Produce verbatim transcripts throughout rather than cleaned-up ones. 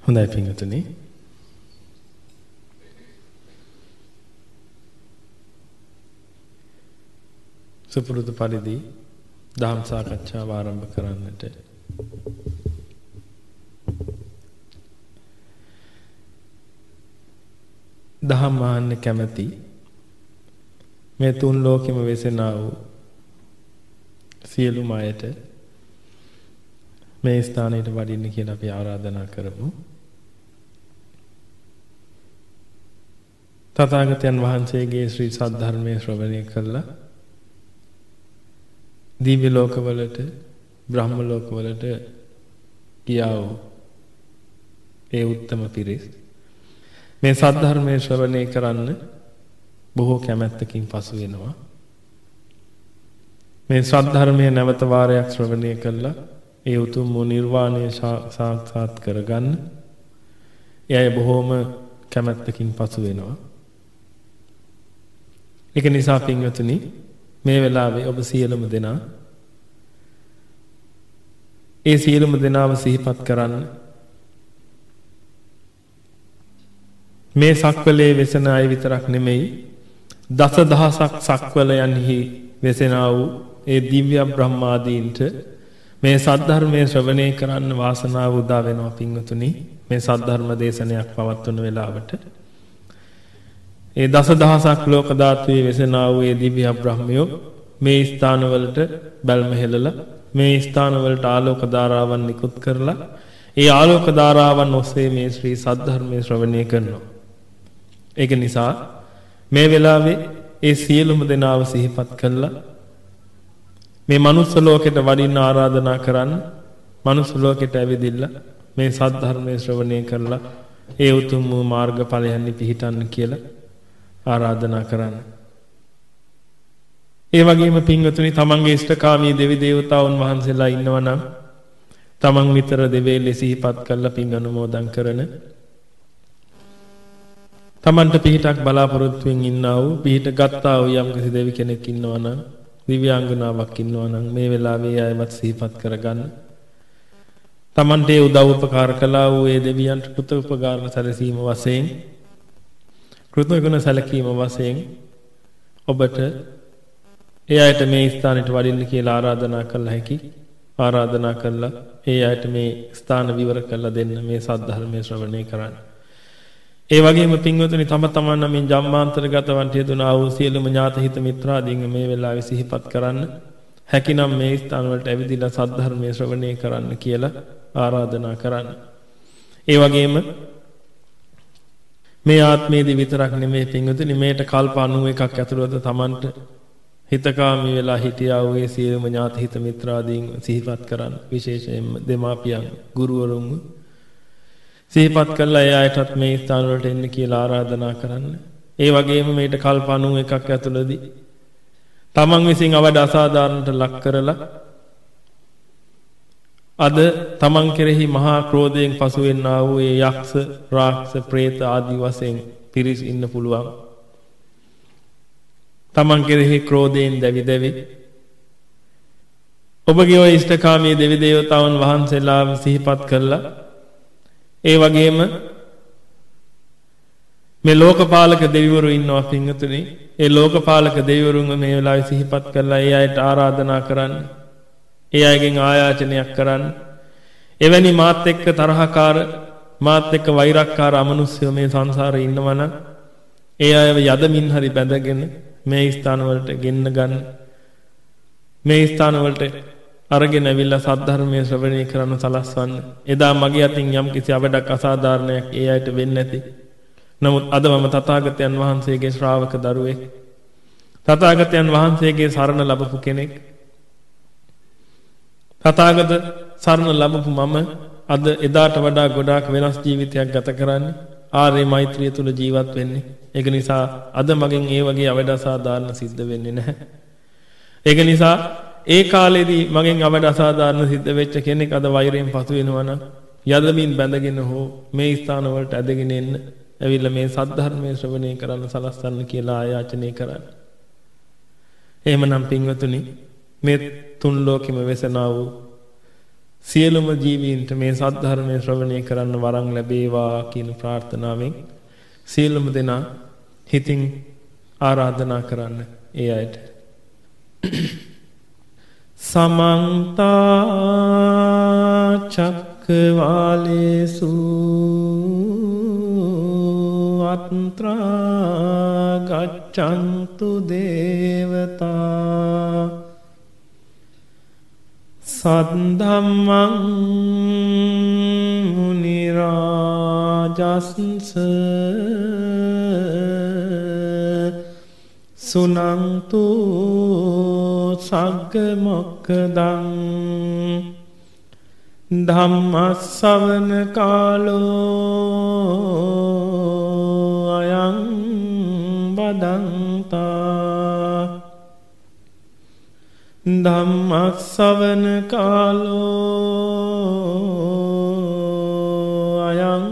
හොඳයි පින්වතුනි. සුපුරුදු පරිදි දහම් සාකච්ඡාව ආරම්භ කරන්නට දහම් අහන්න කැමැති මේ තුන් ලෝකෙම වෙසෙනා වූ සියලුම අයට මේ ස්ථානයට වඩින්න කියලා අපි ආරාධනා කරමු. තථාගතයන් වහන්සේගේ ශ්‍රී සද්ධර්මයේ ශ්‍රවණය කළා දිව්‍ය ලෝකවලට බ්‍රහ්ම ලෝකවලට ගියා වූ ඒ උත්තම පිරිස් මේ සද්ධර්මයේ ශ්‍රවණය කරන්න බොහෝ කැමැත්තකින් පසු වෙනවා. මේ සද්ධර්මයේ නැවත වාරයක් ශ්‍රවණය කළා ඒ උතුම් වූ නිර්වාණය සාක්ෂාත් කරගන්න එය බොහෝම කැමැත්තකින් පසු වෙනවා. ඒක නිසා පින්වතුනි මේ වෙලාවේ ඔබ සියලුම දෙනා ඒ සියලුම දෙනාව සිහිපත් කරන්න මේ සක්වලේ වෙසෙන අය විතරක් නෙමෙයි දස දහසක් සක්වලයන්හි වෙසෙනා වූ ඒ දිව්‍ය බ්‍රහ්මාදීන්ට මේ සද්ධර්මයේ ශ්‍රවණය කරන්න වාසනාව උදා වෙනවා පින්වතුනි. මේ සද්ධර්ම දේශනයක් පවත්වන වෙලාවට ඒ දස දහසක් ලෝක ධාතුවේ වෙසෙනා වූ ඒ දිව්‍ය බ්‍රහ්මයෝ මේ ස්ථානවලට බැල්ම හෙළලා මේ ස්ථානවලට ආලෝක ධාරාවන් නිකුත් කරලා ඒ ආලෝක ධාරාවන් ඔස්සේ මේ ශ්‍රී සද්ධර්මයේ ශ්‍රවණය කරනවා. ඒක නිසා මේ වෙලාවේ ඒ සියලුම දෙනාව සිහිපත් කළා මේ මනුස්ස ලෝකෙට වඩින්න ආරාධනා කරන්න මනුස්ස ලෝකෙට ඇවිදින්න මේ සද්ධර්මයේ ශ්‍රවණය කරලා ඒ උතුම් වූ මාර්ගඵලයන්හි පිහිටන්න කියලා ආරාධනා කරන්න. ඒ වගේම පින්වතුනි තමන්ගේ ඉෂ්ඨකාමී දෙවි දේවතාවුන් වහන්සේලා ඉන්නවා නම් තමන් විතර දෙවේලෙ සිහිපත් කරලා පින් අනුමෝදන් කරන තමන්ට පිහිටක් බලාපොරොත්තුෙන් ඉන්නා වූ පිහිට ගත්තා වූ යම්කිසි දෙවි කෙනෙක් ඉන්නවා නම් දිව්‍යාංගනාවක් ඉන්නවා නම් මේ වෙලාවේ ආයවත් සිහිපත් කරගන්න. තමන්ට උදව් උපකාර කළා වූ ඒ දෙවියන්ට කෘත උපකාර සැලසීම වශයෙන් කෘතගුණ සැලකීම වශයෙන් ඔබට ඒ අයට මේ ස්ථානෙට වඩින්න කියලා ආරාධනා කළ හැකි. ආරාධනා කළා ඒ අයට මේ ස්ථාන විවර කරලා දෙන්න මේ සද්ධර්මයේ ශ්‍රවණය කරන්න. ඒ වගේම පින්වතුනි තම තමන් නම් ජම්මාන්තරගත වන්ට යෙදුනා වූ සියලුම ඥාත හිත මිත්‍රාදීන් මේ වෙලාවේ සිහිපත් කරන්න. හැකිනම් මේ ස්ථාන වලට ඇවිදලා සද්ධර්මයේ ශ්‍රවණය කරන්න කියලා ආරාධනා කරන්න. ඒ වගේම මේ ආත්මයේදී විතරක් නෙමෙයි පින්වතුනි මේට කල්ප අනූ එකක් ඇතුළත තමන්ට හිතකාමී වෙලා හිටියා වූ ඒ සියලුම ඥාති හිත මිත්‍රාදීන් සිහිපත් කරන්න. විශේෂයෙන්ම දෙමාපියන් ගුරුවරුන් සිහිපත් කළා ඒ අයටත් මේ ස්ථාන වලට එන්න කියලා ආරාධනා කරන්න. ඒ වගේම මේට කල්ප අනූ එකක් ඇතුළතදී තමන් විසින් අවඩ අසාධාරණට ලක් කරලා අද තමන් කෙරෙහි මහා ක්‍රෝධයෙන් පසු වෙන්නා වූ ඒ යක්ෂ රාක්ෂස പ്രേත ආදී වශයෙන් පිරිස් ඉන්න පුළුවන්. තමන් කෙරෙහි ක්‍රෝධයෙන් දැවි දැවි ඔබගේ ඔය ඉෂ්ඨකාමී දෙවි දේවතාවුන් වහන්සේලා සිහිපත් කළා. ඒ වගේම මේ ලෝකපාලක දෙවිවරු ඉන්නවා පින්වතුනි. ඒ ලෝකපාලක දෙවිවරුන් මේ වෙලාවේ සිහිපත් කළා ඒ අයට ආරාධනා කරන්න. ඒ අයගෙන් ආයාචනයක් කරන්න. එවැනි මාත් එක්ක තරහකාර මාත් එක්ක වෛරක්කාර අමනුෂ්‍යෝ මේ සංසාරේ ඉන්නවා නම් ඒ අයව යදමින් හරි බැඳගෙන මේ ස්ථාන වලට ගෙන්න ගන්න. මේ ස්ථාන වලට අරගෙන ඇවිල්ලා සද්ධර්මයේ ශ්‍රවණය කරන සලස්වන්න. එදා මගේ අතින් යම් කිසි අවඩක් අසාධාරණයක් ඒ අයට වෙන්නේ නැති. නමුත් අද මම තථාගතයන් වහන්සේගේ ශ්‍රාවක දරුවෙක්. තථාගතයන් වහන්සේගේ සරණ ලැබපු කෙනෙක්. තථාගත සරණ ලැබපු මම අද එදාට වඩා ගොඩාක් වෙනස් ජීවිතයක් ගත කරන්නේ. ආර්ය මෛත්‍රිය තුල ජීවත් වෙන්නේ. ඒක නිසා අද මගෙන් ඒ වගේ අවඩ අසාධාරණ සිද්ධ වෙන්නේ නැහැ. ඒක නිසා ඒ කාලේදී මගෙන් අවඩ අසාධාරණ සිද්ධ වෙච්ච කෙනෙක් අද වෛරයෙන් පසු වෙනවා නම් යදමින් බැඳගෙන හෝ මේ ස්ථාන වලට ඇදගෙන එන්න ඇවිල්ලා මේ සද්ධර්මයේ ශ්‍රවණය කරන්න සලස්සන්න කියලා ආයාචනය කරන්න. එහෙමනම් පින්වතුනි මේ තුන් ලෝකෙම වෙසනා වූ සියලුම ජීවීන්ට මේ සද්ධර්මයේ ශ්‍රවණය කරන්න වරම් ලැබේවා කියන ප්‍රාර්ථනාවෙන් සියලුම දෙනා හිතින් ආරාධනා කරන්න ඒ අයට. සමන්ත චක්කවාලේසු අත්‍රා ගච්ඡන්තු දේවතා සද්ධම්මං මුනි රාජස්ස සුනන්තු සග්ග මොක්ඛදං ධම්මස්සවන කාලෝ අයං බදන්තා ධම්මස්සවන කාලෝ අයං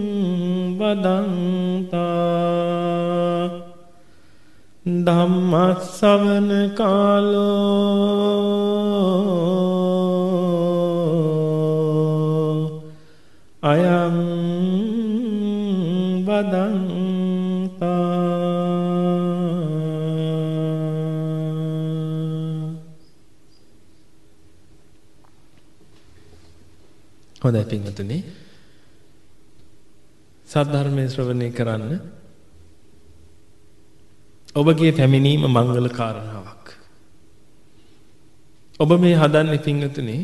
බදන්තා ධම්මස්සවන කාලෝ අයං බදන්තා. හොඳයි පින්වතුනි, සද්ධර්මයේ ශ්‍රවණය කරන්න ඔබගේ පැමිණීම මංගල කාරණාවක්. ඔබ මේ හදන්නේ පින්වතුනි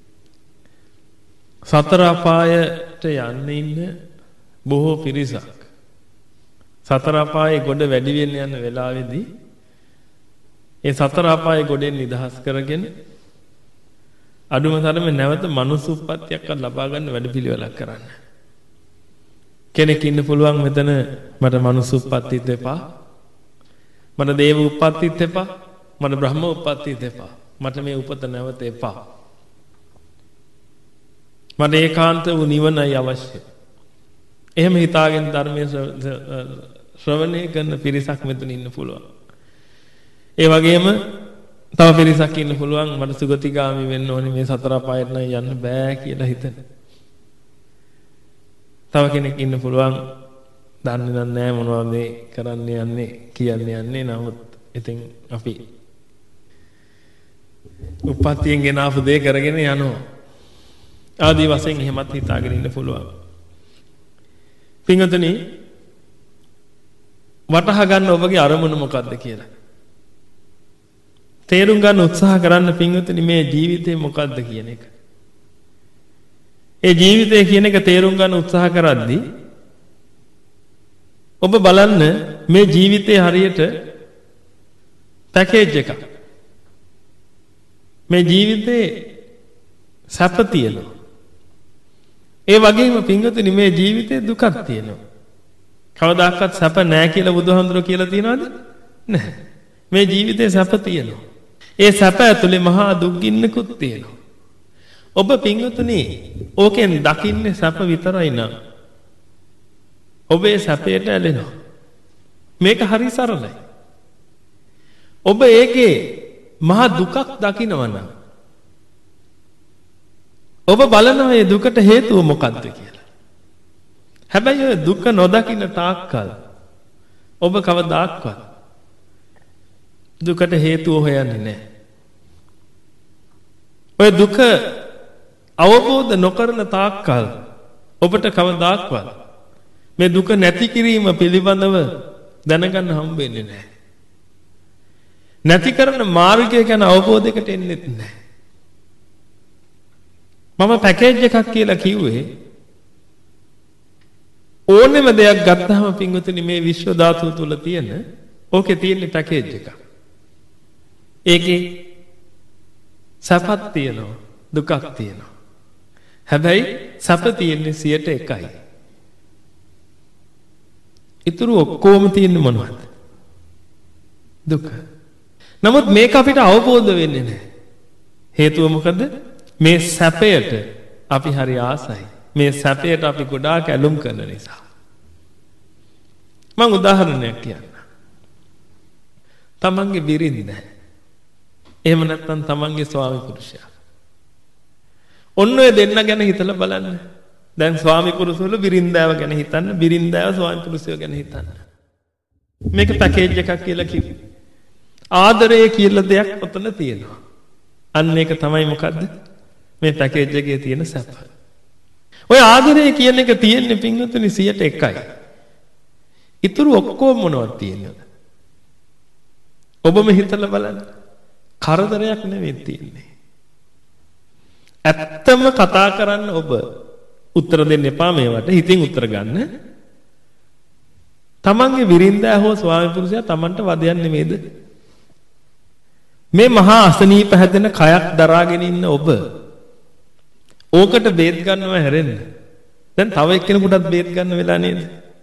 සතර අපායට යන්න ඉන්න බොහෝ පිරිසක් සතර අපායේ ගොඩ වැඩි වෙන්න යන වෙලාවේදී ඒ සතර අපායේ ගොඩෙන් නිදහස් කරගෙන අඩුම තරමේ නැවත මනුස්ස උප්පත්තියක් ලබා ගන්න වැඩපිළිවෙලක් කරන්න. කෙනෙක් ඉන්න පුළුවන් මෙතන මට මනුස්ස උප්පත්තිත් එපා, මට දේව උප්පත්තිත් එපා, මට බ්‍රහ්ම උප්පත්තිත් එපා, මට මේ උපත නැවත එපා, මට ඒකාන්ත වූ නිවනයි අවශ්‍ය. එහෙම හිතාගෙන ධර්මයේ ශ්‍රවණය කරන පිරිසක් මෙතන ඉන්න පුළුවන්. ඒ වගේම තව පිරිසක් ඉන්න පුළුවන් මට සුගතිගාමි වෙන්න ඕනේ, මේ සතර අපායට නම් යන්න බෑ කියලා හිතන. තව කෙනෙක් ඉන්න පුළුවන් දන්නේ නැහැ මොනවද මේ කරන්න යන්නේ කියන්නේ යන්නේ. නමුත් ඉතින් අපි උපත්යෙන් ගෙන ආපු දේ කරගෙන යනවා. ආදී වශයෙන් එහෙමත් හිතාගෙන ඉන්න පුළුවන්. පින්වතුනි, වටහා ගන්න ඔබගේ අරමුණ මොකද්ද කියලා. තේරුම් ගන්න උත්සාහ කරන්න පින්වතුනි, මේ ජීවිතේ මොකද්ද කියන එක. ඒ ජීවිතය කියන එක තේරුම් ගන්න උත්සාහ කරද්දී ඔබ බලන්න මේ ජීවිතේ හරියට පැකේජ් එකක්. මේ ජීවිතේ සැප තියෙනවා. ඒ වගේම පින්වතුනි මේ ජීවිතේ දුකක් තියෙනවා. කවදාකවත් සැප නැහැ කියලා බුදුහාමුදුරුවෝ කියලා තියනවද? නැහැ. මේ ජීවිතේ සැප තියෙනවා. ඒ සැප ඇතුලේ මහා දුක් ගින්නකුත් තියෙනවා. ඔබ පින්වතුනි ඕකෙන් දකින්නේ සැප විතරයි නං ඔබේ සැපයට ඇලෙනවා. මේක හරි සරලයි. ඔබ ඒකේ මහා දුකක් දකිනවා නම් ඔබ බලනවා මේ දුකට හේතුව මොකක්ද කියලා. හැබැයි ඔය දුක නොදකින්න තාක්කල් ඔබ කවදාක්වත් දුකට හේතුව හොයන්නේ නැහැ. ඔය දුක අවබෝධ නොකරන තාක්කල් ඔබට කවදාක්වත් මේ දුක නැති කිරීම පිළිබඳව දැනගන්න හම්බ වෙන්නේ නැහැ. නැති කරන මාර්ගය ගැන අවබෝධයකට එන්නේ නැහැ. මම පැකේජ් එකක් කියලා කිව්වේ ඕනෙම දෙයක් ගත්තාම පින්වතුනි මේ විශ්ව ධාතුව තුල තියෙන ඕකේ තියෙන පැකේජ් එක. ඒකේ සැපක් තියෙනවා, දුකක් තියෙනවා. හැබැයි සැප තියෙන්නේ සියයට එකයි. ඊටු ඔක්කොම තියෙන්නේ මොනවද? දුක. නමුත් මේක අපිට අවබෝධ වෙන්නේ නැහැ. හේතුව මොකද? මේ සැපයට අපි හරි ආසයි. මේ සැපයට අපි ගොඩාක් ඇලුම් කරන නිසා. මම උදාහරණයක් කියන්නම්. තමන්ගේ බිරිඳ, එහෙම නැත්නම් තමන්ගේ ස්වාමි පුරුෂයා ඔන්න ඔය දෙන්න ගැන හිතලා බලන්න. දැන් ස්වාමි පුරුෂවල බිරින්දාව ගැන හිතන්න, බිරින්දාව ස්වාමි පුරුෂයෝ ගැන හිතන්න. මේක පැකේජ් එකක් කියලා කිව්වේ. ආදරය කියලා දෙයක් ඔතන තියෙනවා. අන්න ඒක තමයි මොකද්ද? මේ පැකේජ් එකේ තියෙන සැප. ඔය ආදරය කියන එක තියෙන්නේ පින්වතුනි සියයට එකයි. ඊටු ඔක්කොම මොනවද තියෙන්නේ? ඔබම හිතලා බලන්න. කරදරයක් නෙවෙයි තියෙන්නේ. ඇත්තම කතා කරන්න ඔබ උත්තර දෙන්න එපා මේවට. හිතින් උත්තර ගන්න. තමන්ගේ විරින්දා හෝ ස්වාමි පුරුෂයා තමන්ට වදයක් නෙමෙයිද? මේ මහා අසනීප හැදෙන කයක් දරාගෙන ඉන්න ඔබ ඕකට බේත් ගන්නව හැරෙන්න. දැන් තව එක්කෙනෙකුටත් බේත් ගන්න වෙලා නේද?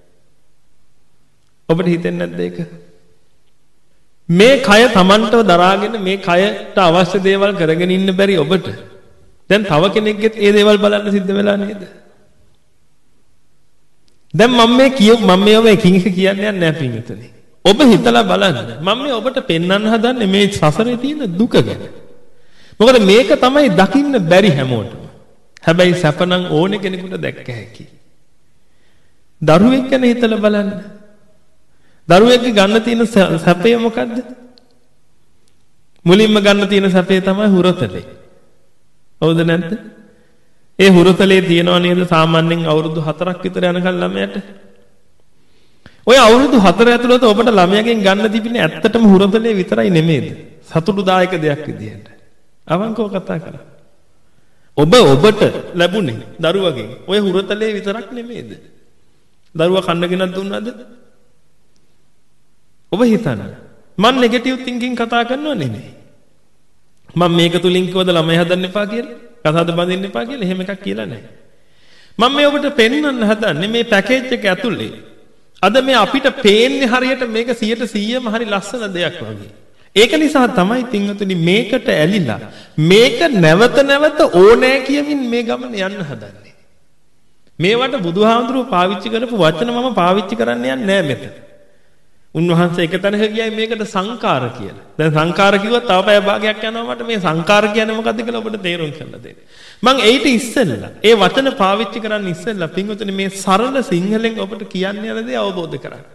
ඔබට හිතෙන්නේ නැද්ද ඒක? මේ කය තමන්ටව දරාගෙන මේ කයට අවශ්‍ය දේවල් කරගෙන ඉන්න බැරි ඔබට දැන් තව කෙනෙක්ගෙත් ඒ දේවල් බලන්න සිද්ධ වෙලා නේද? දැන් මම මේ කියු මම මේව එකින් එක කියන්නේ නැහැ පින්විතනේ. ඔබ හිතලා බලන්න. මම මේ ඔබට පෙන්වන්න හදන්නේ මේ සසරේ තියෙන දුක ගැන. මොකද මේක තමයි දකින්න බැරි හැමෝටම. හැබැයි සැපනම් ඕනේ කෙනෙකුට දැක්ක හැකි. දරුවෙක් ගැන හිතලා බලන්න. දරුවෙක්ගේ ගන්න තියෙන සැපය මොකද්ද? මුලින්ම ගන්න තියෙන සැපේ තමයි හුරතලේ. හවුද නැද්ද? ඒ හුරතලේ තියනවා නේද සාමාන්‍යයෙන් අවුරුදු හතරක් විතර යනකල් ළමයාට. ඔය අවුරුදු හතර ඇතුළත ඔබට ළමයාගෙන් ගන්න තිබෙන්නේ ඇත්තටම හුරතලේ විතරයි නෙමෙයිද? සතුටුදායක දෙයක් විදියට. අවංකව කතා කරා. ඔබ ඔබට ලැබුණේ දරුවගෙන් ඔය හුරතලේ විතරක් නෙමෙයිද? දරුවා කන්න ගෙනත් දුන්නාද? ඔබ හිතන්න. මම නෙගටිව් තින්කින් කතා කරනව නෙමෙයි. මම මේක තුලින් කිව්වද ළමයි හදන්න එපා කියලා? කතාවද බඳින්න එපා කියලා එහෙම එකක් කියලා නැහැ. මම මේ ඔබට පෙන්වන්න හදන්නේ මේ පැකේජ් එක ඇතුලේ. අද මේ අපිට පේන්නේ හරියට මේක සියයට සීයම හරි ලස්සන දෙයක් වගේ. ඒක නිසා තමයි පින්වතුනි මේකට ඇලිලා මේක නැවත නැවත ඕනෑ කියමින් මේ ගමන යන්න හදන්නේ. මේවට බුදුහාමුදුරුවෝ පාවිච්චි කරපු වචන මම පාවිච්චි කරන්න යන්නේ නැහැ මෙතන. උන්වහන්සේ එක තැනක කියයි මේකට සංකාර කියලා. දැන් සංකාර කිව්වොත් තව පැය භාගයක් යනවා මට මේ සංකාර කියන්නේ මොකද්ද කියලා ඔබට තේරුම් කරලා දෙන්න. මම ඒිට ඉස්සෙල්ලා ඒ වචන පාවිච්චි කරන්න ඉස්සෙල්ලා පින්වතුනි මේ සරල සිංහලෙන් ඔබට කියන්න යන දේ අවබෝධ කරගන්න.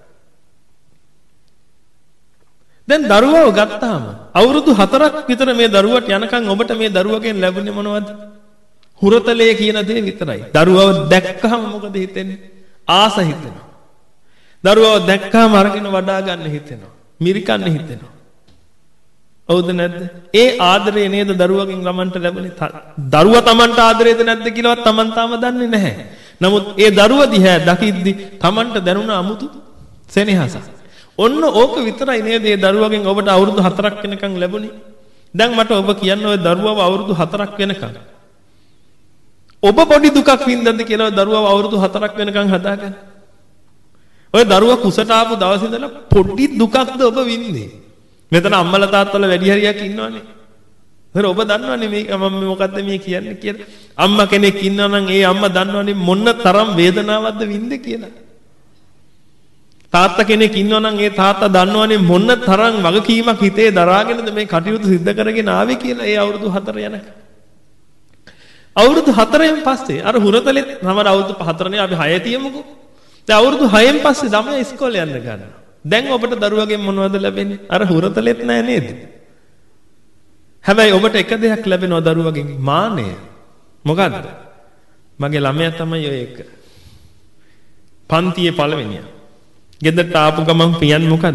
දැන් දරුවව ගත්තාම අවුරුදු හතරක් විතර මේ දරුවට යනකම් ඔබට මේ දරුවගෙන් ලැබුණේ මොනවද? හුරතලේ කියන දේ විතරයි. දරුවව දැක්කහම මොකද හිතෙන්නේ? ආස හිතෙනවා. දරුවව දැක්කහම අරගෙන වඩා ගන්න හිතෙනවා. මිරිකන්න හිතෙනවා. හවුද නැද්ද? ඒ ආදරය නේද දරුවගෙන් ළමන්ට ලැබුණේ. දරුවා Tamanට ආදරේද නැද්ද කියලාවත් Taman තාම දන්නේ නැහැ. නමුත් ඒ දරුවා දිහා දකිද්දි Tamanට දැනුණ අමුතු සෙනෙහසක්. ඔන්න ඕක විතරයි නේද මේ දරුවගෙන් ඔබට අවුරුදු හතරක් වෙනකන් ලැබුණේ. දැන් මට ඔබ කියන්න ඔය දරුවව අවුරුදු හතරක් වෙනකන් ඔබ පොඩි දුකක් වින්දද කියලා දරුවව අවුරුදු හතරක් වෙනකන් හදාගන්න. ඔය දරුවා කුසට ආපු දවස් ඉඳලා පොඩි දුකක්ද ඔබ වින්දේ. මෙතන අම්මලා තාත්තලා වැඩි හරියක් ඉන්නවනේ. ඒතර ඔබ දන්නවනේ මේ මම මොකද්ද මේ කියන්නේ කියලා. අම්මා කෙනෙක් ඉන්නවා නම් ඒ අම්මා දන්නවනේ මොන තරම් වේදනාවක්ද වින්දේ කියලා. තාත්තා කෙනෙක් ඉන්නවා නම් ඒ තාත්තා දන්නවනේ මොන තරම් වගකීමක් හිතේ දරාගෙනද මේ කටයුතු සිද්ධ කරගෙන ආවේ කියලා ඒ අවුරුදු හතර යනකම්. අවුරුදු හතරෙන් පස්සේ අර හුරතලෙත් සමහර අවුරුදු හතරනේ අපි හය තියමුකෝ. දැන් අවුරුදු හයෙන් පස්සේ ළමයා ඉස්කෝලේ යන්න ගන්නවා. දැන් ඔබට දරුවගෙන් මොනවද ලැබෙන්නේ? අර හුරතලෙත් නෑ නේද? හැබැයි ඔබට එක දෙයක් ලැබෙනවා දරුවගෙන් මානය. මොකද්ද? මගේ ළමයා තමයි ඔය එක. පන්තියේ පළවෙනියා. ගෙදරට ආපු ගමන් පියන්නේ මොකද්ද?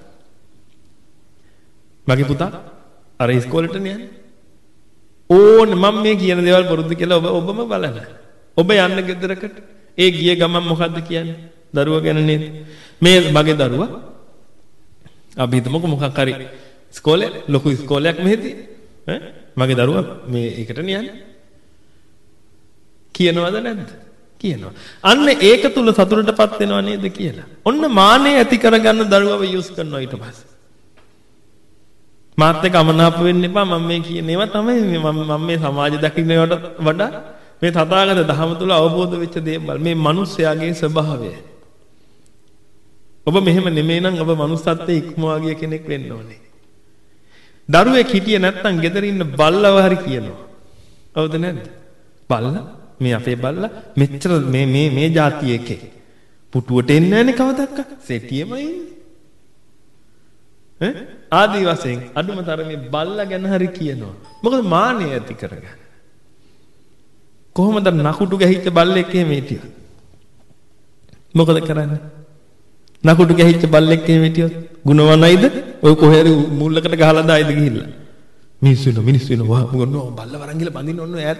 මගේ පුතා අර ඉස්කෝලේට යන්නේ. ඕන මම මේ කියන දේවල් පුරුදු කියලා ඔබ ඔබම බලන්න. ඔබ යන්න ගෙදරකට ඒ ගිය ගමන් මොකද්ද කියන්නේ? දරුවා ගැන නේද? මේ මගේ දරුවා අපි හිතමුකෝ මොකක් හරි ඉස්කෝලේ ලොකු ඉස්කෝලයක් මෙහෙදී ඈ මගේ දරුවා මේ එකට නියන්නේ කියනවද නැද්ද? කියනවා. අන්න ඒක තුල සතුටටපත් වෙනව නේද කියලා. ඔන්න මානෙ ඇති කරගන්න දරුවව යූස් කරනවා ඊට පස්සේ. මාත් එක්ක අමනාප වෙන්න එපා මම මේ කියන ඒවා තමයි මම මම මේ සමාජ දකින්න ඒවාට වඩා මේ තථාගත ධර්ම තුල අවබෝධ වෙච්ච දේවල් මේ මිනිස්යාගේ ස්වභාවය. ඔබ මෙහෙම නෙමෙයි නම් ඔබ මනුස්සත්වයේ ඉක්මවා ගිය කෙනෙක් වෙන්න ඕනේ. දරුවෙක් හිටියේ නැත්නම් ගෙදර ඉන්න බල්ලව හරි කියනවා. හවුද නැද්ද? බල්ලා මේ අපේ බල්ලා මෙච්චර මේ මේ මේ જાතිය එකේ පුටුවට එන්නේ නැනේ කවදක්ක. සෙටියෙම ඉන්නේ. ඈ ආදි වශයෙන් අඩුම තරමේ බල්ලා ගැන හරි කියනවා. මොකද මානෙ ඇති කරගන්න. කොහොමද නකුටු ගැහිච්ච බල්ලෙක් එහෙම හිටියොත්? මොකද කරන්නේ? නකුටු ගැහිච්ච බල්ලෙක් එහෙම හිටියොත් ගුණවනයිද? ඔය කොහේ හරි මූලකට ගහලා දායිද ගිහිල්ලා? මිනිස්සු වෙන මිනිස්සු වෙන වා මොනවා බල්ල වරන් ගිහලා බඳින්න ඕන ඈත.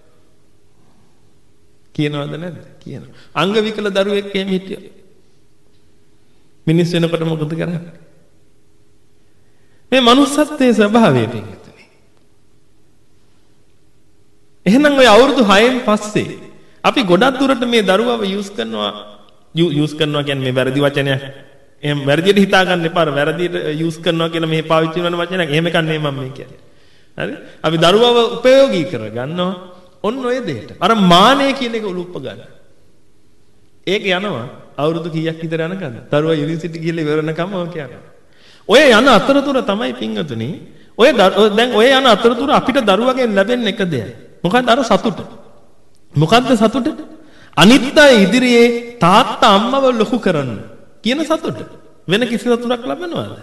කියනවද නැද්ද? කියනවා. අංග විකල දරුවෙක් එහෙම හිටියොත් මිනිස් වෙනකොට මොකද කරන්නේ? මේ මනුස්සත්වයේ ස්වභාවය පිටින්. එහෙනම් ඔය අවුරුදු හයෙන් පස්සේ අපි ගොඩක් දුරට මේ දරුවව යූස් කරනවා යූස් කරනවා කියන්නේ මේ වැරදි වචනයක්. එහෙම වැරදියට හිතා ගන්න එපා. වැරදියට යූස් කරනවා කියලා මේ පාවිච්චි කරන වචනයක්. එහෙම එකක් නෙමෙයි මම මේ කියන්නේ. හරි? අපි දරුවව උපයෝගී කර ගන්නවා. ඔන්න ඔය දෙයට. අර මානෙ කියන එක උලුප්ප ගන්න. ඒක යනවා අවුරුදු කීයක් විතර යනකම්. දරුවා යුනිවර්සිටි ගිහලා ඉවරනකම් ඔක යනවා. ඔය යන අතරතුර තමයි පින්වතුනි ඔය දැන් ඔය යන අතරතුර අපිට දරුවගෙන් ලැබෙන එක දෙයයි. මොකක්ද අර සතුට? මොකක්ද සතුට? අනිත් අය ඉදිරියේ තාත්තා අම්මව ලොකු කරන්න කියන සතුට. වෙන කිසි සතුටක් ලැබෙනවද?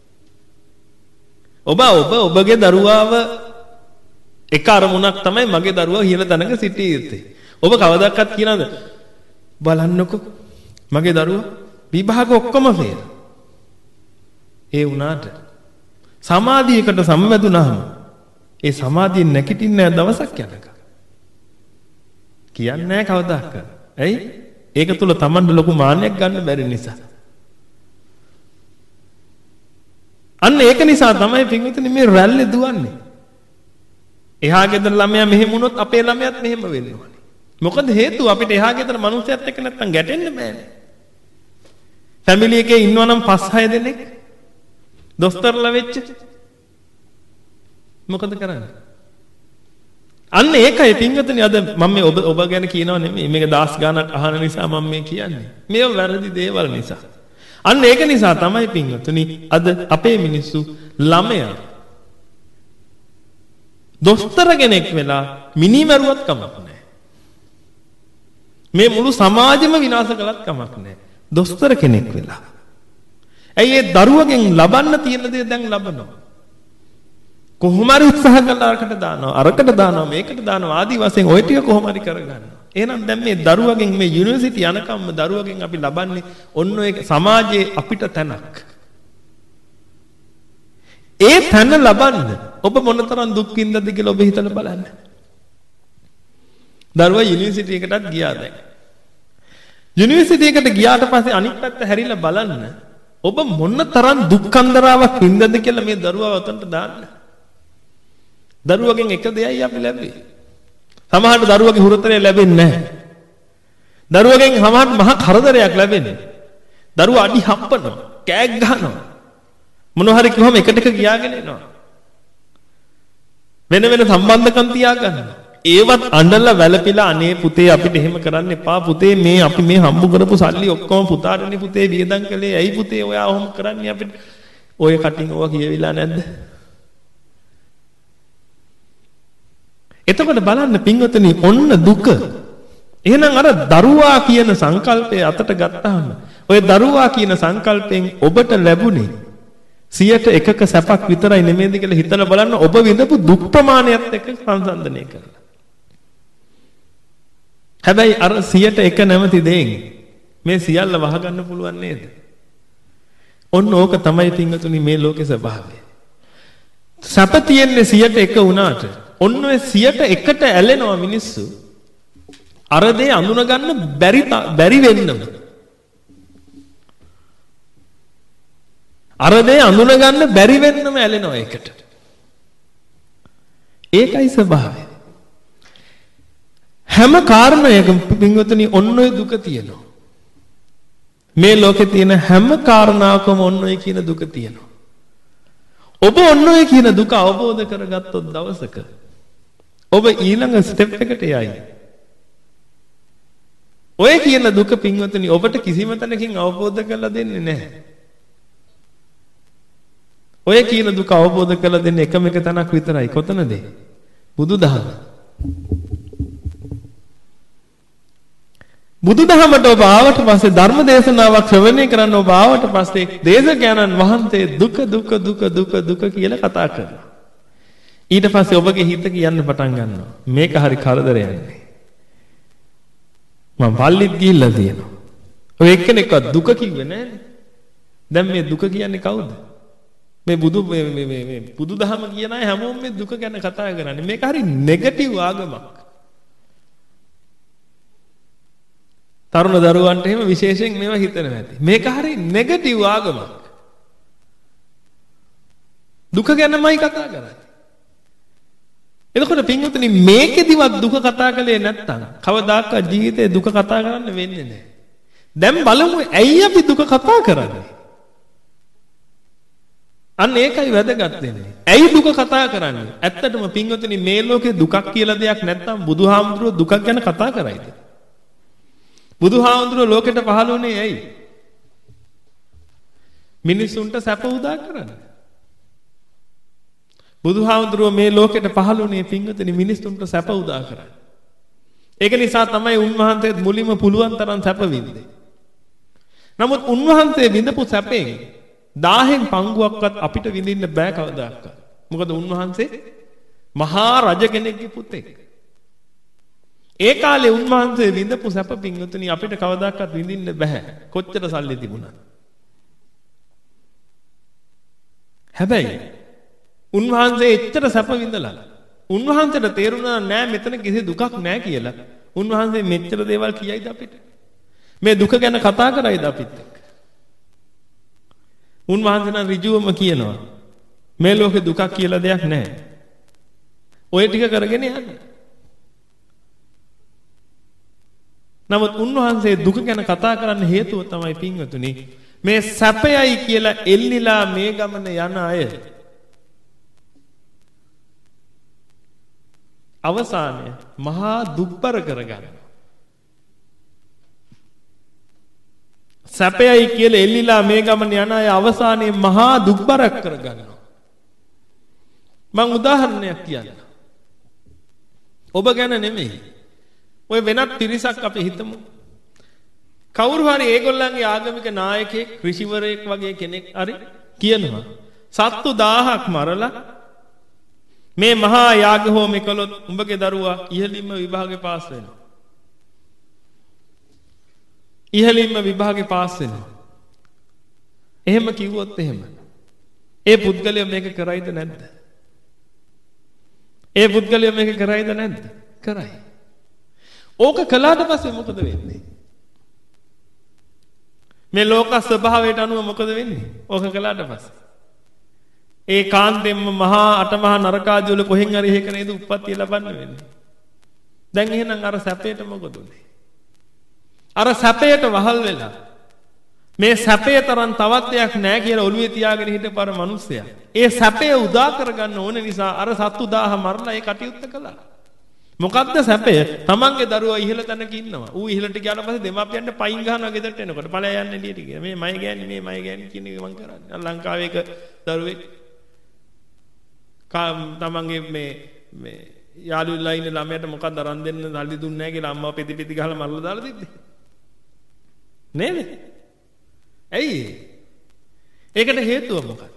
ඔබ ඔබ ඔබගේ දරුවාව එක අරමුණක් තමයි මගේ දරුවා ඉහළ තැනක සිටිය යුත්තේ. ඔබ කවදාවත් කියනවද? බලන්නකෝ මගේ දරුවා විභාග ඔක්කොම ෆේල්. ඒ වුණාට සමාධියකට සම්බන්ධුනහම ඒ සමාධියෙන් නැගිටින්නේ නැහැ දවසක් යනකම්. කියන්නේ නැහැ කවදාවත්. ඇයි? ඒක තුල Tamanට ලොකු මාන්නයක් ගන්න බැරි නිසා. අන්න ඒක නිසා තමයි පින්විතනි මේ රැල්ලේ දුවන්නේ. එහා ගෙදර ළමයා මෙහෙම වුණොත් අපේ ළමයාත් මෙහෙම වෙන්න ඕනේ. මොකද හේතුව අපිට එහා ගෙදර මිනිස්සුත් එක්ක නැත්තම් ගැටෙන්න බෑනේ. ෆැමිලි එකේ ඉන්නවා නම් පස් හය දෙනෙක් දොස්තරලා වෙච්ච මොකද කරන්නේ? අන්න ඒකයි පින්වතුනි අද මම මේ ඔබ ඔබ ගැන කියනව නෙමෙයි මේක දාස් ගානක් අහන නිසා මම මේ කියන්නේ. මේව වැරදි දේවල් නිසා. අන්න ඒක නිසා තමයි පින්වතුනි අද අපේ මිනිස්සු ළමයා දොස්තර කෙනෙක් වෙලා මිනිමරුවත් කමක් නැහැ. මේ මුළු සමාජෙම විනාශ කළත් කමක් නැහැ. දොස්තර කෙනෙක් වෙලා. ඇයි ඒ දරුවගෙන් ලබන්න තියෙන දේ දැන් ලබනවා. කොහොම හරි උත්සාහ කරලා අරකට දානවා. අරකට දානවා මේකට දානවා ආදි වශයෙන් ওই ටික කොහොම හරි කරගන්නවා. එහෙනම් දැන් මේ දරුවගෙන් මේ යුනිවර්සිටි යනකම්ම දරුවගෙන් අපි ලබන්නේ ඔන්න ඔය සමාජයේ අපිට තැනක්. ඒ තැන ලබන්න ඔබ මොනතරම් දුක් විඳද කියලා ඔබ හිතලා බලන්න. දරුවා යුනිවර්සිටි එකටත් ගියා දැන්. යුනිවර්සිටි එකට ගියාට පස්සේ අනිත් පැත්ත හැරිලා බලන්න ඔබ මොනතරම් දුක්ඛන්දරාවක් විඳද කියලා මේ දරුවා වතන්ට දාන්න. දරුවගෙන් එක දෙයයි අපි ලැබෙන්නේ. සමහරට දරුවගේ හුරතරය ලැබෙන්නේ නැහැ. දරුවගෙන් සමහරට මහා කරදරයක් ලැබෙන්නේ. දරුවා අඩි හප්පනවා, කෑග් ගහනවා. මොන හරි කිව්වම එකට එක ගියාගෙන එනවා. වෙන වෙන සම්බන්ධකම් තියාගන්නවා. ඒවත් අඬලා වැළපිලා අනේ පුතේ අපිට එහෙම කරන්න එපා පුතේ මේ අපි මේ හම්බ කරපු සල්ලි ඔක්කොම පුතාටනේ පුතේ වියදම් කළේ. ඇයි පුතේ ඔයා ඔහොම කරන්නේ අපිට? ඔය කටින් ඕවා කියවිලා නැද්ද? එතකොට බලන්න පින්වතුනි ඔන්න දුක. එහෙනම් අර දරුවා කියන සංකල්පය අතට ගත්තාම ඔය දරුවා කියන සංකල්පෙන් ඔබට ලැබුණේ සියයට එකක සැපක් විතරයි නෙමෙයිද කියලා හිතලා බලන්න ඔබ විඳපු දුක් ප්‍රමාණයත් එක්ක සංසන්දනය කරලා. හැබැයි අර සියයට එක නැමැති දෙයින් මේ සියල්ල වහගන්න පුළුවන් නේද? ඔන්න ඕක තමයි පින්වතුනි මේ ලෝකේ ස්වභාවය. සැප තියෙන්නේ සියයට එක වුණාට ඔන්න ඔය සියයට එකට ඇලෙනවා මිනිස්සු. අර දේ අඳුන ගන්න බැරි බැරි වෙන්නම. අර දේ අඳුන ගන්න බැරි වෙන්නම ඇලෙනවා ඒකට. ඒකයි ස්වභාවය. හැම කාරණයකම පින්වතුනි ඔන්න ඔය දුක තියෙනවා. මේ ලෝකේ තියෙන හැම කාරණාවකම ඔන්න ඔය කියන දුක තියෙනවා. ඔබ ඔන්න ඔය කියන දුක අවබෝධ කරගත්තොත් දවසක ඔබ ඊළඟ ස්ටෙප් එකට යයි. ඔය කියන දුක පින්වතුනි ඔබට කිසිම තැනකින් අවබෝධ කරලා දෙන්නේ නැහැ. ඔය කියන දුක අවබෝධ කරලා දෙන්නේ එකම එක තැනක් විතරයි. කොතනද? බුදුදහම. බුදුදහමට ඔබ ආවට පස්සේ ධර්ම දේශනාවක් ශ්‍රවණය කරන්න ඔබ ආවට පස්සේ දේශකයන්න් වහන්සේ දුක දුක දුක දුක දුක කියලා කතා කරනවා. ඊට පස්සේ ඔබගේ හිත කියන්න පටන් ගන්නවා. මේක හරි කරදරයක් නේ. මම පල්ලිත් ගිහිල්ලා තියෙනවා. ඔය එක්කෙනෙක්වත් දුක කිව්වේ නෑනේ. දැන් මේ දුක කියන්නේ කවුද? මේ බුදු මේ මේ මේ බුදුදහම කියන අය හැමෝම මේ දුක ගැන කතා කරන්නේ. මේක හරි නෙගටිව් ආගමක්. තරුණ දරුවන්ට එහෙම විශේෂයෙන් මේවා හිතනවා ඇති. මේක හරි නෙගටිව් ආගමක්. දුක ගැනමයි කතා කරන්නේ. එතකොට පින්වතුනි මේකෙදිවත් දුක කතා කළේ නැත්තම් කවදාකවත් ජීවිතේ දුක කතා කරන්න වෙන්නේ නැහැ. දැන් බලමු ඇයි අපි දුක කතා කරන්නේ? අන්න ඒකයි වැදගත් වෙන්නේ. ඇයි දුක කතා කරන්නේ? ඇත්තටම පින්වතුනි මේ ලෝකේ දුකක් කියලා දෙයක් නැත්තම් බුදුහාමුදුරුවෝ දුකක් ගැන කතා කරයිද? බුදුහාමුදුරුවෝ ලෝකෙට පහළ වුණේ ඇයි? මිනිසුන්ට සැප උදා කරන්න. බුදුහාමුදුරුවෝ මේ ලෝකෙට පහළ වුණේ පින්වතුනි මිනිසුන්ට සැප උදා කරන්න. ඒක නිසා තමයි උන්වහන්සේත් මුලින්ම පුළුවන් තරම් සැප විඳේ. නමුත් උන්වහන්සේ විඳපු සැපෙන් දහයෙන් පංගුවක්වත් අපිට විඳින්න බෑ කවදාවත්. මොකද උන්වහන්සේ මහා රජ කෙනෙක්ගේ පුතෙක්. ඒ කාලේ උන්වහන්සේ විඳපු සැප පින්වතුනි අපිට කවදාවත් විඳින්න බෑ. කොච්චර සල්ලි තිබුණත්. හැබැයි උන්වහන්සේ එච්චර සැප විඳලා උන්වහන්සේට තේරුණා නෑ මෙතන කිසි දුකක් නෑ කියලා. උන්වහන්සේ මෙච්චර දේවල් කියයිද අපිට? මේ දුක ගැන කතා කරයිද අපිත් එක්ක? උන්වහන්සේ නම් ඍජුවම කියනවා මේ ලෝකේ දුකක් කියලා දෙයක් නැහැ. ඔය ටික කරගෙන යන්න. නමුත් උන්වහන්සේ දුක ගැන කතා කරන්න හේතුව තමයි පින්වතුනි මේ සැපයයි කියලා එල්ලිලා මේ ගමන යන අය අවසානයේ මහා දුක්බර කරගන්නවා. සැපයයි කියලා එල්ලිලා මේ ගමන යන අය අවසානයේ මහා දුක්බරක් කරගන්නවා. මම උදාහරණයක් කියන්නම්. ඔබ ගැන නෙමෙයි. ඔය වෙනත් පිරිසක් අපි හිතමු. කවුරු හරි ඒගොල්ලන්ගේ ආගමික නායකයෙක්, ඍෂිවරයෙක් වගේ කෙනෙක් හරි කියනවා සත්තු දහයක් මරලා මේ මහා යාග හෝමේ කළොත් උඹගේ දරුවා ඉහළින්ම විභාගේ පාස් වෙනවා. ඉහළින්ම විභාගේ පාස් වෙනවා. එහෙම කිව්වොත් එහෙම. ඒ පුද්ගලයා මේක කරයිද නැද්ද? ඒ පුද්ගලයා මේක කරයිද නැද්ද? කරයි. ඕක කළාට පස්සේ මොකද වෙන්නේ? මේ ලෝක ස්වභාවයට අනුව මොකද වෙන්නේ? ඕක කළාට පස්සේ. ඒ කාන්තෙන්ම මහා අටමහා නරකාදී වල කොහෙන් හරි හේක නේද උප්පත්තිය ලබන්න වෙන්නේ. දැන් එහෙනම් අර සැපේට මොකද උනේ? අර සැපයට වහල් වෙලා මේ සැපේ තරම් තවත් දෙයක් නැහැ කියලා ඔළුවේ තියාගෙන හිටපු අර මිනිස්සයා. ඒ සැපේ උදා කරගන්න ඕන නිසා අර සත්තු දහය මරලා ඒ කටයුත්ත කළා. මොකද්ද සැපය? තමන්ගේ දරුවා ඉහළ තැනක ඉන්නවා. ඌ ඉහළට ගියාට පස්සේ දෙමාපියන්ට පයින් ගහනවා ගෙදරට එනකොට. ඵලය යන්නේ එළියට කියලා. මේ මයි ගෑණි මේ මයි ගෑණි කියන එක මං කරන්නේ. ලංකාවේ එක දරුවෙක් තමන්ගේ මේ මේ යාළුවලා ඉන්න ළමයට මොකක්ද අරන් දෙන්න සල්ලි දුන්නේ නැහැ කියලා අම්මා පෙති පෙති ගහලා මරලා දාලා තිබ්බේ. නේද? ඇයි? ඒකට හේතුව මොකක්ද?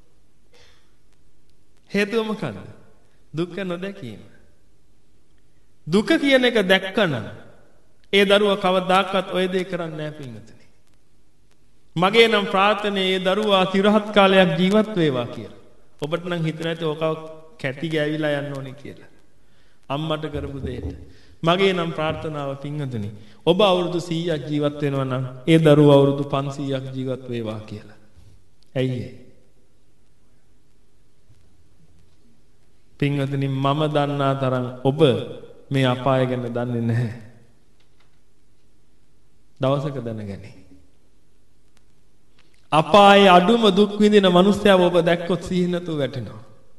හේතුව මොකක්ද? දුක්ඛ නොදැකීම. දුක කියන එක දැක්කනම් ඒ දරුවා කවදාකවත් ඔය දේ කරන්නේ නැහැ පින්වතුනි. මගේ නම් ප්‍රාර්ථනාවේ ඒ දරුවා চিරහත් කාලයක් ජීවත් වේවා කියලා. ඔබට නම් හිතෙන්නේ නැති ඕකව කැටි ගෑවිලා යන්න ඕනේ කියලා. අම්මට කරපු දෙයට. මගේ නම් ප්‍රාර්ථනාව පින්වතුනි ඔබ අවුරුදු සීයක් ජීවත් වෙනවා නම් ඒ දරුවා අවුරුදු පන්සීයක් ජීවත් වේවා කියලා. ඇයි ඒ? පින්වතුනි මම දන්නා තරම් ඔබ මේ අපාය ගැන දන්නේ නැහැ. දවසක දැනගනි. අපායේ අඩුම දුක් විඳින මිනිස්සයා ඔබ දැක්කොත් සිහි නැතුව වැටෙනවා.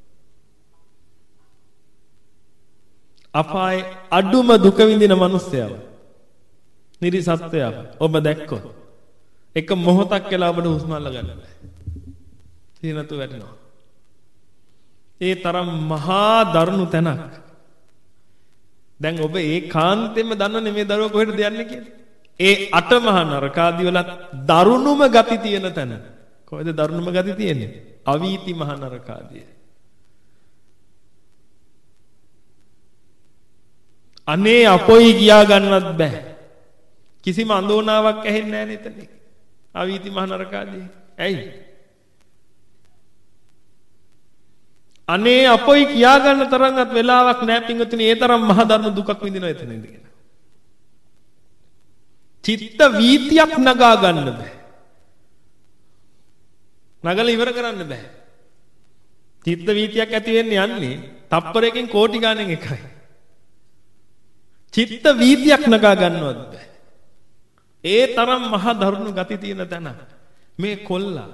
අපායේ අඩුම දුක විඳින මිනිස්සයා නිරිසත්වයා ඔබ දැක්කොත් එක මොහොතක් කියලා ඔබට හුස්ම අල්ල ගන්න බෑ. සිහි නැතුව වැටෙනවා. ඒ තරම් මහා දරුණු තැනක්. දැන් ඔබ ඒ කාන්තෙම දන්නවනේ මේ දරුවා කොහෙටද යන්නේ කියලා. ඒ අටමහා නරකාදී වල දරුණුම ගති තියෙන තැන. කොහෙද දරුණුම ගති තියෙන්නේ? අවීති මහා නරකාදී. අනේ අපොයි ගියා ගන්නවත් බෑ. කිසිම අඳෝනාවක් ඇහෙන්නේ නැහැ නේද? අවීති මහා නරකාදී. ඇයි? අනේ අපොයි කියා ගන්න තරම්වත් වෙලාවක් නැහැ පින්වතුනි. ඒ තරම් මහ ධර්ම දුකක් විඳිනවා එතන ඉඳගෙන. චිත්ත වීතියක් නගා ගන්න බෑ. නගල ඉවර කරන්න බෑ. චිත්ත වීතියක් ඇති වෙන්නේ යන්නේ තප්පරයකින් කෝටි ගාණෙන් එකයි. චිත්ත වීතියක් නගා ගන්නවත් බෑ. ඒ තරම් මහා දරුණු ගති තියෙන තැන මේ කොල්ලා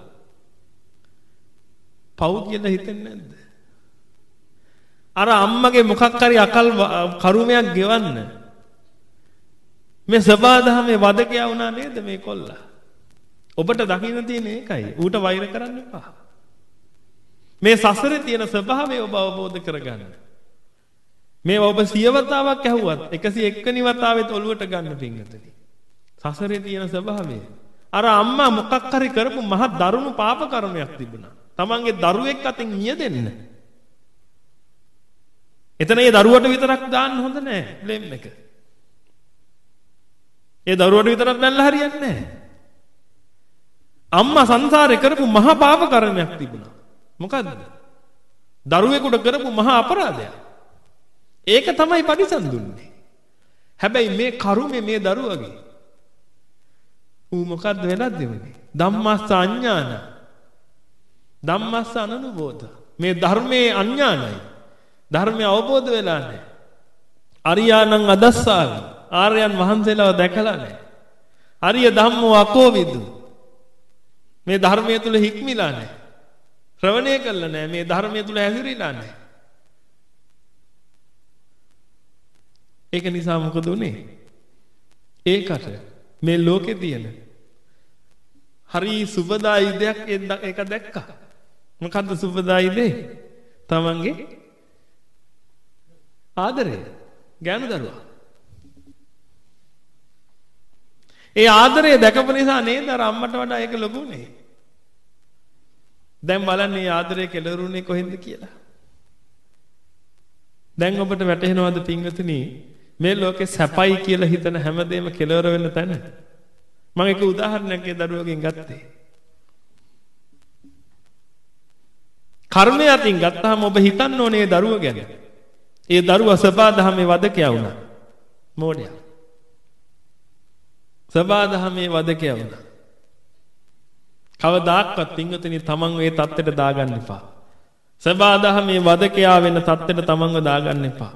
පව් කියලා හිතෙන්නේ නැද්ද? අර අම්මගේ මොකක් හරි අකල් කරුමයක් ගෙවන්න මේ සබාදහමේ වදකයා වුණා නේද මේ කොල්ලා? ඔබට දකින්න තියෙන එකයි. ඌට වෛර කරන්න එපා. මේ සසරේ තියෙන ස්වභාවය ඔබ අවබෝධ කරගන්න. මේ ඔබ සියවතාවක් ඇහුවත් එකසිය එක් වෙනි වතාවෙත් ඔළුවට ගන්න පිංගතනි. සසරේ තියෙන ස්වභාවය. අර අම්මා මොකක් හරි කරපු මහ දරුණු පාප කර්මයක් තිබුණා. තමන්ගේ දරුවෙක් අතින් මියදෙන්න. එතන ඒ දරුවට විතරක් දාන්න හොඳ නෑ බ්ලේම් එක. ඒ දරුවට විතරක් දැල්ලා හරියන්නේ නැහැ. අම්මා සංසාරේ කරපු මහා පාප කර්මයක් තිබුණා. මොකද්ද? දරුවෙකුට කරපු මහා අපරාධයක්. ඒක තමයි පරිසම් දුන්නේ. හැබැයි මේ කරුමේ මේ දරුවගේ ඌ මොකද්ද වෙලක් දෙන්නේ? ධම්මස්ස අඥාන. ධම්මස්ස අනනුබෝධ. මේ ධර්මයේ අඥානයි. ධර්මය අවබෝධ වෙලා නැහැ. අරියාණං අදස්සාවි. ආර්යයන් වහන්සේලාව දැකලා නැහැ. අරිය ධම්මෝ අකෝවිදු. මේ ධර්මයේ තුල හික්මිලා නැහැ. ශ්‍රවණය කළා නැහැ. මේ ධර්මයේ තුල හැසිරීලා නැහැ. ඒක නිසා මොකද උනේ? ඒකට මේ ලෝකේ තියෙන හරි සුබදායි දෙයක් ඒක දැක්කා. මොකද්ද සුබදායි දේ? තමන්ගේ ආදරය. ගෑනු දරුවා. ඒ ආදරය දැකපු නිසා නේද අර අම්මට වඩා ඒක ලොකුනේ. දැන් බලන්න මේ ආදරය කෙලවරුනේ කොහෙන්ද කියලා. දැන් ඔබට වැටහෙනවද පින්වතුනි මේ ලෝකේ සැපයි කියලා හිතන හැමදේම කෙලවර වෙන තැන? මම එක උදාහරණයක් ඒ දරුවගෙන් ගත්තේ. කර්මය අතින් ගත්තාම ඔබ හිතන්න ඕනේ දරුව ගැන. ඒ දරුවා සබාදහමේ වදකයා වුණා. මෝඩයා. සබාදහමේ වදකයා වුණා. කවදාක්වත් පින්වතුනි තමන් මේ தත්තෙට දාගන්න එපා. සබාදහමේ වදකයා වෙන தත්තෙට තමන්ව දාගන්න එපා.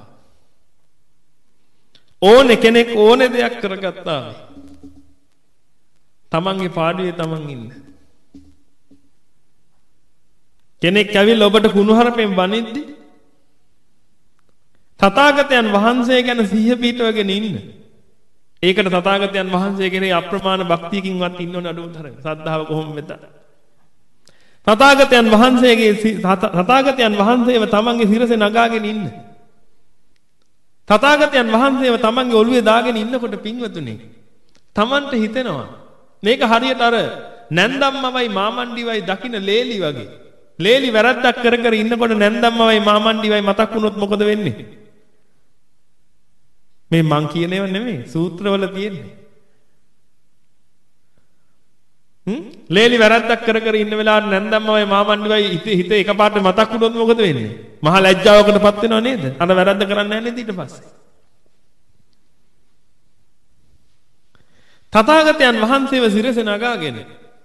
ඕනේ කෙනෙක් ඕනේ දෙයක් කරගත්තා. තමන්ගේ පාඩුවේ තමන් ඉන්න. කෙනෙක් ඇවිල්ලා ඔබට කුණුහරුපෙන් බනිද්දි තථාගතයන් වහන්සේ ගැන සිහිය පිටවගෙන ඉන්න. ඒකට තථාගතයන් වහන්සේ කෙරේ අප්‍රමාණ භක්තියකින්වත් ඉන්න ඕන අඩුව තරම්. සද්ධාව කොහොම වෙතත්. තථාගතයන් වහන්සේගේ තථාගතයන් වහන්සේව තමන්ගේ සිරසේ නගාගෙන ඉන්න. තථාගතයන් වහන්සේව තමන්ගේ ඔළුවේ දාගෙන ඉන්නකොට පින්වතුනි තමන්ට හිතෙනවා මේක හරියට අර නැන්දම්මවයි මාමණ්ඩිවයි දකින්න ලේලි වගේ. ලේලි වැරද්දක් කර කර ඉන්නකොට නැන්දම්මවයි මාමණ්ඩිවයි මතක් වුණොත් මොකද වෙන්නේ? මේ මං කියන ඒවා නෙමෙයි සූත්‍රවල තියෙන්නේ. හ්ම් ලේලි වැරද්දක් කර කර ඉන්න වෙලාවට නැන්දම්මවයි මාමණ්ඩිවයි හිත හිත එකපාරට මතක් වුණොත් මොකද වෙන්නේ? මහා ලැජ්ජාවකටපත් වෙනව නේද? අර වැරද්ද කරන්නේ නැහැ නේද ඊට පස්සේ? තථාගතයන් වහන්සේව සිරසේ නගාගෙන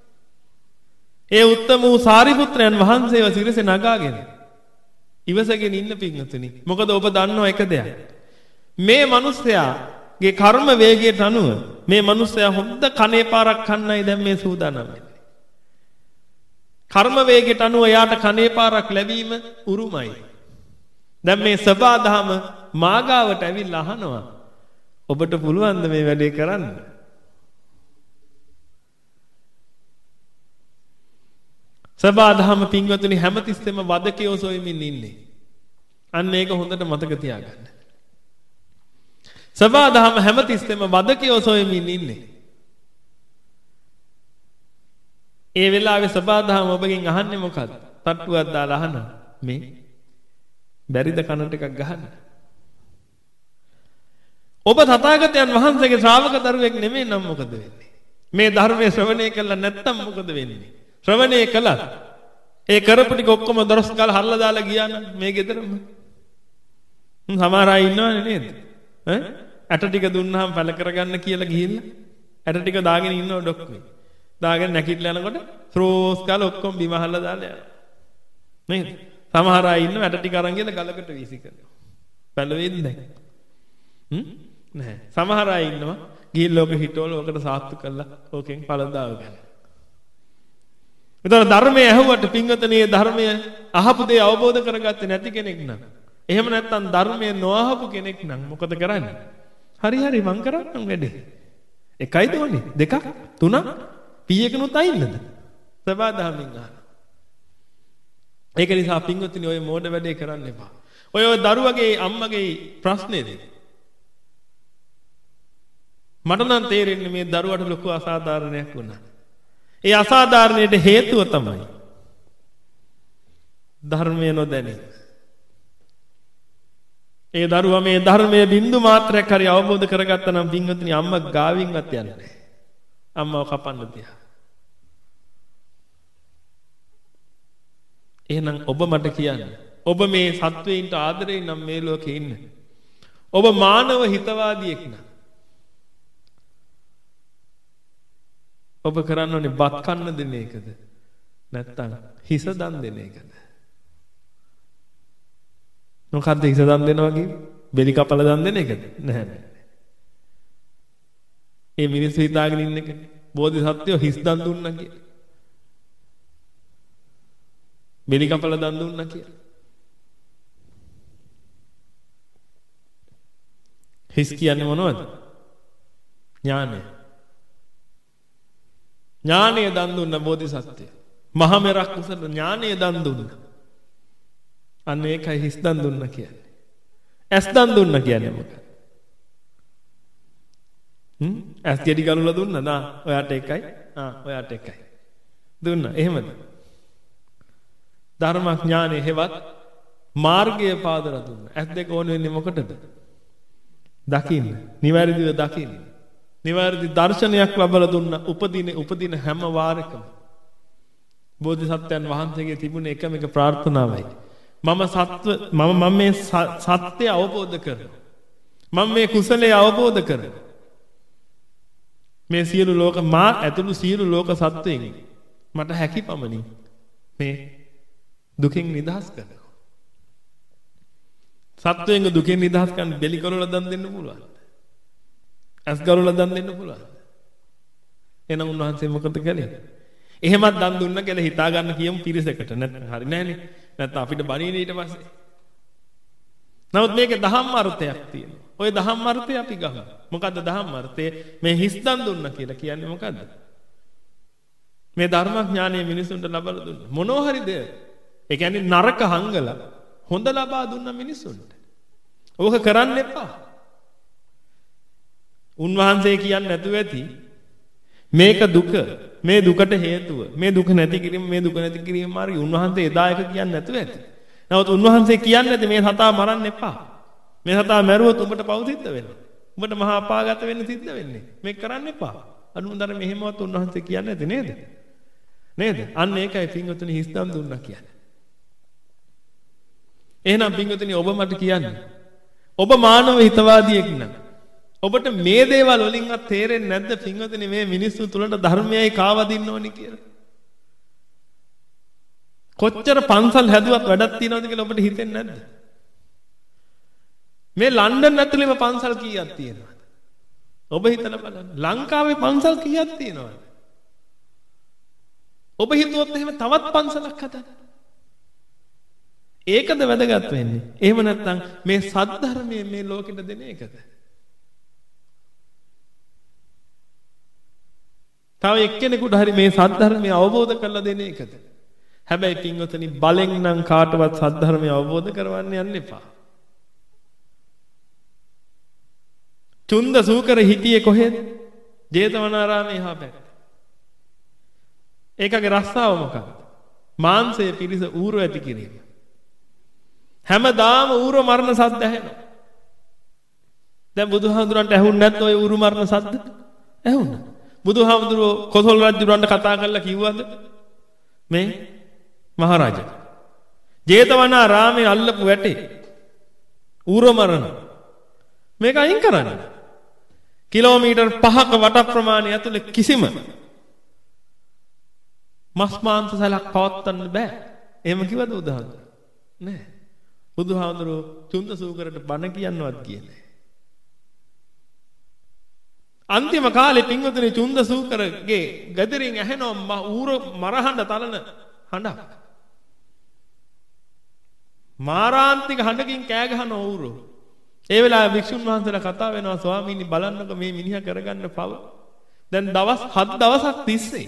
ඒ උත්තම වූ සාරිපුත්‍රයන් වහන්සේව සිරසේ නගාගෙන ඉවසගෙන ඉන්න පින්වතුනි. මොකද ඔබ දන්නව එක දෙයක්. මේ මිනිස්යාගේ කර්ම වේගයට අනුව මේ මිනිස්යා හොඳ කනේ පාරක් කන්නයි දැන් මේ සූදානම් වෙන්නේ. කර්ම වේගයට අනුව යාට කනේ පාරක් ලැබීම උරුමයි. දැන් මේ සබාදහම මාගාවට ඇවිල්ලා අහනවා ඔබට පුළුවන් ද මේ වැඩේ කරන්න? සබාදහම පින්වතුනි හැමතිස්සෙම වදකයෝ සොයමින් ඉන්නේ. අන්න ඒක හොඳට මතක තියාගන්න. සබාදහම හැමතිස්සෙම වදකයෝ සොයමින් ඉන්නේ. ඒ වෙලාවේ සබාදහම ඔබගෙන් අහන්නේ මොකද්ද? තට්ටුවක් දාලා අහනවා. මේ බැරිද කනට එකක් ගහන්න? ඔබ තථාගතයන් වහන්සේගේ ශ්‍රාවක දරුවෙක් නෙමෙයි නම් මොකද වෙන්නේ? මේ ධර්මයේ ශ්‍රවණය කළා නැත්නම් මොකද වෙන්නේ? ශ්‍රවණය කළා. ඒ කරපු ටික ඔක්කොම දරස් කාලා හරලා දාලා ගියා නම් මේ ගෙදරම. සමහර අය ඉන්නවනේ නේද? ඈ ඇට ටික දුන්නාම පැල කරගන්න කියලා ගිහිල්ලා ඇට ටික දාගෙන ඉන්නව ඩොක්කේ. දාගෙන නැගිටලා යනකොට ත්‍රෝස් කාලා ඔක්කොම බිම හරලා දාලා යනවා. නේද? සමහර අය ඉන්නව ඇට ටික අරන් ගිහලා ගලකට වීසි කරනවා. පැල වෙන්නේ නැහැ. හ්ම්? නැහැ. සමහර අය ඉන්නවා ගිහිල්ලා ඔක හිටවල ඔකට සාත්තු කරලා ඕකෙන් පළදාව ගන්න. ඒතර ධර්මයේ ඇහුවට පින්වතනේ ධර්මය අහපු දේ අවබෝධ කරගත්තේ නැති කෙනෙක් නම් එහෙම නැත්නම් ධර්මයේ නොඅහපු කෙනෙක් නම් මොකද කරන්නේ? හරි හරි මං කරන්නම් වැඩේ. එකයිද ඕනේ? දෙකක්? තුනක්? පීයකනුත් අයින්නද? සබාදහමින් අහන. ඒක නිසා පින්වතුනි ඔය මෝඩ වැඩේ කරන්න එපා. ඔය ඔය දරුවගේ අම්මගේ ප්‍රශ්නේද? මට නම් තේරෙන්නේ මේ දරුවට ලොකු අසාධාරණයක් වුණා. ඒ අසාධාරණයට හේතුව තමයි ධර්මය නොදැනීම. ඒ දරුවා මේ ධර්මයේ බින්දු මාත්‍රයක් හරි අවබෝධ කරගත්තා නම් පින්වතුනි අම්මා ගාවින්වත් යන්නේ නැහැ. අම්මව කපන්න තියා. එහෙනම් ඔබ මට කියන්න. ඔබ මේ සත්වයින්ට ආදරේ නම් මේ ලෝකේ ඉන්න. ඔබ මානව හිතවාදියෙක් නම් ඔබ කරන්න ඕනේ බත් කන්න දෙන එකද? නැත්තම් හිස දන් දෙන එකද? මොකද්ද හිස දන් දෙනවා කියන්නේ? බෙලි කපලා දන් දෙන එකද? නැහැ නෑ. මේ මිනිස්සු හිතාගෙන ඉන්න එක බෝධිසත්වෝ හිස් දන් දුන්නා කියලා. බෙලි කපලා දන් දුන්නා කියලා. හිස් කියන්නේ මොනවද? ඥානය. ඥානය දන් දුන්න බෝධිසත්වය. මහා මෙරක් කුසල ඥානය දන් දුන්න. අන්න ඒකයි හිස් දන් දුන්න කියන්නේ. ඇස් දන් දුන්න කියන්නේ මොකක්ද? හ්ම් ඇස් ගෙඩි ගලවලා දුන්නා නා ඔයාට එකයි ආ ඔයාට එකයි. දුන්නා එහෙමද? ධර්මඥානෙ හේවත් මාර්ගය පාදලා දුන්නා. ඇස් දෙක ඕන වෙන්නේ මොකටද? දකින්න. නිවැරදිව දකින්න. නිවැරදි දර්ශනයක් ලැබලා දුන්න උපදින උපදින හැම වාරකම බෝධිසත්වයන් වහන්සේගේ තිබුණ එකම එක ප්‍රාර්ථනාවයි. මම සත්ව මම මම මේ සත්‍ය අවබෝධ කරනවා. මම මේ කුසලයේ අවබෝධ කරනවා. මේ සියලු ලෝක මා ඇතුළු සියලු ලෝක සත්වයන් මට හැකි පමණින් මේ දුකෙන් නිදහස් කරනවා. සත්වයන්ගේ දුකෙන් නිදහස් කරන්න බෙලි කරවලා දන් දෙන්න පුළුවන්. ඇස් ගලවලා දන් දෙන්න පුළුවන්. එහෙනම් උන්වහන්සේ මොකද කළේ? එහෙමත් දන් දුන්න කියලා හිතා ගන්න කියමු පිරිසකට. නැත්නම් හරි නෑනේ. නැත්නම් අපිට බණීන ඊට පස්සේ. නමුත් මේකේ දහම් අර්ථයක් තියෙනවා. ওই දහම් අර්ථය අපි ගමු. මොකද්ද දහම් අර්ථය? මේ හිස් දන් දුන්න කියලා කියන්නේ මොකද්ද? මේ ධර්මඥානය මිනිසුන්ට ලබා දුන්න. මොනවා හරිද? ඒ කියන්නේ නරක හංගලා හොඳ ලබා දුන්න මිනිසුන්ට. ඕක කරන්න එපා. උන්වහන්සේ කියන්නේ නැතුව ඇති මේක දුක මේ දුකට හේතුව මේ දුක නැති කිරීම මේ දුක නැති කිරීම මාර්ගය උන්වහන්සේ එදා එක කියන්නේ නැතුව ඇති. නමුත් උන්වහන්සේ කියන්නේ නැති මේ සතා මරන්න එපා. මේ සතා මැරුවොත් උඹට පව් සිද්ධ වෙනවා. උඹට මහා අපාගත වෙන්න සිද්ධ වෙන්නේ. මේක කරන්න එපා. අනුන්දර මෙහෙමවත් උන්වහන්සේ කියන්නේ නැති නේද? නේද? අන්න ඒකයි පින්වතුනි හිස්දම් දුන්නා කියන්නේ. එහෙනම් පින්වතුනි ඔබ මට කියන්න. ඔබ මානව හිතවාදියෙක් නම් ඔබට මේ දේවල් වලින්වත් තේරෙන්නේ නැද්ද පින්වතුනි මේ මිනිස්සු තුලට ධර්මයයි කාවදින්න ඕනි කියලා? කොච්චර පන්සල් හැදුවත් වැඩක් තියනවද කියලා ඔබට හිතෙන්නේ නැද්ද? මේ ලන්ඩන් ඇතුළේම පන්සල් කීයක් තියෙනවද? ඔබ හිතලා බලන්න. ලංකාවේ පන්සල් කීයක් තියෙනවද? ඔබ හිතුවොත් එහෙම තවත් පන්සලක් හදන්න. ඒකද වැදගත් වෙන්නේ. එහෙම නැත්නම් මේ සද්ධර්මයේ මේ ලෝකෙට දෙන එකද? තව එක්කෙනෙකුට හරි මේ සද්ධර්මය අවබෝධ කරලා දෙන එකද? හැබැයි පින්වතුනි බලෙන් නම් කාටවත් සද්ධර්මය අවබෝධ කරවන්න යන්න එපා. චුන්ද සූකර හිටියේ කොහෙද? ජේතවනාරාමේ එහා පැත්තේ. ඒකගේ රස්සාව මොකක්ද? මාංශයේ පිරිස ඌර ඇති කිරීම. හැමදාම ඌර මරණ සද්ද ඇහෙනවා. දැන් බුදුහාමුදුරන්ට ඇහුන්නේ නැද්ද ඔය ඌරු මරණ සද්ද? ඇහුණා. බුදුහාමුදුරෝ කොසල් රජුරන්ට කතා කරලා කිව්වද? මේ මහරජා ජේතවනාරාමේ අල්ලපු වැටේ ඌර මරණ මේක අයින් කරන්න. කිලෝමීටර් පහක වට ප්‍රමාණය ඇතුලේ කිසිම මස් මාංශ සලක් පවත්වන්න බෑ. එහෙම කිව්වද බුදුහාමුදුරෝ? නෑ. බුදුහාමුදුරෝ චුන්දසූකරට බණ කියන්නවත් කියන්නේ. අන්තිම කාලේ පින්වතුනි චුන්දසූකරගේ ගදරින් ඇහෙනවා ඌර මරහඬ තලන හඬක්. මාරාන්තික හඬකින් කෑ ගහන ඌරෝ. ඒ වෙලාවේ භික්ෂුන් වහන්සේලා කතා වෙනවා ස්වාමීනි බලන්නකො මේ මිනිහා කරගන්න පව. දැන් දවස් හත් දවසක් තිස්සේ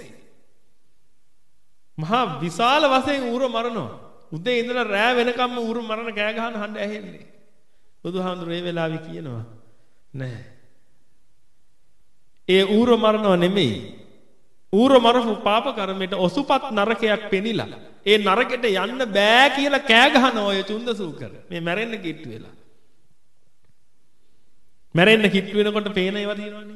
මහා විශාල වශයෙන් ඌර මරනවා. උදේ ඉඳලා රෑ වෙනකම්ම ඌර මරන කෑ ගහන හඬ ඇහෙන්නේ. බුදුහාමුදුරේ ඒ වෙලාවේ කියනවා නෑ. ඒ ඌර මරනව නෙමෙයි. ඌර මරපු පාප කර්මයට ඔසුපත් නරකයක් පෙනිලා ඒ නරකෙට යන්න බෑ කියලා කෑ ගහන ඔය චුන්දසූකර. මේ මැරෙන්න කිට්ටු වෙලා. මැරෙන්න කිට්ටු වෙනකොට පේන ඒවා තියෙනවනේ.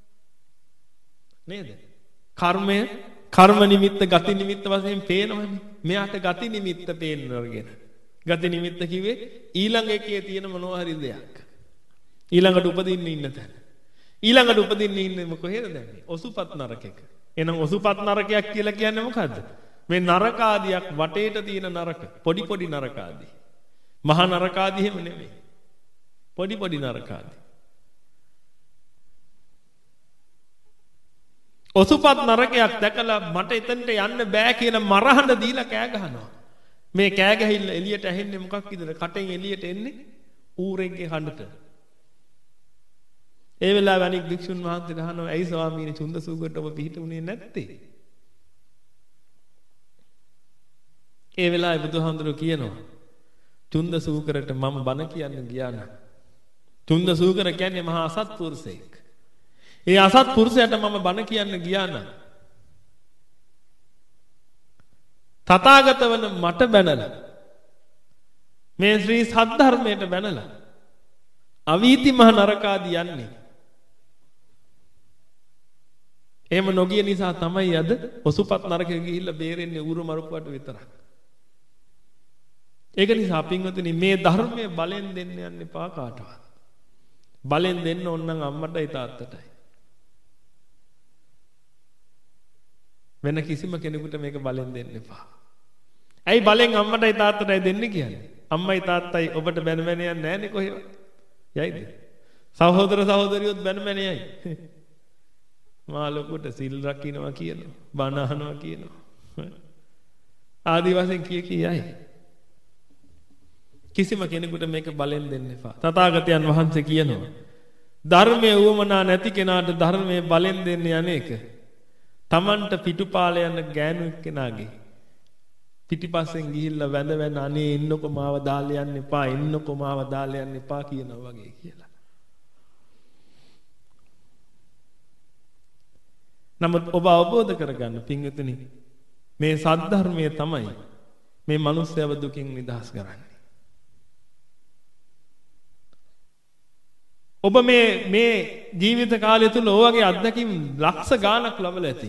නේද? කර්මය, කර්ම නිමිත්ත, ගති නිමිත්ත වශයෙන් පේනවනේ. මෙයාට ගති නිමිත්ත පේන්නවගෙන. ගති නිමිත්ත කිව්වේ ඊළඟ එකේ තියෙන මොනවා හරි දෙයක්. ඊළඟට උපදින්න ඉන්න තැන. ඊළඟට උපදින්න ඉන්නේ කොහෙද දැන්? ඔසුපත් නරකයක. එහෙනම් ඔසුපත් නරකයක් කියලා කියන්නේ මොකද්ද? මේ නරක ආදියක් වටේට තියෙන නරක. පොඩි පොඩි නරක ආදී. මහා නරක ආදී එහෙම නෙමෙයි. පොඩි පොඩි නරක ආදී. ඔසුපත් නරකයක් දැකලා මට එතනට යන්න බෑ කියන මරහඬ දීලා කෑ ගහනවා. මේ කෑ ගැහිල්ල එළියට ඇහෙන්නේ මොකක් විදිහද? කටෙන් එළියට එන්නේ ඌරෙක්ගේ හඬට. ඒ වෙලාවේ අනික් භික්ෂුන් වහන්සේ අහනවා ඇයි ස්වාමීනි චුන්දසූකරට ඔබ පිහිටුනේ නැත්තේ? ඒ වෙලාවේ බුදුහාමුදුරුවෝ කියනවා චුන්දසූකරට මම බණ කියන්න ගියා නම් චුන්දසූකර කියන්නේ මහා අසත්පුරුෂයෙක්. ඒ අසත්පුරුෂයාට මම බණ කියන්න ගියා නම් තථාගත වන මට බැනලා මේ ශ්‍රී සද්ධර්මයට බැනලා අවීති මහ නරකාදී යන්නේ. එහෙම නොගිය නිසා තමයි අද ඔසුපත් නරකෙ ගිහිල්ලා බේරෙන්නේ ඌරු මරුපුවට විතරක්. ඒක නිසා පින්වතුනි මේ ධර්මයේ බලෙන් දෙන්න යන්න එපා කාටවත්. බලෙන් දෙන්න ඕන නම් අම්මටයි තාත්තටයි. වෙන කිසිම කෙනෙකුට මේක බලෙන් දෙන්න එපා. ඇයි බලෙන් අම්මටයි තාත්තටයි දෙන්න කියන්නේ? අම්මයි තාත්තයි ඔබට බැන බැන යන්නේ නැහනේ කොහෙවත්. යයිද? සහෝදර සහෝදරියොත් බැන බැන යයි. මා ලොකුට සිල් රකින්නවා කියනවා, බණ අහනවා කියනවා. ආදි වශයෙන් කිය කියයි. කිසිම කෙනෙකුට මේක බලෙන් දෙන්න එපා. තථාගතයන් වහන්සේ කියනවා ධර්මයේ උවමනා නැති කෙනාට ධර්මයේ බලෙන් දෙන්න යන්නේක. Tamanට පිටුපාල යන ගෑනු කෙනාගේ පිටිපස්සෙන් ගිහිල්ලා වැඳ වැඳ අනේ එන්නකො මාව දාලා යන්න එපා, එන්නකො මාව දාලා යන්න එපා කියනවා වගේ කියලා. නමුත් ඔබ අවබෝධ කරගන්න පින්විතනි මේ සද්ධර්මයේ තමයි මේ මිනිස්යව දුකින් නිදහස් කරන්නේ. ඔබ මේ මේ ජීවිත කාලය තුල ඔයගේ අත්දැකීම් ලක්ෂ ගාණක් ලබලා ඇති.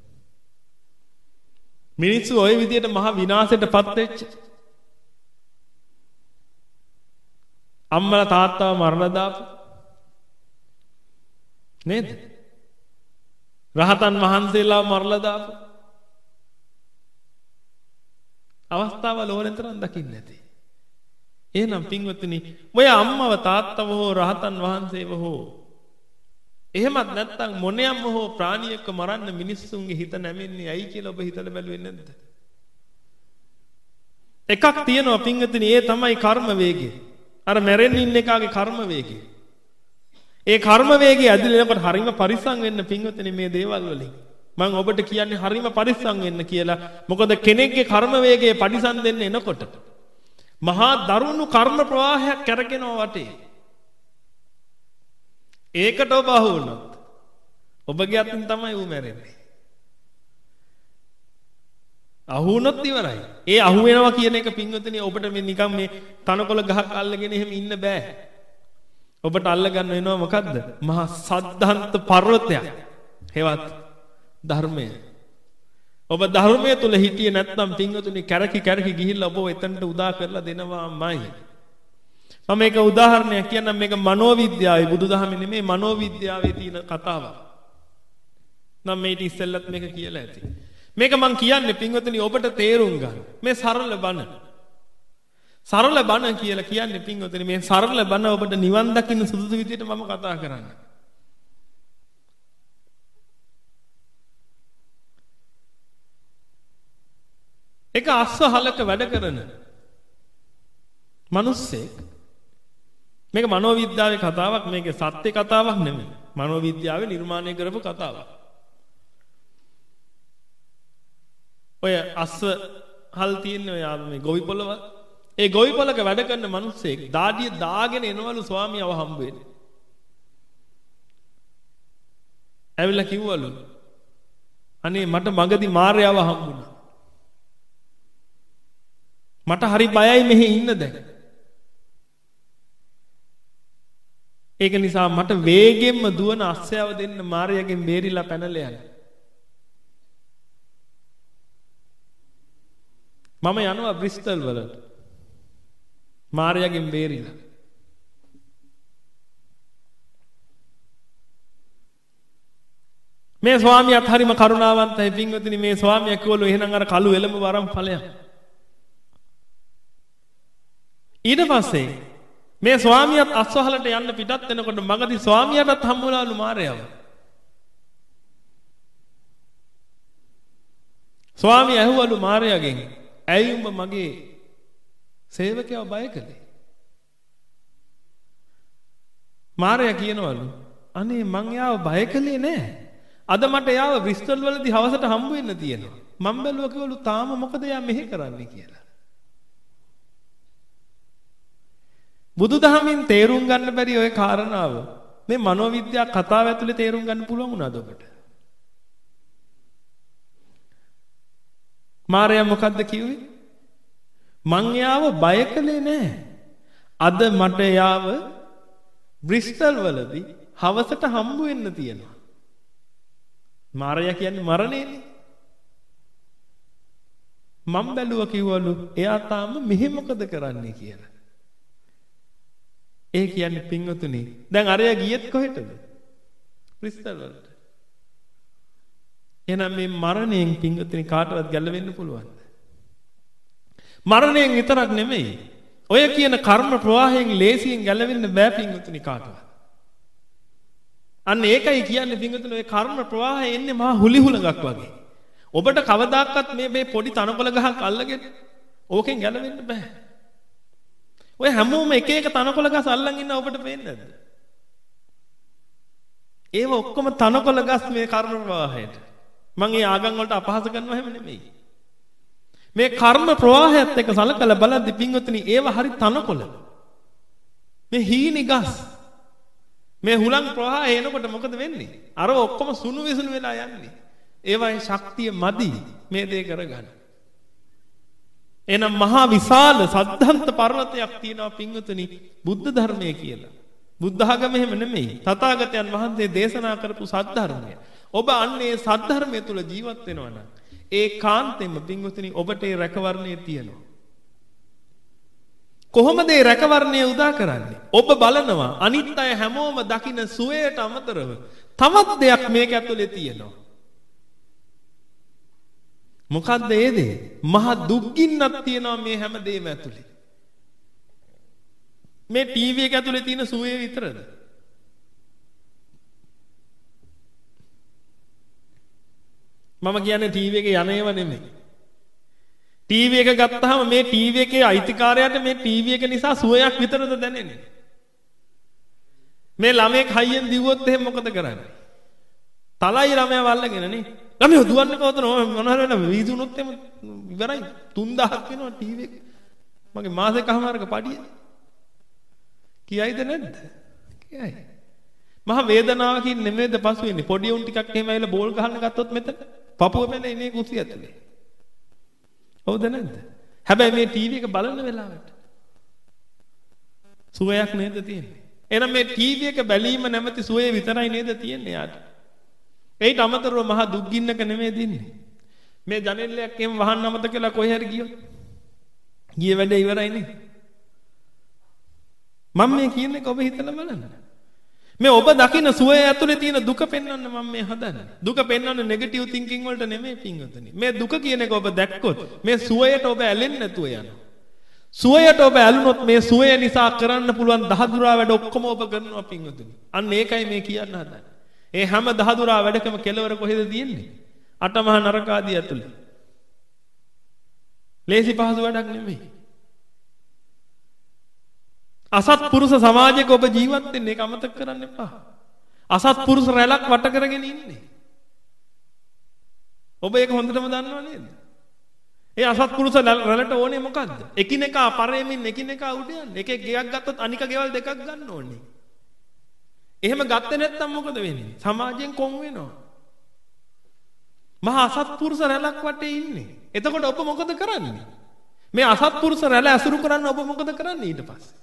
මිනිස්සු ওই විදියට මහ විනාශයටපත් වෙච්ච අම්මලා තාත්තව මරලා දාපු නේද? රහතන් වහන්සේලා මරලා දාපු අවස්ථාවල ඕනෙතරම් දකින්න ඇති. එහෙනම් පින්වත්නි ඔය අම්මව තාත්තව හෝ රහතන් වහන්සේව හෝ එහෙමත් නැත්නම් මොනියම්ම හෝ ප්‍රාණියෙක්ව මරන්න මිනිස්සුන්ගේ හිත නැමෙන්නේ ඇයි කියලා ඔබ හිතලා බැලුවේ නැද්ද? එකක් තියෙනවා පින්වත්නි ඒ තමයි කර්ම වේගය. අර මැරෙන්න ඉන්න එකාගේ කර්ම වේගය. ඒ කර්ම වේගය ඇදලෙනකොට හරිම පරිස්සම් වෙන්න පින්වත්නි මේ දේවල් වලින්. මම ඔබට කියන්නේ හරිම පරිස්සම් වෙන්න කියලා. මොකද කෙනෙක්ගේ කර්ම වේගය පරිස්සම් දෙන්න එනකොට මහා දරුණු කර්ම ප්‍රවාහයක් කරගෙනව වටේ. ඒකට ඔබ අහු වුණොත් ඔබගේ අතින් තමයි ඌ මැරෙන්නේ. අහු වුණොත් ඉවරයි. ඒ අහු වෙනවා කියන එක පින්වතුනි ඔබට මේ නිකන් මේ තනකොළ ගහක් අල්ලගෙන එහෙම ඉන්න බෑ. ඔබට අල්ල ගන්න වෙනවා මොකද්ද? මහා සද්ධාන්ත පර්වතයක්. හේවත් ධර්මය. ඔබ ධර්මයේ තුල හිටියේ නැත්නම් පින්වතුනි කැරකි කැරකි ගිහිල්ලා ඔබ එතනට උදා කරලා දෙනවාමයි. මම මේක උදාහරණයක් කියන්නම්. මේක මනෝවිද්‍යාවේ බුදුදහමේ නෙමෙයි මනෝවිද්‍යාවේ තියෙන කතාවක්. නම් මේක ඉස්සෙල්ලත් මේක කියලා ඇති. මේක මං කියන්නේ පින්වතුනි ඔබට තේරුම් ගන්න. මේ සරල බණ. සරල බණ කියලා කියන්නේ පින්වතුනි මේ සරල බණ ඔබට නිවන් දකින්න සුදුසු විදියට මම කතා කරන්නේ. එක අස්වහලක වැඩ කරන මිනිස්සෙක් මේක මනෝවිද්‍යාවේ කතාවක් මේක සත්‍ය කතාවක් නෙමෙයි මනෝවිද්‍යාවේ නිර්මාණය කරපු කතාවක්. ඔය අස්වහල් තියෙන ඔය මේ ගොවි පොළව ඒ ගොවි පොළක වැඩ කරන මිනිස්සෙක් දාඩිය දාගෙන එනවලු ස්වාමියාව හම්බ වෙන්න. ඇවිල්ලා කිව්වලු අනේ මට මගදී මාර්යාව හම්බුණා. මට හරි බයයි මෙහි ඉන්න දැන්. ඒක නිසා මට වේගෙන්ම දුවන අස්සයාව දෙන්න මාර්යාගෙන් බේරිලා පැනලා යන්න. මම යනවා බ්‍රිස්ටල් වලට. මාර්යාගෙන් බේරිලා. මේ ස්වාමියාත් හරිම කරුණාවන්තයි පින්වතුනි මේ ස්වාමියා කිව්වලු එහෙනම් අර කළු එළඹ වරම් ඵලයක්. ඊට පස්සේ මේ ස්වාමියාත් අස්වහලට යන්න පිටත් වෙනකොට මගදී ස්වාමියාටත් හම්බුණාලු මාර්යාව. ස්වාමියා ඇහුවලු මාර්යාගෙන් ඇයි උඹ මගේ සේවකයව බය කළේ? මාර්යා කියනවලු අනේ මං යාව බය කළේ නෑ. අද මට යාව බ්‍රිස්ටල් වලදී හවසට හම්බ වෙන්න තියෙනවා. මම බැලුවා කිව්වලු තාම මොකද යා මෙහෙ කරන්නේ කියලා. බුදුදහමින් තේරුම් ගන්න බැරි ওই කාරණාව මේ මනෝවිද්‍යා කතාව ඇතුලේ තේරුම් ගන්න පුළුවන් වුණාද ඔබට? මාර්යා මොකද්ද කිව්වේ? මං යාව බය කළේ නෑ. අද මට යාව බ්‍රිස්ටල් වලදී හවසට හම්බ වෙන්න තියෙනවා. මාර්යා කියන්නේ මරණයනේ. මම බැලුවා කිව්වලු එයා තාම මෙහෙ මොකද කරන්නේ කියලා. ඒ කියන්නේ පින්වතුනි දැන් අරයා ගියෙත් කොහෙටද? බ්‍රිස්ටල් වලට. එහෙනම් මේ මරණයෙන් පින්වතුනි කාටවත් ගැලවෙන්න පුළුවන්ද? මරණයෙන් විතරක් නෙමෙයි. ඔය කියන කර්ම ප්‍රවාහයෙන් ලේසියෙන් ගැලවෙන්න බෑ පින්වතුනි කාටවත්. අන්න ඒකයි කියන්නේ පින්වතුනි ඔය කර්ම ප්‍රවාහය එන්නේ මහා හුලිහුලඟක් වගේ. ඔබට කවදාකවත් මේ මේ පොඩි තනකොළ ගහක් අල්ලගෙන ඕකෙන් ගැලවෙන්න බෑ. ඔය හැමෝම එක එක තනකොළ ගස් අල්ලන් ඉන්න ඔබට පේන්නේ නැද්ද? ඒව ඔක්කොම තනකොළ ගස් මේ කර්ම ප්‍රවාහයට. මම මේ ආගම් වලට අපහාස කරනවා හැම නෙමෙයි. මේ කර්ම ප්‍රවාහයත් එක්ක සලකලා බලද්දි පින්වතුනි ඒව හරි තනකොළ. මේ හීනි ගස්. මේ හුලං ප්‍රවාහය එනකොට මොකද වෙන්නේ? අර ඔක්කොම සුණු විසුණු වෙලා යන්නේ. ඒවයි ශක්තිය මදි මේ දේ කරගන්න. එනම් මහා විශාල සද්ධාන්ත පර්වතයක් තියෙනවා පින්වතුනි බුද්ධ ධර්මය කියලා. බුද්ධ ආගම එහෙම නෙමෙයි. තථාගතයන් වහන්සේ දේශනා කරපු සද්ධර්මය. ඔබ අන්නේ සද්ධර්මය තුල ජීවත් වෙනවා නම් ඒ කාන්තෙම පින්වතුනි ඔබට ඒ රැකවරණය තියෙනවා. කොහොමද ඒ රැකවරණය උදා කරන්නේ? ඔබ බලනවා අනිත් අය හැමෝම දකින සුවයට අමතරව තවත් දෙයක් මේක ඇතුලේ තියෙනවා. මොකද්ද ඒ දේ? මහ දුක්ගින්නක් තියෙනවා මේ හැම දෙයක්ම ඇතුලේ. මේ ටීවී එක ඇතුලේ තියෙන සුවේ විතරද? මම කියන්නේ ටීවී එකේ යන්නේව නෙමෙයි. ටීවී එක ගත්තාම මේ ටීවී එකේ අයිතිකාරයාට මේ ටීවී එක නිසා සුවයක් විතරද දැනෙන්නේ. මේ ළමයෙක් හයියෙන් දිව්වොත් එහෙම මොකද කරන්නේ? තලයි ළමයා වල්ලගෙන නේ. ළමයා දුවන්නේ කොහොමද මොනවද වෙන වීදුනොත් එහෙම ඉවරයි. තුන් දහසක් වෙනවා ටීවී එක. මගේ මාසෙකමාරක පඩිය. කියයිද නැද්ද? කියයි. මහ වේදනාවකින් නෙමෙයිද පසු වෙන්නේ. පොඩි උන් ටිකක් එහෙම ඇවිල්ලා බෝල් ගහන්න ගත්තොත් මෙතන පපුව පැලේ ඉන්නේ කුස්සිය ඇතුලේ. හවුද නැද්ද? හැබැයි මේ ටීවී එක බලන වෙලාවට සුවයක් නේද තියෙන්නේ? එහෙනම් මේ ටීවී එක බැලීම නැමැති සුවය විතරයි නේද තියෙන්නේ යාට? ඒට අමතරව මහ දුක් ගින්නක නෙමෙයි දින්නේ. මේ ජනෙල්ලයක් එහෙම වහන්න අමතක කියලා කොහේ හරි ගියොත් ගිය වැඩේ ඉවරයි නේ. මම මේ කියන්නේ ඔබ හිතලා බලන්න. මේ ඔබ දකින්න සුවය ඇතුලේ තියෙන දුක පෙන්වන්න මම මේ හදන්නේ. දුක පෙන්වන්න නෙගටිව් තින්කින් වලට නෙමෙයි පිංගුතුනි. මේ දුක කියන එක ඔබ දැක්කොත් මේ සුවයට ඔබ ඇලෙන්නේ නැතුව යනවා. සුවයට ඔබ ඇලුනොත් මේ සුවය නිසා කරන්න පුළුවන් දහදුරා වැඩ ඔක්කොම ඔබ කරනවා පිංගුතුනි. අන්න ඒකයි මේ කියන්න හදන්නේ. ඒ හැම දහදුරා වැඩකම කෙලවර කොහෙද තියෙන්නේ? අටමහා නරක ආදී ඇතුලේ. ලේසි පහසු වැඩක් නෙමෙයි. අසත්පුරුෂ සමාජයක ඔබ ජීවත් වෙන්නේ ඒක අමතක කරන්න එපා. අසත්පුරුෂ රැලක් වට කරගෙන ඉන්නේ. ඔබ ඒක හොඳටම දන්නව නේද? ඒ අසත්පුරුෂ රැලට ඕනේ මොකද්ද? එකිනෙකා පරෙමින් එකිනෙකා උඩ යන්නේ. එකෙක් ගෙයක් ගත්තොත් අනික ගෙවල් දෙකක් ගන්න ඕනේ. එහෙම ගත්තේ නැත්නම් මොකද වෙන්නේ? සමාජයෙන් කොන් වෙනවා. මහා අසත්පුරුෂ රැලක් වටේ ඉන්නේ. එතකොට ඔබ මොකද කරන්නේ? මේ අසත්පුරුෂ රැළ ඇසුරු කරන්න ඔබ මොකද කරන්නේ ඊට පස්සේ?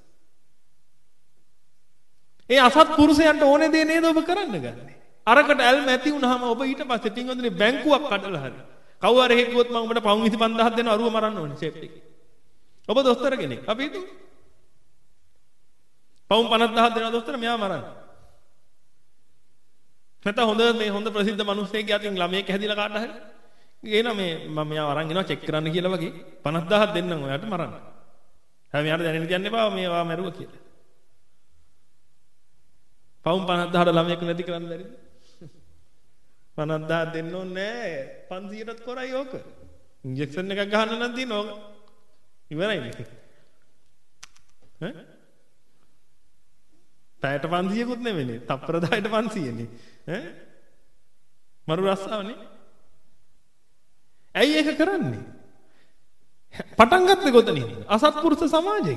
ඒ අසත්පුරුෂයන්ට ඕනේ දේ නේද ඔබ කරන්න ගන්නේ. අරකට ඇල්ම ඇති වුනහම ඔබ ඊට පස්සේ පින්වතුනි බැංකුවක් කඩලා හරි. කවුරු හරි හිතුවොත් මම ඔබට පවුන් විසි පන්දාහක් දෙනවා අරුව මරන්න ඕනේ ෂේප් එකේ. ඔබ දොස්තර කෙනෙක්. අපි හිතුව. පවුන් පනස්දාහක් දෙනවා දොස්තර මෙයා මරන්න. නැත්නම් හොඳ මේ හොඳ ප්‍රසිද්ධ මිනිස්සෙක් යටින් ළමයෙක් හැදිලා කාට හරි ගේන මේ මම මෙයාව අරන් එනවා චෙක් කරන්න කියලා වගේ පනස්දාහක් දෙන්නම් ඔයාට මරන්න. හැබැයි මෙයාට දැනෙන්න තියන්න එපා මේවා මැරුවා කියලා. පවුන් පනස්දාහට ළමයෙක් නැති කරන්න බැරිද? පනස්දාහක් දෙන්න ඕනේ නෑ. පන්සීයටත් කරයි ඕක. ඉන්ජෙක්ෂන් එකක් ගහන්න නම් තියෙන ඕක. ඉවරයිනේ. ඈ? පැයට පන්සීයකුත් නෙමෙයිනේ. තප්පර දහයට පන්සීයනේ. ඈ? මරු රස්සාවනේ. ඇයි ඒක කරන්නේ? පටන් ගත්තේ කොතනින්ද? අසත්පුරුෂ සමාජයෙන්.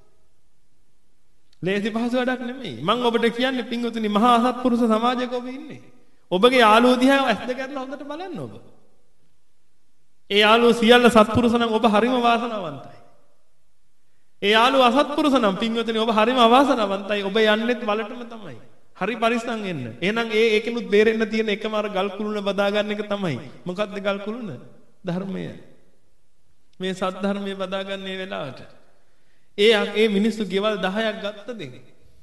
ලේසි පහසු වැඩක් නෙමෙයි. මම ඔබට කියන්නේ පින්වතුනි මහා අසත්පුරුෂ සමාජයක ඔබ ඉන්නේ. ඔබගේ යාළුවෝ දිහා ඇස් දෙක අරලා හොඳට බලන්න ඔබ. ඒ යාළුවෝ සියල්ල සත්පුරුෂ නම් ඔබ හරිම වාසනාවන්තයි. ඒ යාළුවෝ අසත්පුරුෂ නම් පින්වතුනි ඔබ හරිම අවාසනාවන්තයි. ඔබ යන්නේත් වලටම තමයි. හරි පරිස්සම් වෙන්න. එහෙනම් ඒ ඒකෙනුත් බේරෙන්න තියෙන එකම අර ගල් කුළුණ බදා ගන්න එක තමයි. මොකද්ද ගල් කුළුණ? ධර්මය. මේ සත්‍ය ධර්මයේ බදා ගන්න මේ වෙලාවට. ඒ ඒ මිනිස්සු ගෙවල් දහයක් ගත්ත දෙන්නේ.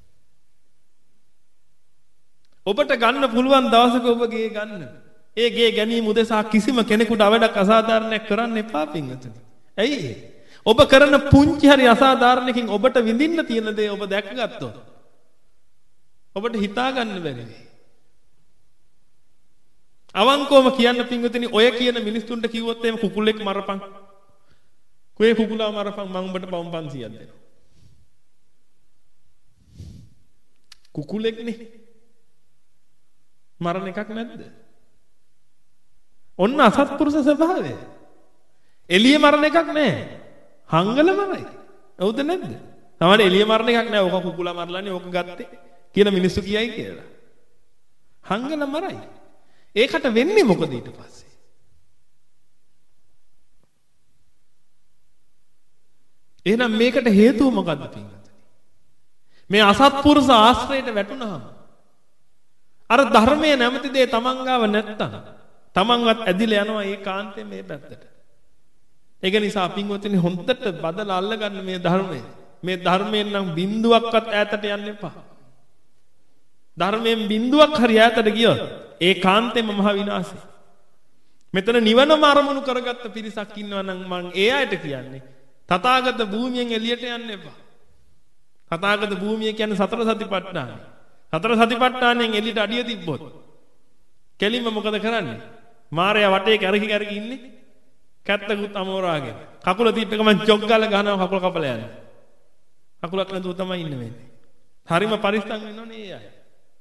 ඔබට ගන්න පුළුවන් දවසක ඔබ ගේ ගන්න. ඒ ගේ ගැනීම උදෙසා කිසිම කෙනෙකුට අවඩක් අසාධාරණයක් කරන්න එපා පින්වතුනි. ඇයි? ඔබ කරන පුංචි හරි අසාධාරණකින් ඔබට විඳින්න තියෙන දේ ඔබ දැකගත්තොත් ඔබට හිතා ගන්න බැරි වෙයි. අවංකවම කියන්න පින්වතුනි ඔය කියන මිනිස්සුන්ට කිව්වොත් එහෙම කුකුලෙක් මරපන්. කොහේ කුකුලා මරපන් මම උඹට පවුන් පන්සීයක් දෙනවා. කුකුලෙක්නේ. මරණ එකක් නැද්ද? ඔන්න අසත්පුරුෂ ස්වභාවය. එළිය මරණ එකක් නැහැ. හංගල මරයි. හවුද නැද්ද? තමයි එළිය මරණ එකක් නැහැ. ඕක කුකුලා මරලානේ ඕක ගත්තේ කියලා මිනිස්සු කියයි කියලා. හංගල මරයි. ඒකට වෙන්නේ මොකද ඊට පස්සේ? එහෙනම් මේකට හේතුව මොකද්ද පින්වතුනි? මේ අසත්පුරුෂ ආශ්‍රයයට වැටුනහම අර ධර්මයේ නැමැති දේ තමන් ගාව නැත්තම් තමන්වත් ඇදිලා යනවා ඒකාන්තයෙන් මේ පැත්තට. ඒක නිසා පින්වතුනි හොඳට බදලා අල්ලගන්න මේ ධර්මය. මේ ධර්මයෙන් නම් බිඳුවක්වත් ඈතට යන්න එපා. ධර්මයෙන් බිඳුවක් හරි ඈතට ගියොත් ඒකාන්තයෙන්ම මහ විනාශයි. මෙතන නිවනම අරමුණු කරගත්ත පිරිසක් ඉන්නවා නම් මං ඒ අයට කියන්නේ තථාගත භූමියෙන් එළියට යන්න එපා. තථාගත භූමිය කියන්නේ සතර සතිපට්ඨාන. සතර සතිපට්ඨානෙන් එළියට අඩිය තිබ්බොත් කෙලින්ම මොකද කරන්නේ? මාරයා වටේ කැරකි කැරකි ඉන්නේ. කැත්තකුත් අමෝරාගෙන. කකුල තියප්ප ගමන් චොක් ගාලා ගහනවා කකුල කපලා යනවා. කකුලක් නැතුව තමයි ඉන්න වෙන්නේ. හරිම පරිස්සම් වෙනවනේ ඒ අය.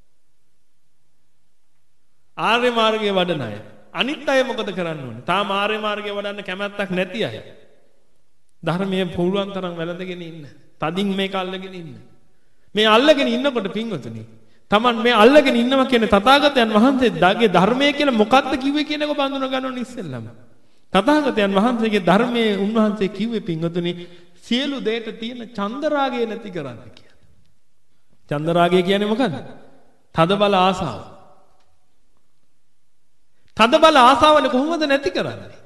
ආර්ය මාර්ගයේ වඩන අය. අනිත් අය මොකද කරන්න ඕනේ? තාම ආර්ය මාර්ගයේ වඩන්න කැමැත්තක් නැති අය. ධර්මයේ පුළුවන් තරම් වැළඳගෙන ඉන්න. තදින් මේක අල්ලගෙන ඉන්න. මේ අල්ලගෙන ඉන්නකොට පින්වතුනි, Taman මේ අල්ලගෙන ඉන්නවා කියන්නේ තථාගතයන් වහන්සේ දාගේ ධර්මයේ කියලා මොකක්ද කිව්වේ කියන එක බඳුන ගන්න ඕනේ ඉස්සෙල්ලම. තථාගතයන් වහන්සේගේ ධර්මයේ උන්වහන්සේ කිව්වේ පින්වතුනි සියලු දේට තියෙන චන්දරාගය නැති කරන්න කියලා. චන්දරාගය කියන්නේ මොකද්ද? තදබල ආසාව. තදබල ආසාවනේ කොහොමද නැති කරන්නේ?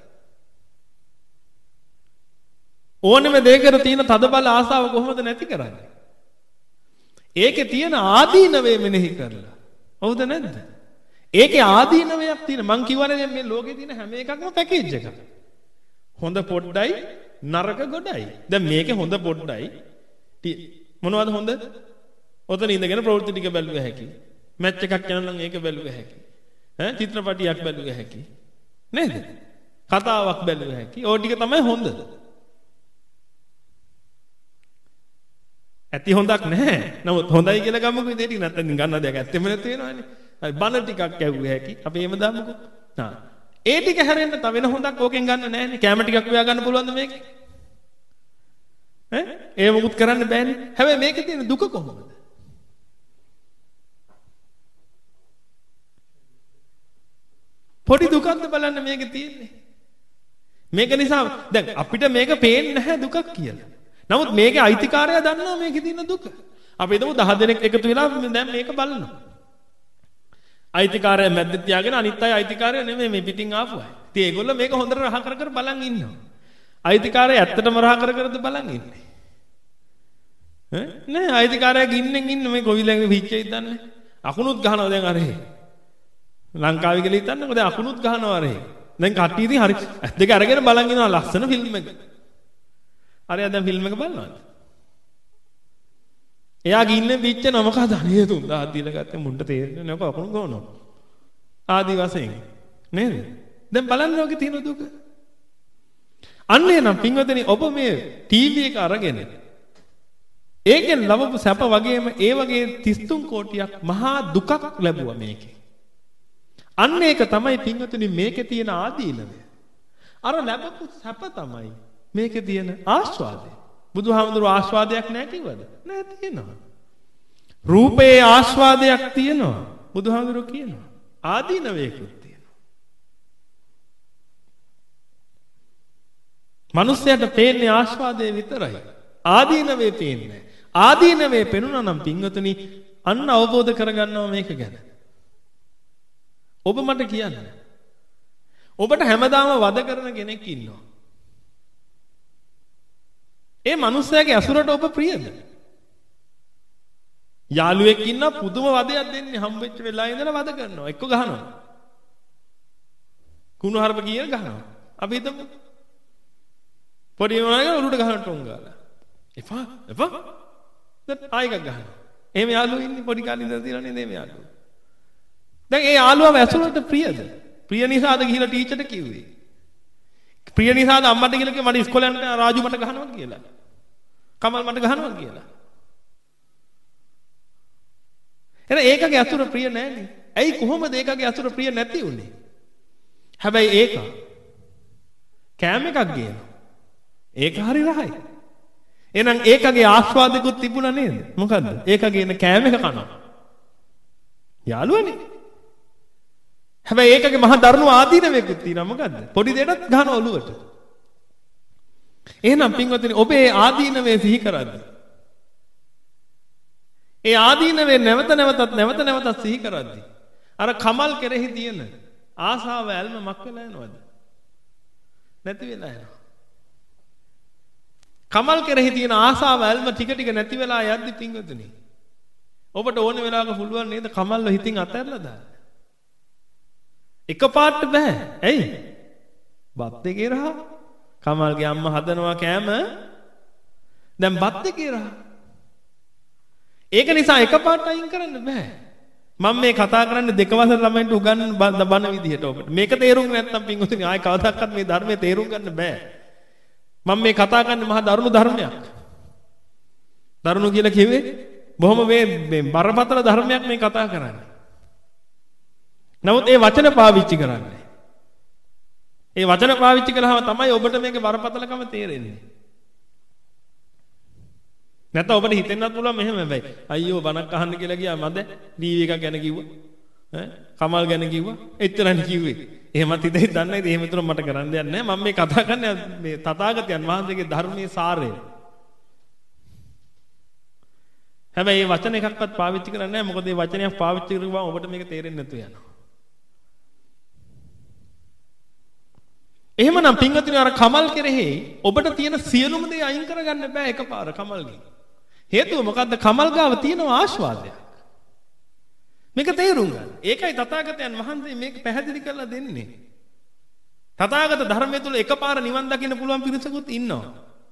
ඕනෙම දෙයකට තියෙන තදබල ආසාව කොහොමද නැති කරන්නේ? ඒකේ තියෙන ආදීනවේ මෙනෙහි කරලා. හවුද නැද්ද? ඒකේ ආදීනවයක් තියෙන. මං කියවනේ මේ ලෝකේ තියෙන හැම එකක්ම පැකේජ් එකක්. හොඳ පොඩ්ඩයි නරක ගොඩයි. දැන් මේකේ හොඳ පොඩ්ඩයි. මොනවද හොඳ? ඔතන ඉඳගෙන ප්‍රවෘත්ති ටික බැලුව හැකි. මැච් එකක් යනවා නම් ඒක බැලුව හැකි. ඈ චිත්‍රපටියක් බැලුව හැකි. නේද? කතාවක් බැලුව හැකි. ඕ ටික තමයි හොඳ. ඇති හොඳක් නැහැ. නමුත් හොඳයි කියලා ගමුකෝ ඉතින් ටික නැත්නම් ගන්න දෙයක් ඇත්තෙම නැති වෙනවනේ. හරි බන ටිකක් ඇව්ව හැකි. අපි එහෙම දාමුකෝ. හා. ඒ ටික හැරෙන්න තව වෙන හොඳක් ඕකෙන් ගන්න නැහැනේ. කැම ටිකක් හොයා ගන්න පුළුවන්ද මේකේ? ඈ? ඒ මොකුත් කරන්න බෑනේ. හැබැයි මේකේ තියෙන දුක කොහොමද? පොඩි දුකක්ද බලන්න මේකේ තියෙන්නේ. මේක නිසා දැන් අපිට මේක පේන්නේ නැහැ දුකක් කියලා. නමුත් මේකේ අයිතිකාරයා දන්නවා මේකේ තියෙන දුක. අපි හිතමු දහ දෙනෙක් එකතු වෙලා දැන් මේක බලනවා. අයිතිකාරයා මැද්ද තියාගෙන අනිත් අය අයිතිකාරයා නෙමෙයි මේ පිටින් ආපු අය. ඉතින් ඒගොල්ලෝ මේක හොඳට රහ කර කර බලන් ඉන්නවා. අයිතිකාරයා ඇත්තටම රහ කර කරද බලන් ඉන්නේ. ඈ නෑ අයිතිකාරයා ගින්නෙන් ඉන්නේ මේ කොවිලෙන් පිච්චෙයිද දන්නේ. අකුණුත් ගහනවා දැන් අර එහෙ. ලංකාවේ කියලා හිතන්නකෝ දැන් අකුණුත් ගහනවා අර එහෙ. දැන් කට්ටිය ඉතින් හරි ඇස් දෙක අරගෙන බලන් ඉනවා ලස්සන ෆිල්ම් එක. අරයා දැන් ෆිල්ම් එක බලනවාද? එයා ගින්නේ පිච්චෙන මොකද අනේ තුන් දහස් දීලා ගත්තේ මුණ්ඩ තේරෙන්නේ නැහැ අකුණු ගහනවා. ආදි වශයෙන් නේද? දැන් බලන්න ඔගේ තියෙන දුක. අන්න එනම් පින්වතුනි ඔබ මේ ටීවී එක අරගෙන ඒකෙන් ලැබපු සැප වගේම ඒ වගේ තිස් තුන් කෝටියක් මහා දුකක් ලැබුවා මේකේ. අන්න ඒක තමයි පින්වතුනි මේකේ තියෙන ආදීනවය. අර ලැබපු සැප තමයි මේකේ තියෙන ආස්වාදය. බුදුහාමුදුරුවෝ ආස්වාදයක් නැහැ කිව්වද? නැහැ තියෙනවා. රූපේ ආස්වාදයක් තියෙනවා. බුදුහාමුදුරුවෝ කියනවා. ආදීනවයකුත් තියෙනවා. මිනිස්යාට පේන්නේ ආස්වාදයේ විතරයි. ආදීනවේ පේන්නේ. ආදීනවේ පෙනුණා නම් පින්වතුනි අන්න අවබෝධ කරගන්නවා මේක ගැන. ඔබ මට කියන්න. ඔබට හැමදාම වද කරන කෙනෙක් ඉන්නවා. ඒ මිනිස්යාගේ අසුරට ඔබ ප්‍රියද? යාළුවෙක් ඉන්නා පුදුම වදයක් දෙන්නේ හම්බෙච්ච වෙලාවේ ඉඳලා වද කරනවා. එක්ක ගහනවා. කුණු හරප කියන ගහනවා. අපි හිතමු. පොඩි මොනවාගේ උඩට ගහන ටොං ගාලා. එපා එපා. දැන් ආයෙක ගහනවා. එහෙම යාළුවෝ ඉන්නේ පොඩි කාලේ ඉඳලා තියෙනවා නේද මේ යාළුවෝ. දැන් ඒ යාළුවව ඇසුරට ප්‍රියද? ප්‍රිය නිසාද ගිහිලා ටීචර්ට කිව්වේ? ප්‍රිය නිසාද අම්මට කියලා කිව්වේ මට ඉස්කෝලේ යන්න රාජු මට ගහනවා කියලා. කමල් මට ගහනවා කියලා. එහෙනම් ඒකගේ අසුර ප්‍රිය නැහැනේ. ඇයි කොහොමද ඒකගේ අසුර ප්‍රිය නැති උනේ? හැබැයි ඒක කෑම එකක් ගේනවා. ඒක හරි රහයි. එහෙනම් ඒකගේ ආස්වාදිකුත් තිබුණා නේද? මොකද්ද? ඒකගේ එන කෑම එක කනවා. යාළුවනේ. හැබැයි ඒකගේ මහා දරුණු ආදීනවයකුත් තියෙනවා මොකද්ද? පොඩි දෙයකට ගහන ඔළුවට. එහෙනම් පින්වත්නි ඔබේ ආදීනවේ සිහි කරද්දී ඒ ආදීනවේ නැවත නැවතත් නැවත නැවතත් සිහි කරද්දී අර කමල් කෙරෙහි තියෙන ආසාව ඇල්ම මක් වෙලා යනවද? නැති වෙලා යනවා. කමල් කෙරෙහි තියෙන ආසාව ඇල්ම ටික ටික නැති වෙලා යද්දි පින්වත්නි ඔබට ඕන වෙලාවක පුළුවන් නේද කමල්ව හිතින් අතහැරලා දාන්න? එකපාරට බෑ. ඇයි? බත් දෙකේ රහ. කමල්ගේ අම්මා හදනවා කෑම. දැන් බත් දෙකේ රහ. ඒක නිසා එකපාරට අයින් කරන්න බෑ. මම මේ කතා කරන්නේ දෙක වසර ළමයින්ට උගන්වන බන විදිහට ඔබට. මේක තේරුම් නැත්නම් පින්වතුනි ආයි කවදාවත් මේ ධර්මයේ තේරුම් ගන්න බෑ. මම මේ කතා කරන්නේ මහා දරුණු ධර්මයක්. දරුණු කියලා කිව්වේ බොහොම මේ බරපතල ධර්මයක් මේ කතා කරන්නේ. නමුත් ඒ වචන පාවිච්චි කරන්නේ. ඒ වචන පාවිච්චි කළාම තමයි ඔබට මේකේ බරපතලකම තේරෙන්නේ. නැත්නම් ඔබට හිතෙන්නත් පුළුවන් මෙහෙම හැබැයි අයියෝ බණක් අහන්න කියලා ගියා මද ටීවී එකක් ගැන කිව්වා ඈ කමල් ගැන කිව්වා එච්චරනේ කිව්වේ එහෙමත් හිතේ දන්නේ නැහැ. එහෙම විතර මට කරන්න දෙයක් නැහැ. මම මේ කතා කරන්නේ මේ තථාගතයන් වහන්සේගේ ධර්මයේ සාරය. හැබැයි මේ වචන එකක්වත් පාවිච්චි කරන්නේ නැහැ. මොකද මේ වචනයක් පාවිච්චි කරගම ඔබට මේක තේරෙන්නේ නැතු යනවා. එහෙමනම් පින්වතුනි අර කමල් කෙරෙහි ඔබට තියෙන සියලුම දේ අයින් කරගන්න බෑ එකපාර කමල්ගෙන්. හේතුව මොකද්ද? කමල් ගාව තියෙන ආශාවාදයක්. මේක තේරුම් ගන්න. ඒකයි තථාගතයන් වහන්සේ මේක පැහැදිලි කරලා දෙන්නේ. තථාගත ධර්මයේ තුල එකපාර නිවන් දකින්න පුළුවන් පිරිසකුත් ඉන්නවා.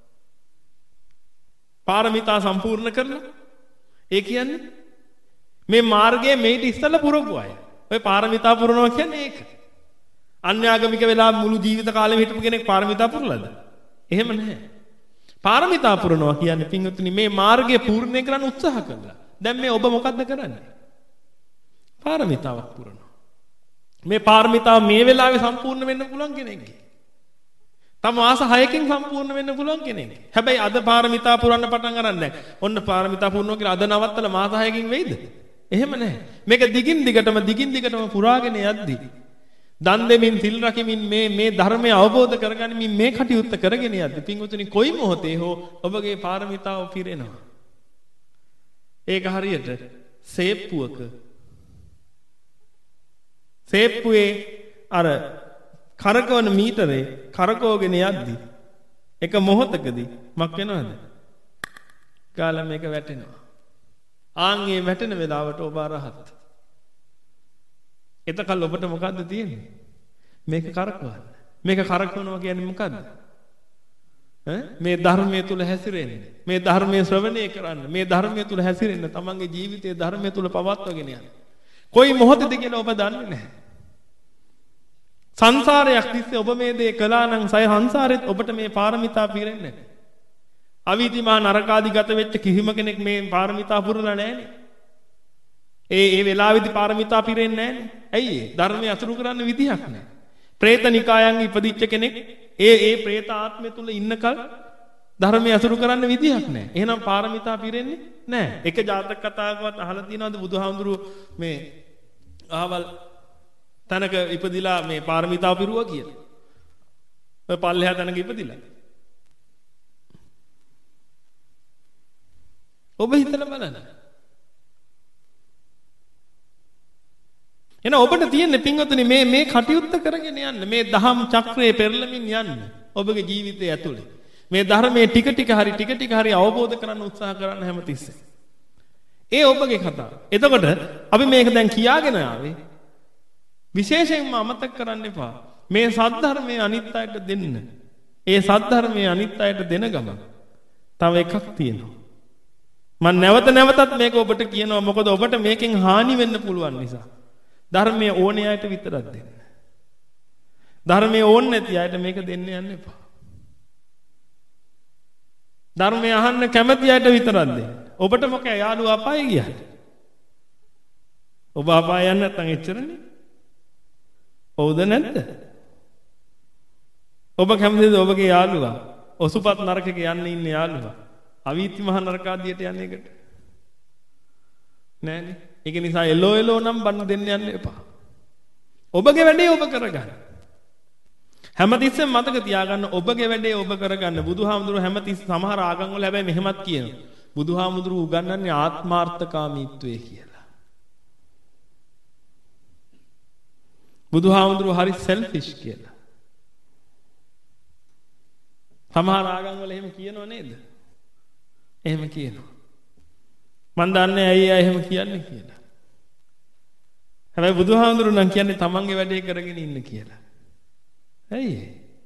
පාරමිතා සම්පූර්ණ කරලා ඒ කියන්නේ මේ මාර්ගයේ මේට ඉස්සලා පුරපු අය. ඔය පාරමිතා පුරනවා කියන්නේ ඒක. අන්‍යාගමික වෙලා මුළු ජීවිත කාලෙම හිටපු කෙනෙක් පාරමිතා පුරලාද? එහෙම නැහැ. පාරමිතා පුරනවා කියන්නේ පින්වතුනි මේ මාර්ගය පූර්ණේ කරන්න උත්සාහ කළා. දැන් මේ ඔබ මොකද්ද කරන්නේ? පාරමිතාවක් පුරනවා. මේ පාරමිතාව මේ වෙලාවේ සම්පූර්ණ වෙන්න පුළුවන් කෙනෙක්ගේ. තම මාස හයකින් සම්පූර්ණ වෙන්න පුළුවන් කෙනෙක්ගේ. හැබැයි අද පාරමිතා පුරන්න පටන් ගන්න නැහැ. ඔන්න පාරමිතා පුරනවා කියලා අද නවත්තලා මාස හයකින් වෙයිද? එහෙම නැහැ. මේක දිගින් දිගටම දිගින් දිගටම පුරාගෙන යද්දී දන් දෙමින් සිල් රකිමින් මේ මේ ධර්මය අවබෝධ කරගනිමින් මේ කටයුත්ත කරගෙන යද්දී පින්වතුනි කොයි මොහොතේ හෝ ඔබගේ පාරමිතාව පිරෙනවා. ඒක හරියට සේප්පුවක සේප්පුවේ අර කරකවන මීටරේ කරකවගෙන යද්දී එක මොහොතකදී මක් වෙනවද? ගාලා මේක වැටෙනවා. ආන්ගේ වැටෙන වෙලාවට ඔබ අරහත්. එතකල් ඔබට මොකද්ද තියෙන්නේ? මේක කරකවන්න. මේක කරකවනවා කියන්නේ මොකද්ද? ඈ මේ ධර්මයේ තුල හැසිරෙන්න. මේ ධර්මයේ ශ්‍රවණය කරන්න. මේ ධර්මයේ තුල හැසිරෙන්න. තමන්ගේ ජීවිතයේ ධර්මයේ තුල පවත්වාගෙන යන්න. කොයි මොහොතද කියලා ඔබ දන්නේ නැහැ. සංසාරයක් තිස්සේ ඔබ මේ දේ කළා නම් සය සංසාරෙත් ඔබට මේ පාරමිතා පිරෙන්නේ නැහැ. අවීතිමා නරකාදී ගත වෙච්ච කිසිම කෙනෙක් මේ පාරමිතා පුරලා නැහැනේ. ඒ ඒ වෙලාවේදී පාරමිතා පිරෙන්නේ නැහැනේ. ඇයි ඒ? ධර්මයේ අසුරු කරන්න විදිහක් නැහැ. പ്രേතනිකායන් ඉපදිච්ච කෙනෙක් ඒ ඒ പ്രേත ආත්මය තුල ඉන්නකල් ධර්මයේ අසුරු කරන්න විදිහක් නැහැ. එහෙනම් පාරමිතා පිරෙන්නේ නැහැ. එක ජාතක කතාවකවත් අහලා තියෙනවද බුදුහාමුදුරුවෝ මේ අහවල් තැනක ඉපදිලා මේ පාරමිතාව පිරුවා කියලා? ඔය පල්ලෙහා තැනක ඉපදිලා. ඔබ හිතලා බලන්න. එහෙනම් ඔබට තියෙන්නේ පින්වතුනි මේ මේ කටයුත්ත කරගෙන යන්න. මේ දහම් චක්‍රයේ පෙරළමින් යන්න. ඔබගේ ජීවිතය ඇතුලේ. මේ ධර්මයේ ටික ටික හරි ටික ටික හරි අවබෝධ කරගන්න උත්සාහ කරන්න හැමතිස්සෙම. ඒ ඔබගේ කතාව. එතකොට අපි මේක දැන් කියාගෙන ආවේ විශේෂයෙන්ම අමතක කරන්න එපා. මේ සද්ධර්මයේ අනිත් අයට දෙන්න. ඒ සද්ධර්මයේ අනිත් අයට දෙන ගමන් තව එකක් තියෙනවා. මම නැවත නැවතත් මේක ඔබට කියනවා. මොකද ඔබට මේකෙන් හානි වෙන්න පුළුවන් නිසා. ධර්මයේ ඕනේ අයට විතරක් දෙන්න. ධර්මයේ ඕනේ නැති අයට මේක දෙන්න යන්න එපා. ධර්මය අහන්න කැමති අයට විතරක් දෙන්න. ඔබට මොකද යාළුවා අපායේ ගියාට? ඔබ අපාය යන්න නැත්නම් එච්චරනේ. ඔව්ද නැද්ද? ඔබ කැමතිද ඔබගේ යාළුවා ඔසුපත් නරකයක යන්න ඉන්න යාළුවා අවීති මහ නරකාදියට යන්න එකට? නෑනේ. ඒක නිසා එලෝ එලෝ නම් බන්න දෙන්න යන්න එපා. ඔබගේ වැඩේ ඔබ කරගන්න. හැමතිස්සෙම මතක තියාගන්න ඔබගේ වැඩේ ඔබ කරගන්න. බුදුහාමුදුරුවෝ හැමතිස්සෙම සමහර ආගම් වල හැබැයි මෙහෙමත් කියනවා. බුදුහාමුදුරුවෝ උගන්වන්නේ ආත්මාර්ථකාමීත්වය කියලා. බුදුහාමුදුරුවෝ හරි සෙල්ෆිෂ් කියලා. සමහර ආගම් වල එහෙම කියනව නේද? එහෙම කියනවා. මන් දන්නේ ඇයි අය එහෙම කියන්නේ කියලා. හැබැයි බුදුහාමුදුරුවෝ නම් කියන්නේ තමන්ගේ වැඩේ කරගෙන ඉන්න කියලා. ඇයි?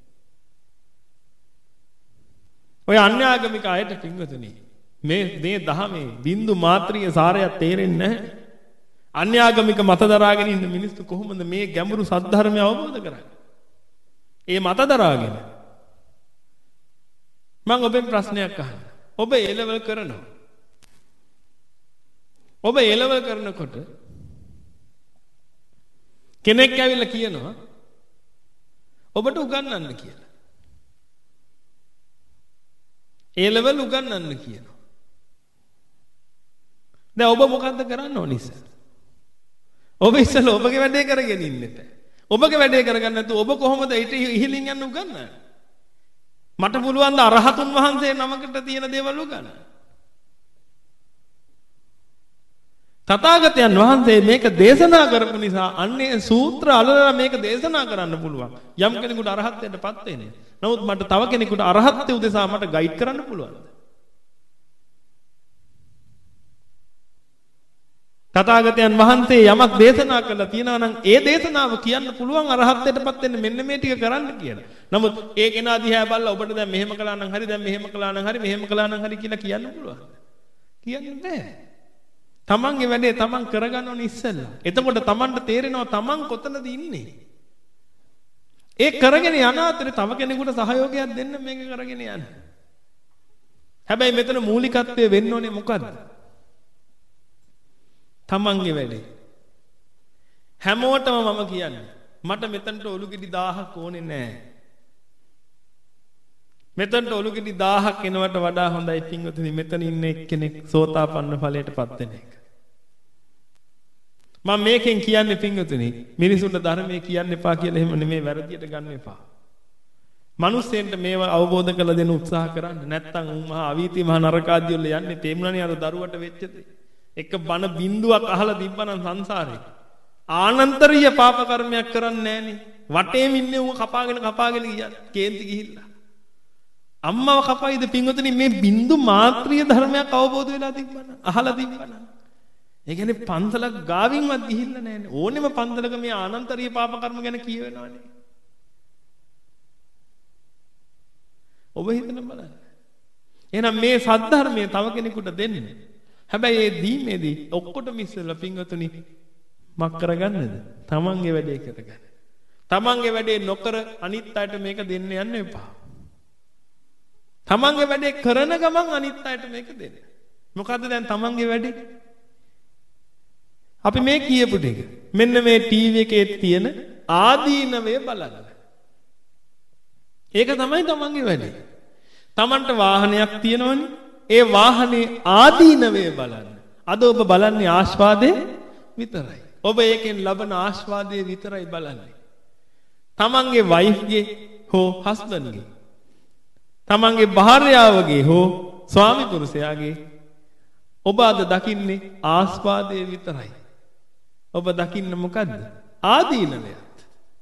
ඔය අන්‍යාගමික අයට පින්වතුනි මේ මේ දහමේ බින්දු මාත්‍රිය සාරයක් තේරෙන්නේ නැහැ. අන්‍යාගමික මත දරාගෙන ඉන්න මිනිස්සු කොහොමද මේ ගැඹුරු සද්ධර්මය අවබෝධ කරන්නේ? ඒ මත දරාගෙන මම ඔබෙන් ප්‍රශ්නයක් අහන්න. ඔබ ඒ ලෙවල් කරනවා. ඔබ ඒ ලෙවල් කරනකොට කෙනෙක් ඇවිල්ලා කියනවා ඔබට උගන්වන්න කියලා. ඒ ලෙවල් උගන්වන්න කියනවා. දැන් ඔබ මොකද්ද කරන්න ඕනේ ඉතින්? ඔබ ඉස්සෙල්ලා ඔබගේ වැඩේ කරගෙන ඉන්න එපා. ඔබගේ වැඩේ කරගන්න නැතුව ඔබ කොහොමද ඊට ඉහළින් යන්න උගන්නන්නේ? මට පුළුවන් ද අරහතුන් වහන්සේ නමකට තියෙන දේවල් උගන්න. තථාගතයන් වහන්සේ මේක දේශනා කරපු නිසා අන්නේ සූත්‍ර අලලා මේක දේශනා කරන්න පුළුවන්. යම් කෙනෙකුට අරහත්ත්වයටපත් වෙන්නේ. නමුත් මට තව කෙනෙකුට අරහත්ත්වය උදෙසා මට ගයිඩ් කරන්න පුළුවන්ද? තථාගතයන් වහන්සේ යමක් දේශනා කළා තියනවා නම් ඒ දේශනාව කියන්න පුළුවන් අරහත්ත්වයටපත් වෙන්න මෙන්න මේ ටික කරන්න කියලා. නමුත් ඒ කෙනා දිහා බලලා ඔබට දැන් මෙහෙම කළා නම් හරි දැන් මෙහෙම කළා නම් හරි මෙහෙම කළා නම් හරි කියලා කියන්න පුළුවන්. කියන්න බෑ. තමන්ගේ වැඩේ තමන් කරගන්න ඕනේ ඉස්සෙල්ලා. එතකොට තමන්ට තේරෙනවා තමන් කොතනද ඉන්නේ. ඒ කරගෙන යන අතරේ තව කෙනෙකුට සහයෝගයක් දෙන්න මේක කරගෙන යන්න. හැබැයි මෙතන මූලිකත්වය වෙන්න ඕනේ මොකද්ද? තමන්ගේ වැඩේ. හැමෝටම මම කියන්නේ මට මෙතනට ඔලු ගෙඩි දහයක් ඕනේ නැහැ. මෙතනට ඔලු ගෙඩි දහයක් එනවට වඩා හොඳයි පින්වතුනි මෙතන ඉන්න එක්කෙනෙක් සෝතාපන්න ඵලයටපත් වෙන එක. මම මේකෙන් කියන්නේ පින්වතුනි මිනිසුන්ට ධර්මයේ කියන්න එපා කියලා එහෙම නෙමෙයි වැරදියට ගන්න එපා. මිනිස්සෙන්ට මේව අවබෝධ කරලා දෙන්න උත්සාහ කරන්න. නැත්තම් උන් මහා අවීති මහා නරකාදී වල යන්නේ තේමුණානේ අර දරුවට වෙච්ච දේ. එක බණ බින්දුවක් අහලා තිබ්බනම් සංසාරේ ආනන්තරීය පාප කර්මයක් කරන්නේ නැහනේ. වටේම ඉන්නේ උන් කපාගෙන කපාගෙන ගියා. කේන්ති ගිහිල්ලා. අම්මව කපයිද පින්වතුනි මේ බින්දු මාත්‍රිය ධර්මයක් අවබෝධ වෙලා තිබ්බනම් අහලා තිබ්බනම්. ඒ කියන්නේ පන්සලක් ගාවින්වත් ගිහිල්ලා නැහනේ. ඕනෙම පන්සලක මේ ආනන්තරීය පාප කර්ම ගැන කියවෙනවනේ. ඔබ හිතන බලන්න. එහෙනම් මේ සද්ධර්මයේ තව කෙනෙකුට දෙන්න. හැබැයි ඒ දීමේදී ඔක්කොටම ඉස්සෙල්ලා පින්වතුනි මක් කරගන්නද? තමන්ගේ වැඩේ කරගන්න. තමන්ගේ වැඩේ නොකර අනිත් අයට මේක දෙන්න යන්න එපා. තමන්ගේ වැඩේ කරන ගමන් අනිත් අයට මේක දෙන්න. මොකද්ද දැන් තමන්ගේ වැඩේ? අපි මේ කියපු ටික මෙන්න මේ ටීවී එකේ තියෙන ආදීනවය බලන්න. ඒක තමයි තමන්ගේ වැඩේ. තමන්ට වාහනයක් තියෙනවනේ. ඒ වාහනේ ආදීනවය බලන්න. අද ඔබ බලන්නේ ආස්වාදේ විතරයි. ඔබ ඒකෙන් ලබන ආස්වාදේ විතරයි බලන්නේ. තමන්ගේ වයිෆ්ගේ හෝ හස්බන්ඩ්ගේ තමන්ගේ භාර්යාවගේ හෝ ස්වාමි පුරුෂයාගේ ඔබ අද දකින්නේ ආස්වාදේ විතරයි. ඔබ දකින්න මොකද්ද? ආදීනවයත්.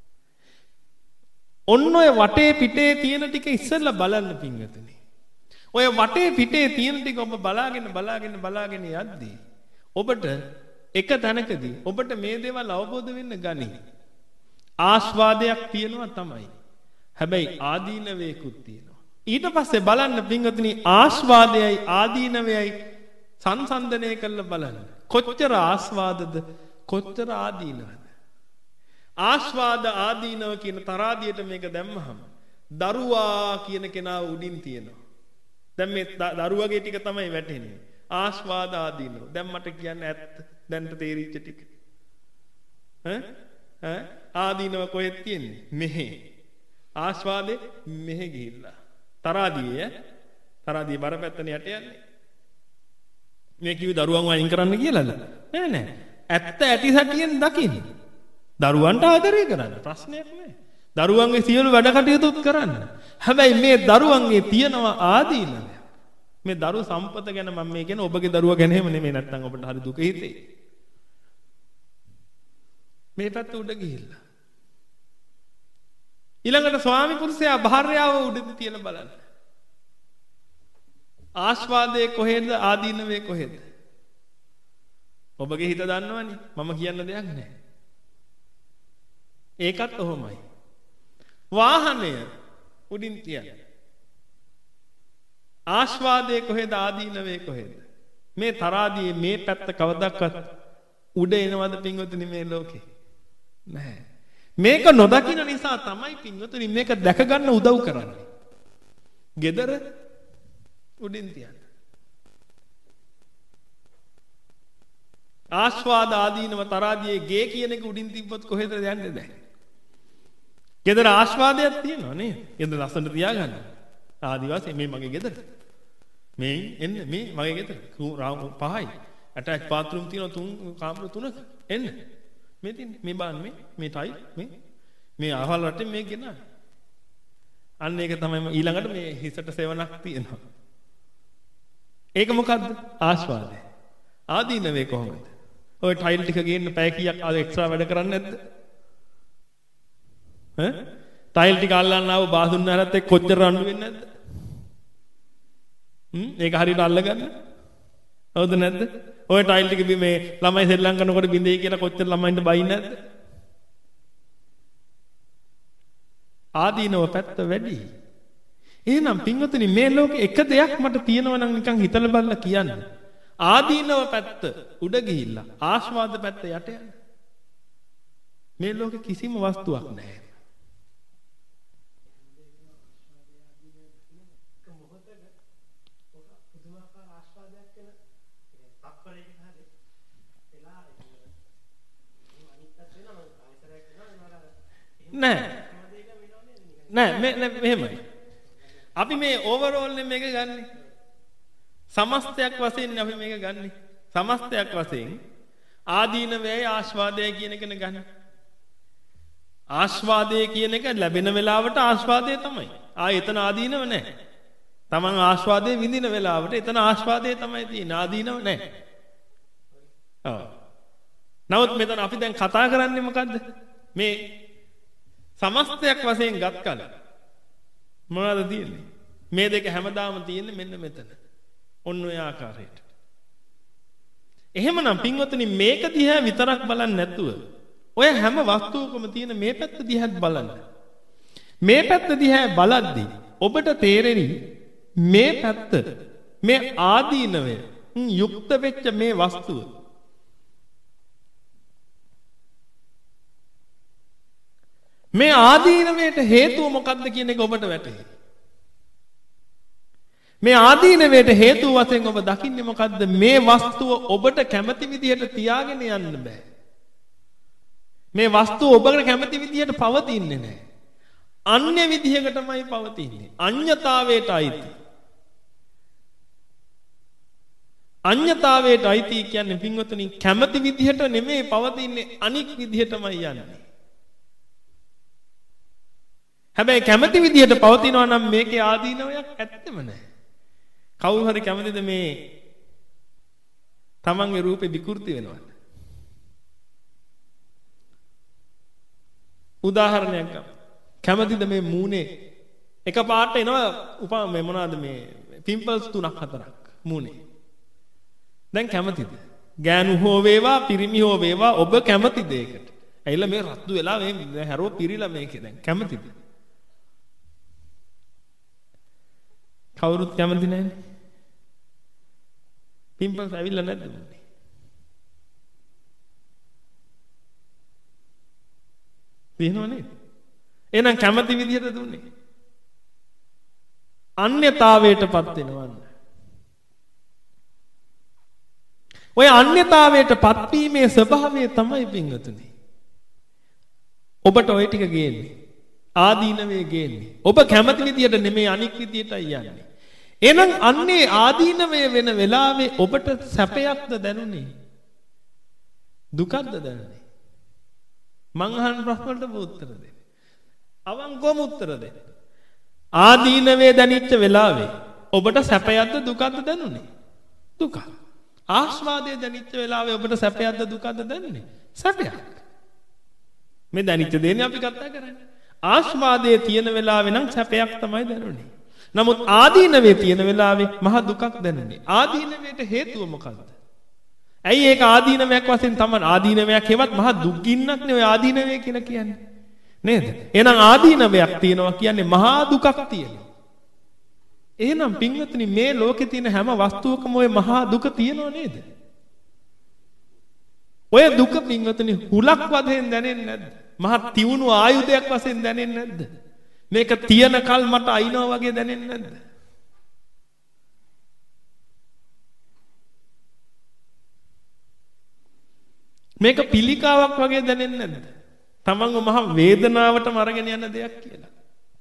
ඔන්න ඔය වටේ පිටේ තියෙන ටික ඉස්සෙල්ලා බලන්න පින්වතුනි. ඔය වටේ පිටේ තියෙන ටික ඔබ බලාගෙන බලාගෙන බලාගෙන යද්දී ඔබට එක තැනකදී ඔබට මේ දේවල් අවබෝධ වෙන්න ගනී. ආස්වාදයක් තියෙනවා තමයි. හැබැයි ආදීනවයකුත් තියෙනවා. ඊට පස්සේ බලන්න පින්වතුනි ආස්වාදයයි ආදීනවයයි සංසන්දනය කරලා බලන්න. කොච්චර ආස්වාදද කොච්චර ආදීනවද? ආස්වාද ආදීනව කියන තරාදියට මේක දැම්මහම දරුවා කියන කෙනා උඩින් තියෙනවා. දැන් මේ දරුවගේ ටික තමයි වැටෙන්නේ. ආස්වාද ආදීනව. දැන් මට කියන්න ඇත්ත. දැන්ට තේරිච්ච ටික. ඈ ඈ ආදීනව කොහෙද තියෙන්නේ? මෙහෙ. ආස්වාදේ මෙහෙ ගිහිල්ලා. තරාදියේ ඈ තරාදියේ බරපැත්තනේ යට යන්නේ. මේ කිව්ව දරුවන් වයින් කරන්න කියලාද? නෑ නෑ. ඇත්ත ඇති සැටියෙන් දකින්න. දරුවන්ට ආදරය කරන්න ප්‍රශ්නයක් නෑ. දරුවන්ගේ සියලු වැඩ කටයුතුත් කරන්න. හැබැයි මේ දරුවන්ගේ තියෙනවා ආදීනවය. මේ දරු සම්පත ගැන මම මේ කියන්නේ ඔබගේ දරුවා ගැන එහෙම නෙමෙයි නැත්තම් ඔබට හරි දුක හිතේ. මේ පැත්ත උඩ ගිහිල්ලා. ඊළඟට ස්වාමි පුරුෂයා භාර්යාව උඩදී තියන බලන්න. ආස්වාදයේ කොහෙද ආදීනවේ කොහෙද? ඔබගේ හිත දන්නවනේ මම කියන්න දෙයක් නැහැ. ඒකත් ඔහොමයි. වාහනය උඩින් තියන. ආස්වාදයේ කොහෙද ආදීනවේ කොහෙද? මේ තරාදියේ මේ පැත්ත කවදාවත් උඩ එනවද පින්වතුනි මේ ලෝකේ? නැහැ. මේක නොදකින නිසා තමයි පින්වතුනි මේක දැක ගන්න උදව් කරන්නේ. gedara උඩින් තියන්න. ආස්වාද ආදීනව තරාදියේ ගේ කියන එක උඩින් තිබ්බොත් කොහෙද යන්නේ දැන්? gedara ආස්වාදයක් තියෙනවා නේද? gedara ලස්සනට තියාගන්න. ආදිවාසී මේ මගේ gedara. මේ එන්න මේ මගේ gedara. පහයි. ඇටච් බාත්රූම් තියෙනවා තුන් කාමර තුනක. එන්න. මේ තින් මේ බලන්න මේ මේ ටයිල් මේ මේ අහවල් රටේ මේ ගෙනා. අන්න ඒක තමයි ඊළඟට මේ හිසට සෙවණක් තියෙනවා. ඒක මොකද්ද? ආස්වාදය. ආදීනවේ කොහොමද? ඔය ටයිල් ටික ගේන්න පැය කීයක් අද එක්ස්ට්‍රා වැඩ කරන්නේ නැද්ද? ඈ? ටයිල් ටික අල්ලන්න ආව බාසුන් නැරත් එක්ක කොච්චර රණ්ඩු වෙන්නේ නැද්ද? හ්ම් ඒක හරියට අල්ලගන්න. හවුද නැද්ද? ඔය ටයිල් ටික මේ ළමයි සෙල්ලම් කරනකොට බින්දෙයි කියලා කොච්චර ළමයින්ට බයින්නේ නැද්ද? ආදීනව පැත්ත වැඩි. එහෙනම් පින්වතුනි මේ ලෝකේ එක දෙයක් මට තියෙනවා නම් නිකන් හිතලා බලලා කියන්න. ආදීනව පැත්ත උඩ ගිහිල්ලා ආස්වාද පැත්ත යට යන්න. මේ ලෝකේ කිසිම වස්තුවක් නැහැ. නෑ නෑ මේ මෙහෙමයි. අපි මේ ඕවරෝල් නේ මේක ගන්නෙ. සමස්තයක් වශයෙන් අපි මේක ගන්නෙ. සමස්තයක් වශයෙන් ආදීනවයයි ආස්වාදයයි කියන එකනේ ගන්න. ආස්වාදය කියන එක ලැබෙන වෙලාවට ආස්වාදය තමයි. ආ එතන ආදීනව නැහැ. Taman ආස්වාදයේ විඳින වෙලාවට එතන ආස්වාදය තමයි තියෙන්නේ. ආදීනව නැහැ. ඔව්. නමුත් මෙතන අපි දැන් කතා කරන්නේ මොකද්ද? මේ සමස්තයක් වශයෙන් ගත් කල මොනවද තියෙන්නේ? මේ දෙක හැමදාම තියෙන්නේ මෙන්න මෙතන. ඔන්න ඔය ආකාරයට. එහෙමනම් පින්වතුනි මේක දිහා විතරක් බලන්නේ නැතුව ඔය හැම වස්තුවකම තියෙන මේ පැත්ත දිහාත් බලන්න. මේ පැත්ත දිහා බලද්දී ඔබට තේරෙනි මේ පැත්ත මේ ආදීනවය යුක්ත වෙච්ච මේ වස්තුව මේ ආදීනවයට හේතුව මොකක්ද කියන එක ඔබට වැටහෙයි. මේ ආදීනවයට හේතුව වශයෙන් ඔබ දකින්නේ මොකද්ද? මේ වස්තුව ඔබට කැමති විදිහට තියාගෙන යන්න බෑ. මේ වස්තුව ඔබට කැමති විදිහට පවතින්නේ නැහැ. අන්‍ය විදිහකටමයි පවතින්නේ. අඤ්‍යතාවයට අයිති. අඤ්‍යතාවයට අයිති කියන්නේ පින්වතුනි කැමති විදිහට නෙමෙයි පවතින්නේ අනික් විදිහටමයි යන්නේ. හැබැයි කැමති විදිහට පවතිනවා නම් මේකේ ආදීනවයක් ඇත්තෙම නැහැ. කවුරු හරි කැමතිද මේ තමන්ගේ රූපේ විකෘති වෙනවද? උදාහරණයක් ගමු. කැමතිද මේ මූණේ එකපාරට එනවා උපා මේ මොනවාද මේ පිම්පල්ස් තුනක් හතරක් මූණේ. දැන් කැමතිද? ගෑනු හෝ වේවා පිරිමි හෝ වේවා ඔබ කැමතිද ඒකට? ඇයිලා මේ රත්තු වෙලා මේ හැරෝ පිරිලා මේකේ දැන් කැමතිද? කවුරුත් කැමති නැන්නේ. පිම්පල්ස් ඇවිල්ලා නැද්ද මොන්නේ? තියෙනව නේද? එහෙනම් කැමති විදිහට දුන්නේ. අන්‍යතාවයටපත් වෙනවන්න. ඔය අන්‍යතාවයටපත් වීමේ ස්වභාවය තමයි පින්වතුනි. ඔබට ඔය ටික ගේන්නේ. ආදීනවේ ගේන්නේ. ඔබ කැමති විදිහට නෙමෙයි අනික් විදිහටයි යන්නේ. එහෙනම් අන්නේ ආදීනවේ වෙන වෙලාවේ ඔබට සැපයක්ද දැනුනේ? දුකක්ද දැනුනේ? මං අහන ප්‍රශ්න වලට උත්තර දෙන්න. අවංකවම උත්තර දෙන්න. ආදීනවේ දැනෙච්ච වෙලාවේ ඔබට සැපයක්ද දුකක්ද දැනුනේ? දුක. ආස්වාදයේ දැනෙච්ච වෙලාවේ ඔබට සැපයක්ද දුකක්ද දැනුනේ? සැපයක්. මේ දැනෙච්ච දේනේ අපි කතා කරන්නේ. ආස්වාදයේ තියෙන වෙලාවේ නම් සැපයක් තමයි දැනුනේ. නමුත් ආදීනවේ තියෙන වෙලාවේ මහ දුකක් දැනුනේ. ආදීනවයට හේතුව මොකක්ද? ඇයි ඒක ආදීනවයක් වශයෙන් තමයි ආදීනවයක් හේවත් මහ දුක් ගින්නක් නේ ඔය ආදීනවය කියලා කියන්නේ. නේද? එහෙනම් ආදීනවයක් තියෙනවා කියන්නේ මහා දුකක් තියෙනවා. එහෙනම් පින්වත්නි මේ ලෝකේ තියෙන හැම වස්තුවකම ඔය මහා දුක තියෙනව නේද? ඔය දුක පින්වත්නි හුලක් වශයෙන් දැනෙන්නේ නැද්ද? මහා තියුණු ආයුධයක් වශයෙන් දැනෙන්නේ නැද්ද? මේක තියෙන කල් මට අයින්නවා වගේ දැනෙන්නේ නැද්ද? මේක පිළිකාවක් වගේ දැනෙන්නේ නැද්ද? තමන්ව මහ වේදනාවටම අරගෙන යන දෙයක් කියලා.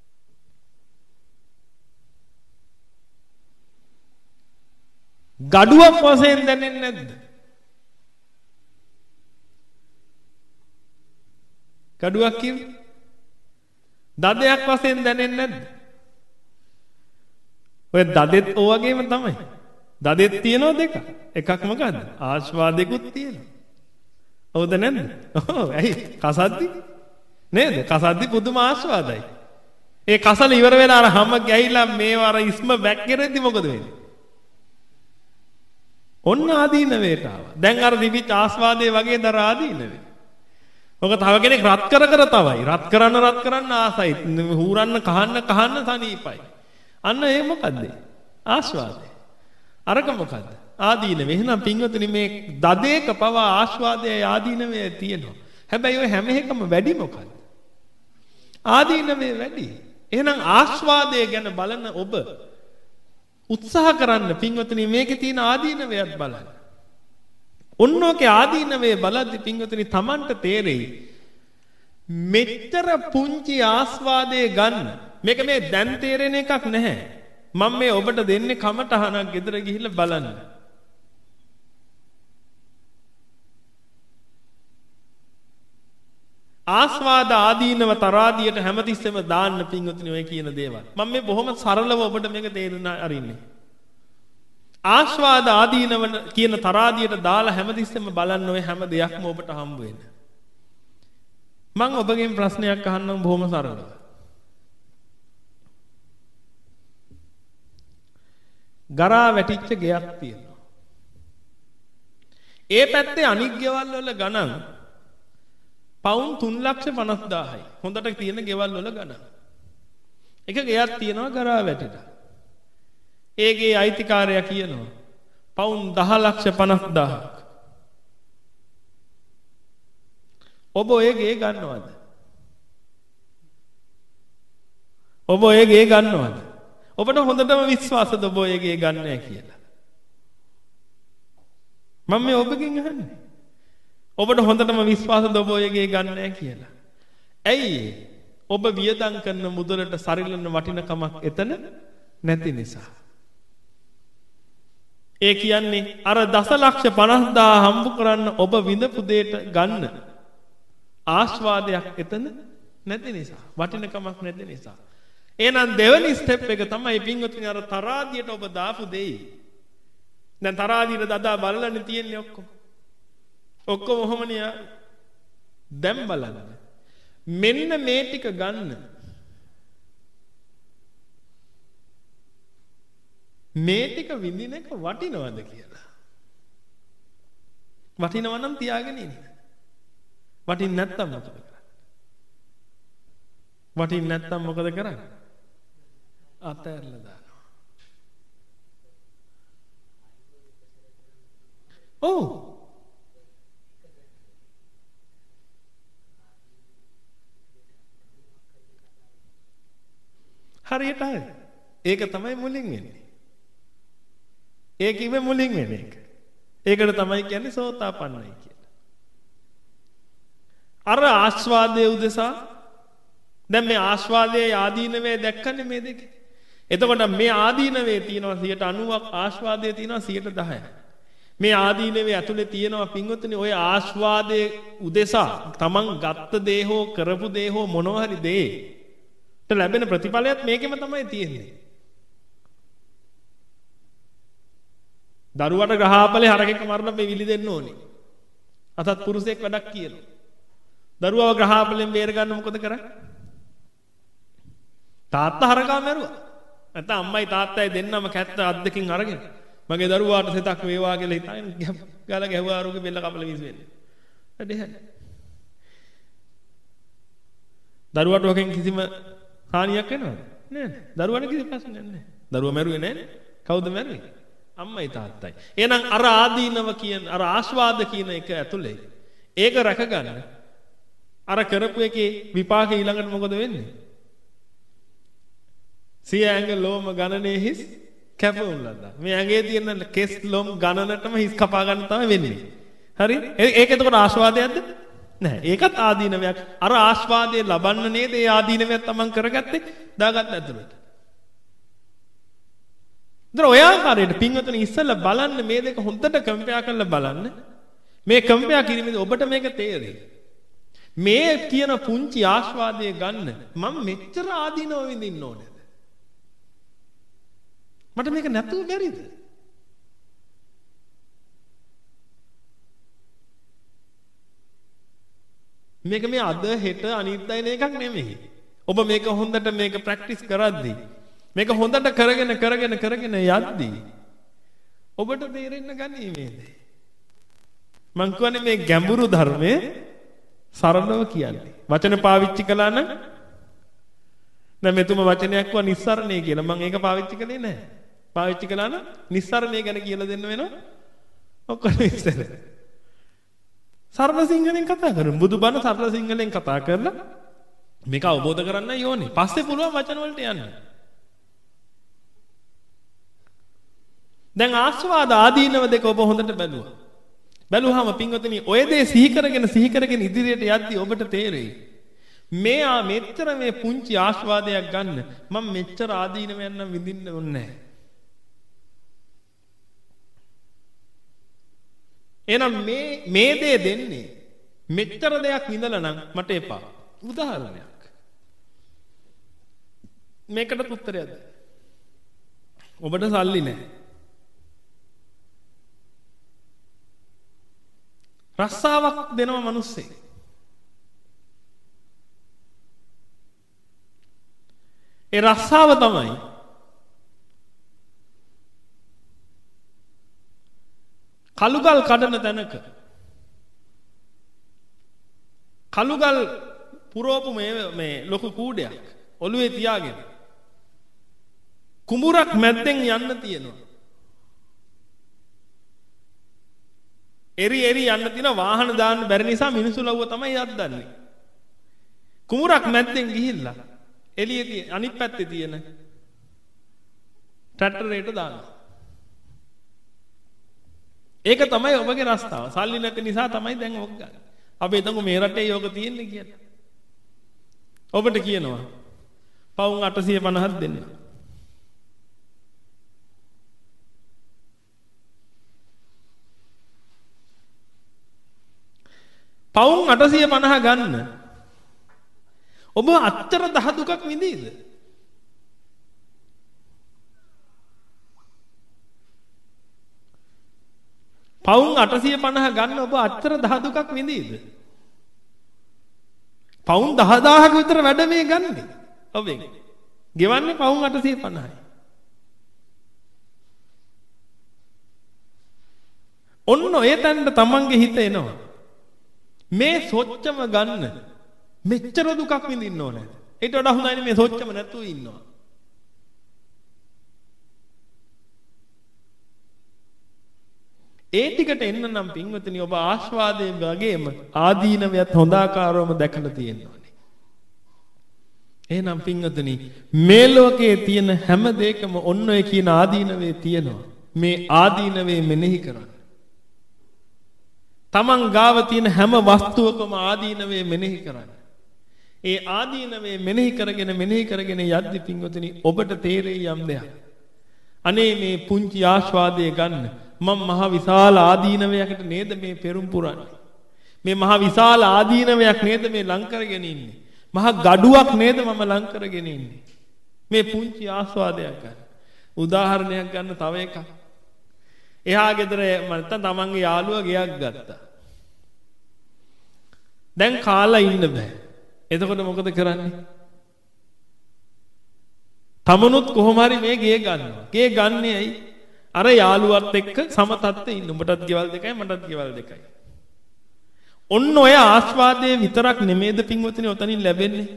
ගඩුවක් වශයෙන් දැනෙන්නේ නැද්ද? ගඩුවක් කියන්නේ දදයක් වශයෙන් දැනෙන්නේ නැද්ද? ඔය දදෙත් ඔය වගේම තමයි. දදෙත් තියෙනවා දෙකක්. එකක් මොකද්ද? ආස්වාදයකුත් තියෙනවා. හවුද නැද්ද? ඔව් ඇයි? කසද්දි නේද? කසද්දි පුදුම ආස්වාදයි. ඒ කසල ඉවර වෙලා අර හැම ගැහිලා මේව අර ඉස්ම බැක් කරෙද්දි මොකද වෙන්නේ? ඔන්න ආදීනවයට ආවා. දැන් අර දිවිච ආස්වාදයේ වගේ දර ආදීනවේ. ඔක තව කෙනෙක් රත් කර කර තවයි. රත් කරන්න රත් කරන්න ආසයි. හූරන්න කහන්න කහන්න තනීපයි. අන්න ඒ මොකද්ද? ආස්වාදය. අරක මොකද්ද? ආදීනවේ. එහෙනම් පින්වතුනි මේ දදේක පවා ආස්වාදයේ ආදීනවේ තියෙනවා. හැබැයි ඔය හැම එකම වැඩි මොකද්ද? ආදීනවේ වැඩි. එහෙනම් ආස්වාදය ගැන බලන ඔබ උත්සාහ කරන්න පින්වතුනි මේකේ තියෙන ආදීනවයත් බලන්න. ඔන්නෝකේ ආදීනවේ බලද්දි පින්වතුනි Tamanට තේරෙයි මෙච්චර පුංචි ආස්වාදයේ ගන්න මේක මේ දැන් තේරෙන එකක් නැහැ. මම මේ ඔබට දෙන්නේ කමටහනක් ගෙදර ගිහිල්ලා බලන්න. ආස්වාද ආදීනව තරාදියට හැමතිස්සෙම දාන්න පින්වතුනි ඔය කියන දේවල්. මම මේ බොහොම සරලව ඔබට මේක තේරුම් අරින්නේ. ආස්වාද ආදීනව කියන තරාදියට දාලා හැමතිස්සෙම බලන්න ඔය හැම දෙයක්ම ඔබට හම්බ වෙන. මම ඔබගෙන් ප්‍රශ්නයක් අහන්නම් බොහොම සරලව. ගරා වැටිච්ච ගෙයක් තියෙනවා. ඒ පැත්තේ අනික් ගෙවල් වල ගණන් පවුන් තුන් ලක්ෂ පනස් දාහයි. හොඳට තියෙන ගෙවල් වල ගණන්. එක ගෙයක් තියෙනවා ගරා වැටිලා. ඒ ගේ අයිතිකාරයා කියනවා පවුන් දහ ලක්ෂ පනස් දාහක්. ඔබ ඔය ගේ ගන්නවද? ඔබ ඔය ගේ ගන්නවද? ඔබට හොඳටම විශ්වාසද ඔබ ඔය ගේ ගන්න නැහැ කියලා? මම මේ ඔබගෙන් අහන්නේ. ඔබට හොඳටම විශ්වාසද ඔබ ඔය ගේ ගන්න නැහැ කියලා? ඇයි? ඔබ වියදම් කරන මුදලට සරිලන වටිනකමක් එතන නැති නිසා. ඒ කියන්නේ අර දසලක්ෂ පනස් දාහ හම්බ කරන්න ඔබ විඳපු දෙයට ගන්න ආස්වාදයක් එතන නැති නිසා. වටිනකමක් නැති නිසා. එහෙනම් දෙවෙනි ස්ටෙප් එක තමයි පින්වතුනි අර තරාදියට ඔබ දාපු දෙයි. දැන් තරාදියට දදා බලලානේ තියෙන්නේ ඔක්කොම. ඔක්කොම ඔහොමනේ. දැන් බලන්න. මෙන්න මේ ටික ගන්න. මේ ටික විඳින එක වටිනවද කියලා. වටිනවා නම් තියාගෙන ඉන්න. වටින්නේ නැත්තම් මොකද කරන්නේ? වටින්නේ නැත්තම් මොකද කරන්නේ? අතහැරලා දානවා. ඔව්. හරියට හරි. ඒක තමයි මුලින් වෙන්නේ. ඒ කිව්වේ මුලින් වෙන එක. ඒකට තමයි කියන්නේ සෝතාපන්නයි කියලා. අර ආස්වාදයේ උදෙසා දැන් මේ ආස්වාදයේ ආදීනවේ දැක්කන්නේ මේ දෙකේ. එතකොට මේ ආදීනවේ තියෙනවා සියයට අනූවක් ආස්වාදයේ තියෙනවා සියයට දහයක්. මේ ආදීනවේ ඇතුලේ තියෙනවා පින්වතුනි ඔය ආස්වාදයේ උදෙසා තමන් ගත්ත දේ හෝ කරපු දේ හෝ මොනවා හරි දෙයට ලැබෙන ප්‍රතිඵලයත් මේකෙම තමයි තියෙන්නේ. දරුවට ග්‍රහාපලේ හරකෙක් මරලා මේ විලි දෙන්න ඕනේ. අතත් පුරුෂයෙක් වැඩක් කියනවා. දරුවව ග්‍රහාපලෙන් බේර ගන්න මොකද කරන්නේ? තාත්තා හරකා මැරුවා. නැත්නම් අම්මයි තාත්තයි දෙන්නම කැත්ත අත් දෙකකින් අරගෙන මගේ දරුවාට සෙතක් වේවා කියලා හිතාගෙන ගාලා ගැහුවා අරුගේ බෙල්ල කපලා වීසි වෙන්නේ. වැඩේ. දරුවට ඔකෙන් කිසිම හානියක් වෙනවද? නෑ. දරුවාට කිසි ප්‍රශ්නයක් නෑ. දරුවා මැරුවේ නෑනේ. කවුද මැරුවේ? අම්මයි තාත්තයි. එහෙනම් අර ආදීනව කියන අර ආස්වාද කියන එක ඇතුලේ ඒක රැකගන්න අර කරපු එකේ විපාක ඊළඟට මොකද වෙන්නේ? සිය ඇඟ ලෝම ගණනේ හිස් කැපවුම් ලද්දා. මේ ඇඟේ තියෙන කෙස් ලොම් ගණනටම හිස් කපා ගන්න තමයි වෙන්නේ. හරි? ඒක එතකොට ආස්වාදයක්ද? නැහැ. ඒකත් ආදීනවයක්. අර ආස්වාදයේ ලබන්න නේද ඒ ආදීනවයක් තමන් කරගත්තේ දාගත්ත ඇතුළට. දර ඔය ආකාරයට පින්වතුනි ඉස්සෙල්ලා බලන්න මේ දෙක හොඳට කම්පෙයා කරලා බලන්න. මේ කම්පෙයා කිරීමේදී ඔබට මේක තේරෙයි. මේ කියන පුංචි ආස්වාදය ගන්න මම මෙච්චර ආදීනව විඳින්න ඕනේද? මට මේක නැතුව බැරිද? මේක මේ අද හෙට අනිද්දායින එකක් නෙමෙයි. ඔබ මේක හොඳට මේක ප්‍රැක්ටිස් කරද්දී මේක හොඳට කරගෙන කරගෙන කරගෙන යද්දී ඔබට තේරෙන්න ගනී මේ දේ. මං කියන්නේ මේ ගැඹුරු ධර්මයේ සරලව කියන්නේ. වචන පාවිච්චි කළා නම් දැන් මෙතුම වචනයක් වා නිස්සරණේ කියලා මම ඒක පාවිච්චි කළේ නැහැ. පාවිච්චි කළා නම් නිස්සරණේ ගැන කියලා දෙන්න වෙනවා. ඔක්කොම ඉස්සර. සරල සිංහලෙන් කතා කරමු. බුදුබණ සරල සිංහලෙන් කතා කරලා මේක අවබෝධ කරගන්නයි ඕනේ. පස්සේ පුළුවන් වචන වලට යන්න. දැන් ආස්වාද ආදීනව දෙක ඔබ හොඳට බැලුවා. බැලුවාම පින්වතුනි ඔය දේ සිහි කරගෙන සිහි කරගෙන ඉදිරියට යද්දී ඔබට තේරෙයි. මේ ආ මෙච්චර මේ පුංචි ආස්වාදයක් ගන්න මම මෙච්චර ආදීනවයක් නම් විඳින්න ඕනේ නැහැ. එහෙනම් මේ මේ දේ දෙන්නේ මෙච්චර දෙයක් විඳලා නම් මට එපා. උදාහරණයක්. මේකට උත්තරයක්. ඔබට සල්ලි නැහැ. රස්සාවක් දෙනවා මිනිස්සේ. ඒ රස්සාව තමයි කළුගල් කඩන තැනක කළුගල් පුරෝපු මේ මේ ලොකු කූඩයක් ඔළුවේ තියාගෙන කුඹුරක් මැද්දෙන් යන්න තියෙනවා. එරි එරි යන්න තියෙන වාහන දාන්න බැරි නිසා මිනිස්සු ලව්ව තමයි යද්දන්නේ. කුඹුරක් මැද්දෙන් ගිහිල්ලා එළියේ අනිත් පැත්තේ තියෙන ට්‍රැක්ටරේට දානවා. ඒක තමයි ඔබගේ රස්තාව. සල්ලි නැති නිසා තමයි දැන් ඔක ගන්න. අපි හිතමු මේ රටේ යෝග තියෙන්නේ කියලා. ඔබට කියනවා පවුන් අටසිය පනහක් දෙන්න. පවුන් අටසිය පනහ ගන්න. ඔබ අච්චර දහ දුකක් විඳීද? පවුන් අටසිය පනහ ගන්න ඔබ අච්චර දහ දුකක් විඳීද? පවුන් දහදාහක විතර වැඩ මේ ගන්නේ. ඔබෙන්. ගෙවන්නේ පවුන් අටසිය පනහයි. ඔන්න ඔය තැනට තමන්ගේ හිත එනවා. මේ සොච්චම ගන්න මෙච්චර දුකක් විඳින්න ඕනේ. ඊට වඩා හොඳයි මේ සොච්චම නැතුව ඉන්නවා. ඒ ටිකට එන්න නම් පින්වතුනි ඔබ ආස්වාදයේ වගේම ආදීනවයත් හොඳාකාරවම දැකලා තියෙන්න ඕනේ. එහෙනම් පින්වතුනි මේ ලෝකයේ තියෙන හැම දෙයකම ඔන්න ඔය කියන ආදීනවේ තියෙනවා. මේ ආදීනවේ මෙනෙහි කරන්න. තමන් ගාව තියෙන හැම වස්තුවකම ආදීනවේ මෙනෙහි කරන්න. ඒ ආදීනවේ මෙනෙහි කරගෙන මෙනෙහි කරගෙන යද්දි පින්වතුනි ඔබට තේරෙයි යම් දෙයක්. අනේ මේ පුංචි ආස්වාදයේ ගන්න මම මහ විශාල ආදීනවයකට නේද මේ පෙරම් පුරන්නේ. මේ මහ විශාල ආදීනවයක් නේද මේ ලං කරගෙන ඉන්නේ. මහ ගඩුවක් නේද මම ලං කරගෙන ඉන්නේ. මේ පුංචි ආස්වාදයක් ගන්න. උදාහරණයක් ගන්න තව එකක්. එහා ගෙදර නැත්තම් තමන්ගේ යාළුවා ගයක් ගත්තා. දැන් කාලා ඉන්න බෑ. එතකොට මොකද කරන්නේ? තමනුත් කොහොම හරි මේ ගේ ගන්නවා. ගේ ගන්නේ ඇයි? අර යාළුවත් එක්ක සමතත්ත්වයේ ඉන්න. උඹටත් ගෙවල් දෙකයි මටත් ගෙවල් දෙකයි. ඔන්න ඔය ආස්වාදයේ විතරක් නෙමෙයිද පින්වතුනි ඔතනින් ලැබෙන්නේ?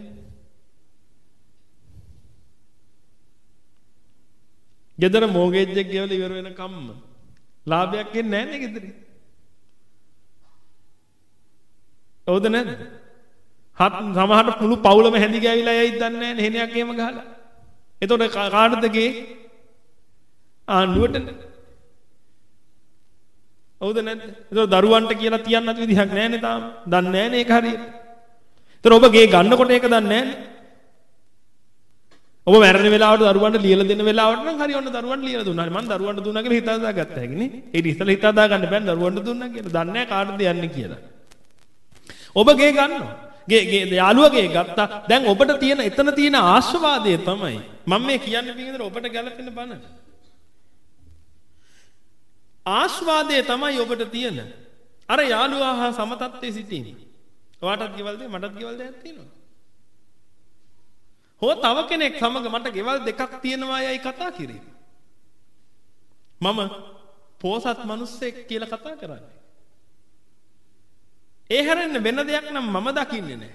ගෙදර මෝගේජ් එක ගෙවලා ඉවර වෙනකම්ම ලාභයක් එන්නේ නැහැ නේ ගෙදරින්. හවුද නැද්ද? හත් සමහරට මුළු පවුලම හැඳි ගෑවිලා යයිද දන්නේ නැහැ නේ හෙනයක් එහෙම ගහලා. එතකොට කාටද ගේ? ආණ්ඩුවට. හවුද නැද්ද? එතකොට දරුවන්ට කියලා තියන්නත් විදිහක් නැහැ නේ තාම. දන්නේ නැහැ නේ ඒක හරියට. එතකොට ඔබ ගේ ගන්නකොට ඒක දන්නේ නැහැ නේ. ඔබ මැරෙන වෙලාවට දරුවන්ට ලියලා දෙන වෙලාවට නම් හරි ඔන්න දරුවන්ට ලියලා දුන්නා. මම දරුවන්ට දුන්නා කියලා හිතා දාගත්තා හැකිනේ. ඒක ඉස්සෙල්ලා හිතා දාගන්න බෑ දරුවන්ට දුන්නා කියලා. දන්නේ නැහැ කාටද යන්නේ කියලා. ඔබ ගේ ගන්නවා. ගේ ගේ යාළුවගේ ගත්තා. දැන් ඔබට තියෙන එතන තියෙන ආශාවාදය තමයි මම මේ කියන්නේ පිටින්දර ඔබට ගැලපෙන බන. ආශාවාදය තමයි ඔබට තියෙන. අර යාළුවා හා සමතත්වයේ සිටීම. ඔයාටත් ගෙවල් දෙයි මටත් ගෙවල් දෙයක් තියෙනවා. හෝ තව කෙනෙක් සමග මට ගෙවල් දෙකක් තියෙනවා යයි කතා කිරීම. මම පෝසත් මිනිස්සෙක් කියලා කතා කරන්නේ. ඒ හැරෙන්න වෙන දෙයක් නම් මම දකින්නේ නැහැ.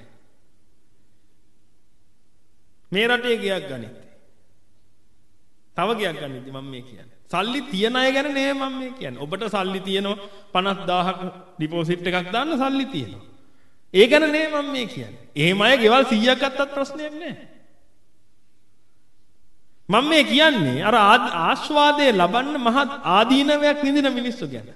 මේ රටේ ගයක් ගනිත්. තව ගයක් ගනිත් මම මේ කියන්නේ. සල්ලි තියන අය ගැන නෙමෙයි මම මේ කියන්නේ. ඔබට සල්ලි තියෙනවා පනස් දාහක් ඩිපොසිට් එකක් දාන්න සල්ලි තියෙනවා. ඒ ගැන නෙමෙයි මම මේ කියන්නේ. එහෙම අය ගෙවල් සීයක් ගත්තත් ප්‍රශ්නයක් නැහැ. මම මේ කියන්නේ අර ආස්වාදයේ ලබන්න මහත් ආදීනවයක් විඳින මිනිස්සු ගැන.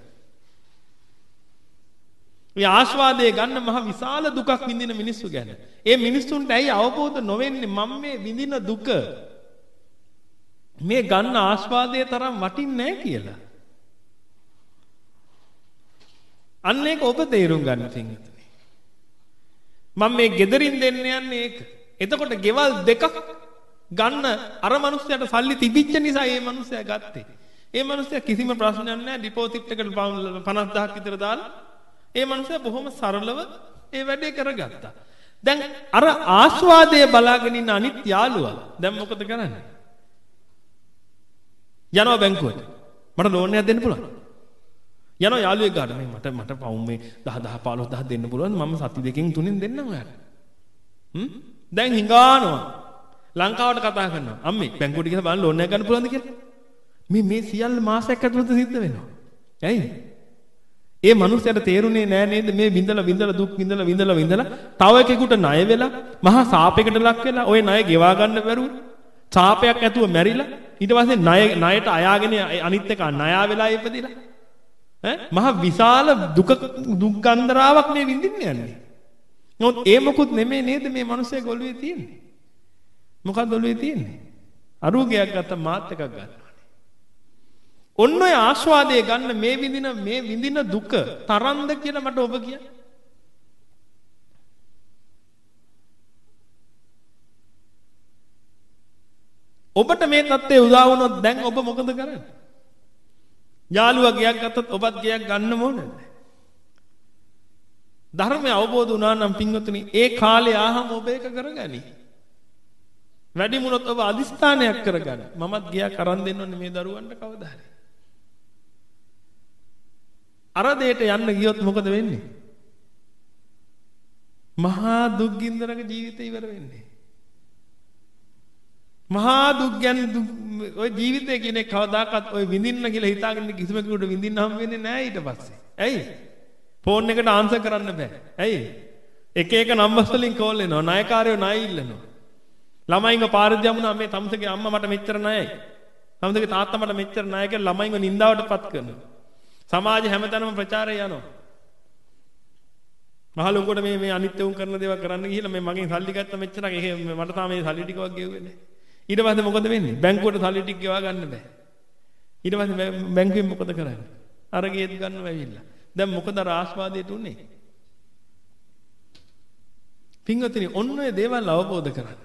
මේ ආස්වාදයේ ගන්න මහ විශාල දුකක් විඳින මිනිස්සු ගැන. ඒ මිනිස්සුන්ට ඇයි අවබෝධ නොවෙන්නේ මම මේ විඳින දුක මේ ගන්න ආස්වාදයේ තරම් වටින්නේ නැහැ කියලා. අන්න ඒක ඔබ තේරුම් ගන්න පින්වතුනි. මම මේ gederin දෙන්න යන්නේ ඒක. එතකොට ගෙවල් දෙකක් ගන්න අර මනුස්සයාට සල්ලි තිබිච්ච නිසා ඒ මනුස්සයා ගත්තේ. ඒ මනුස්සයා කිසිම ප්‍රශ්නයක් නැහැ ඩිපොසිට් එකට පනස් දහයක් විතර දාලා ඒ මනුස්සයා බොහොම සරලව ඒ වැඩේ කරගත්තා. දැන් අර ආස්වාදයේ බලාගෙන ඉන්න අනිත් යාළුවා දැන් මොකද කරන්නේ? යනවා බැංකුවට. මට ලෝන් එකක් දෙන්න පුළුවන්. යනවා යාළුවෙක් ගාට මේ මට මට පවුම් මේ දහ දහ පහළොස් දහස් දෙන්න පුළුවන් මම සති දෙකකින් තුනෙන් දෙන්නම් ඔයාලට. හ්ම් දැන් හිඟානවා. ලංකාවට කතා කරනවා. අම්මේ බැංකුවට ගිහලා බලන්න ලෝන් එකක් ගන්න පුළුවන්ද කියලා. මේ මේ සියල්ල මාසයක් ඇතුළත සිද්ධ වෙනවා. ඇයි? ඒ මනුස්සයාට තේරුනේ නෑ නේද මේ විඳලා විඳලා දුක් විඳලා විඳලා විඳලා තව එකෙකුට ණය වෙලා මහා සාපයකට ලක් වෙලා ওই ණය ගෙවා ගන්න බැරුව සාපයක් ඇතුව මැරිලා ඊට පස්සේ ණය ණයට අයාගෙන අනිත් එක ණයා වෙලා ඉපදිලා ඈ මහා විශාල දුක දුක් ගන්දරාවක් මේ විඳින්න යන්නේ. නමුත් ඒ මොකුත් නෙමෙයි නේද මේ මනුස්සයා ගොළුවේ තියෙන්නේ. මොකක්ද ඔළුවේ තියෙන්නේ? අරුගයක් ගත්ත මාත් එකක් ගන්නවා. ඔන්න ඔය ආස්වාදයේ ගන්න මේ විඳින මේ විඳින දුක තරම්ද කියලා මට ඔබ කියන්න. ඔබට මේ தත්ත්වය උදා වුණොත් දැන් ඔබ මොකද කරන්නේ? යාළුවා ගියක් ගත්තොත් ඔබත් ගියක් ගන්න ඕනද? ධර්මය අවබෝධ වුණා නම් පින්වතුනි ඒ කාලේ ආහම ඔබ ඒක කරගනි. වැඩි මුණොත් ඔබ අදිස්ථානයක් කරගන්න. මමත් ගියක් අරන් දෙන්න ඕනේ මේ දරුවන්ට කවදා හරි. අර දෙයට යන්න ගියොත් මොකද වෙන්නේ? මහා දුක් ගින්දරක ජීවිතය ඉවර වෙන්නේ. මහා දුක් ගැන ඔය ජීවිතය කියන එක කවදාකවත් ඔය විඳින්න කියලා හිතාගෙන කිසිම කෙනෙකුට විඳින්න හම් වෙන්නේ නැහැ ඊට පස්සේ. ඇයි? ෆෝන් එකට ආන්සර් කරන්න බෑ. ඇයි? එක එක නම්බර්ස් වලින් කෝල් එනවා. ණයකාරයෝ ණය ඉල්ලනවා. ළමයින්ව පාරේ යමුනා මේ තමුසගේ අම්මා මට මෙච්චර ණයයි. තමුසගේ තාත්තා මට මෙච්චර ණය කියලා ළමයින්ව නින්දාවටපත් කරනවා. සමාජ හැමතැනම ප්‍රචාරය යනවා. මහලුන්කොට මේ මේ අනිත්‍ය උන් කරන දේවල් කරන්න ගිහිල්ලා මේ මගෙන් සල්ලි ගත්ත මෙච්චරක් ඒක මට තාම මේ සල්ලි ටිකවත් ගෙවුවේ නැහැ. ඊට පස්සේ මොකද වෙන්නේ? බැංකුවට සල්ලි ටික ගෙවා ගන්න බෑ. ඊට පස්සේ බැංකුවෙන් මොකද කරන්නේ? අර ගේත් ගන්නව ඇවිල්ලා. දැන් මොකද අර ආස්වාදයට උනේ? පින්වතුනි ඔන්න ඔය දේවල් අවබෝධ කරගන්න.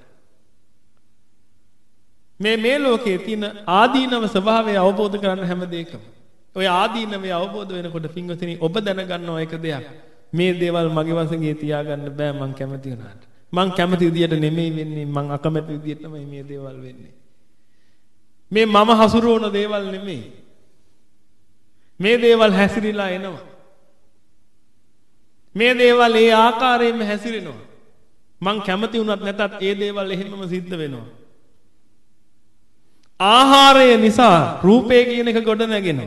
මේ මේ ලෝකයේ තියෙන ආදීනව ස්වභාවය අවබෝධ කරගන්න හැම දෙයකම ඔය ආදීනවේ අවබෝධ වෙනකොට පින්වතුනි ඔබ දැනගන්නවා එක දෙයක්. මේ දේවල් මගේ වශයෙන් තියාගන්න බෑ මං කැමති වුණාට. මං කැමති විදියට නෙමෙයි වෙන්නේ මං අකමැති විදියට තමයි මේ දේවල් වෙන්නේ. මේ මම හසුරුවන දේවල් නෙමෙයි. මේ දේවල් හැසිරීලා එනවා. මේ දේවල් ඒ ආකාරයෙන්ම හැසිරෙනවා. මං කැමති වුණත් නැතත් ඒ දේවල් එහෙමම සිද්ධ වෙනවා. ආහාරය නිසා රූපය කියන එක ගොඩ නැගෙනවා.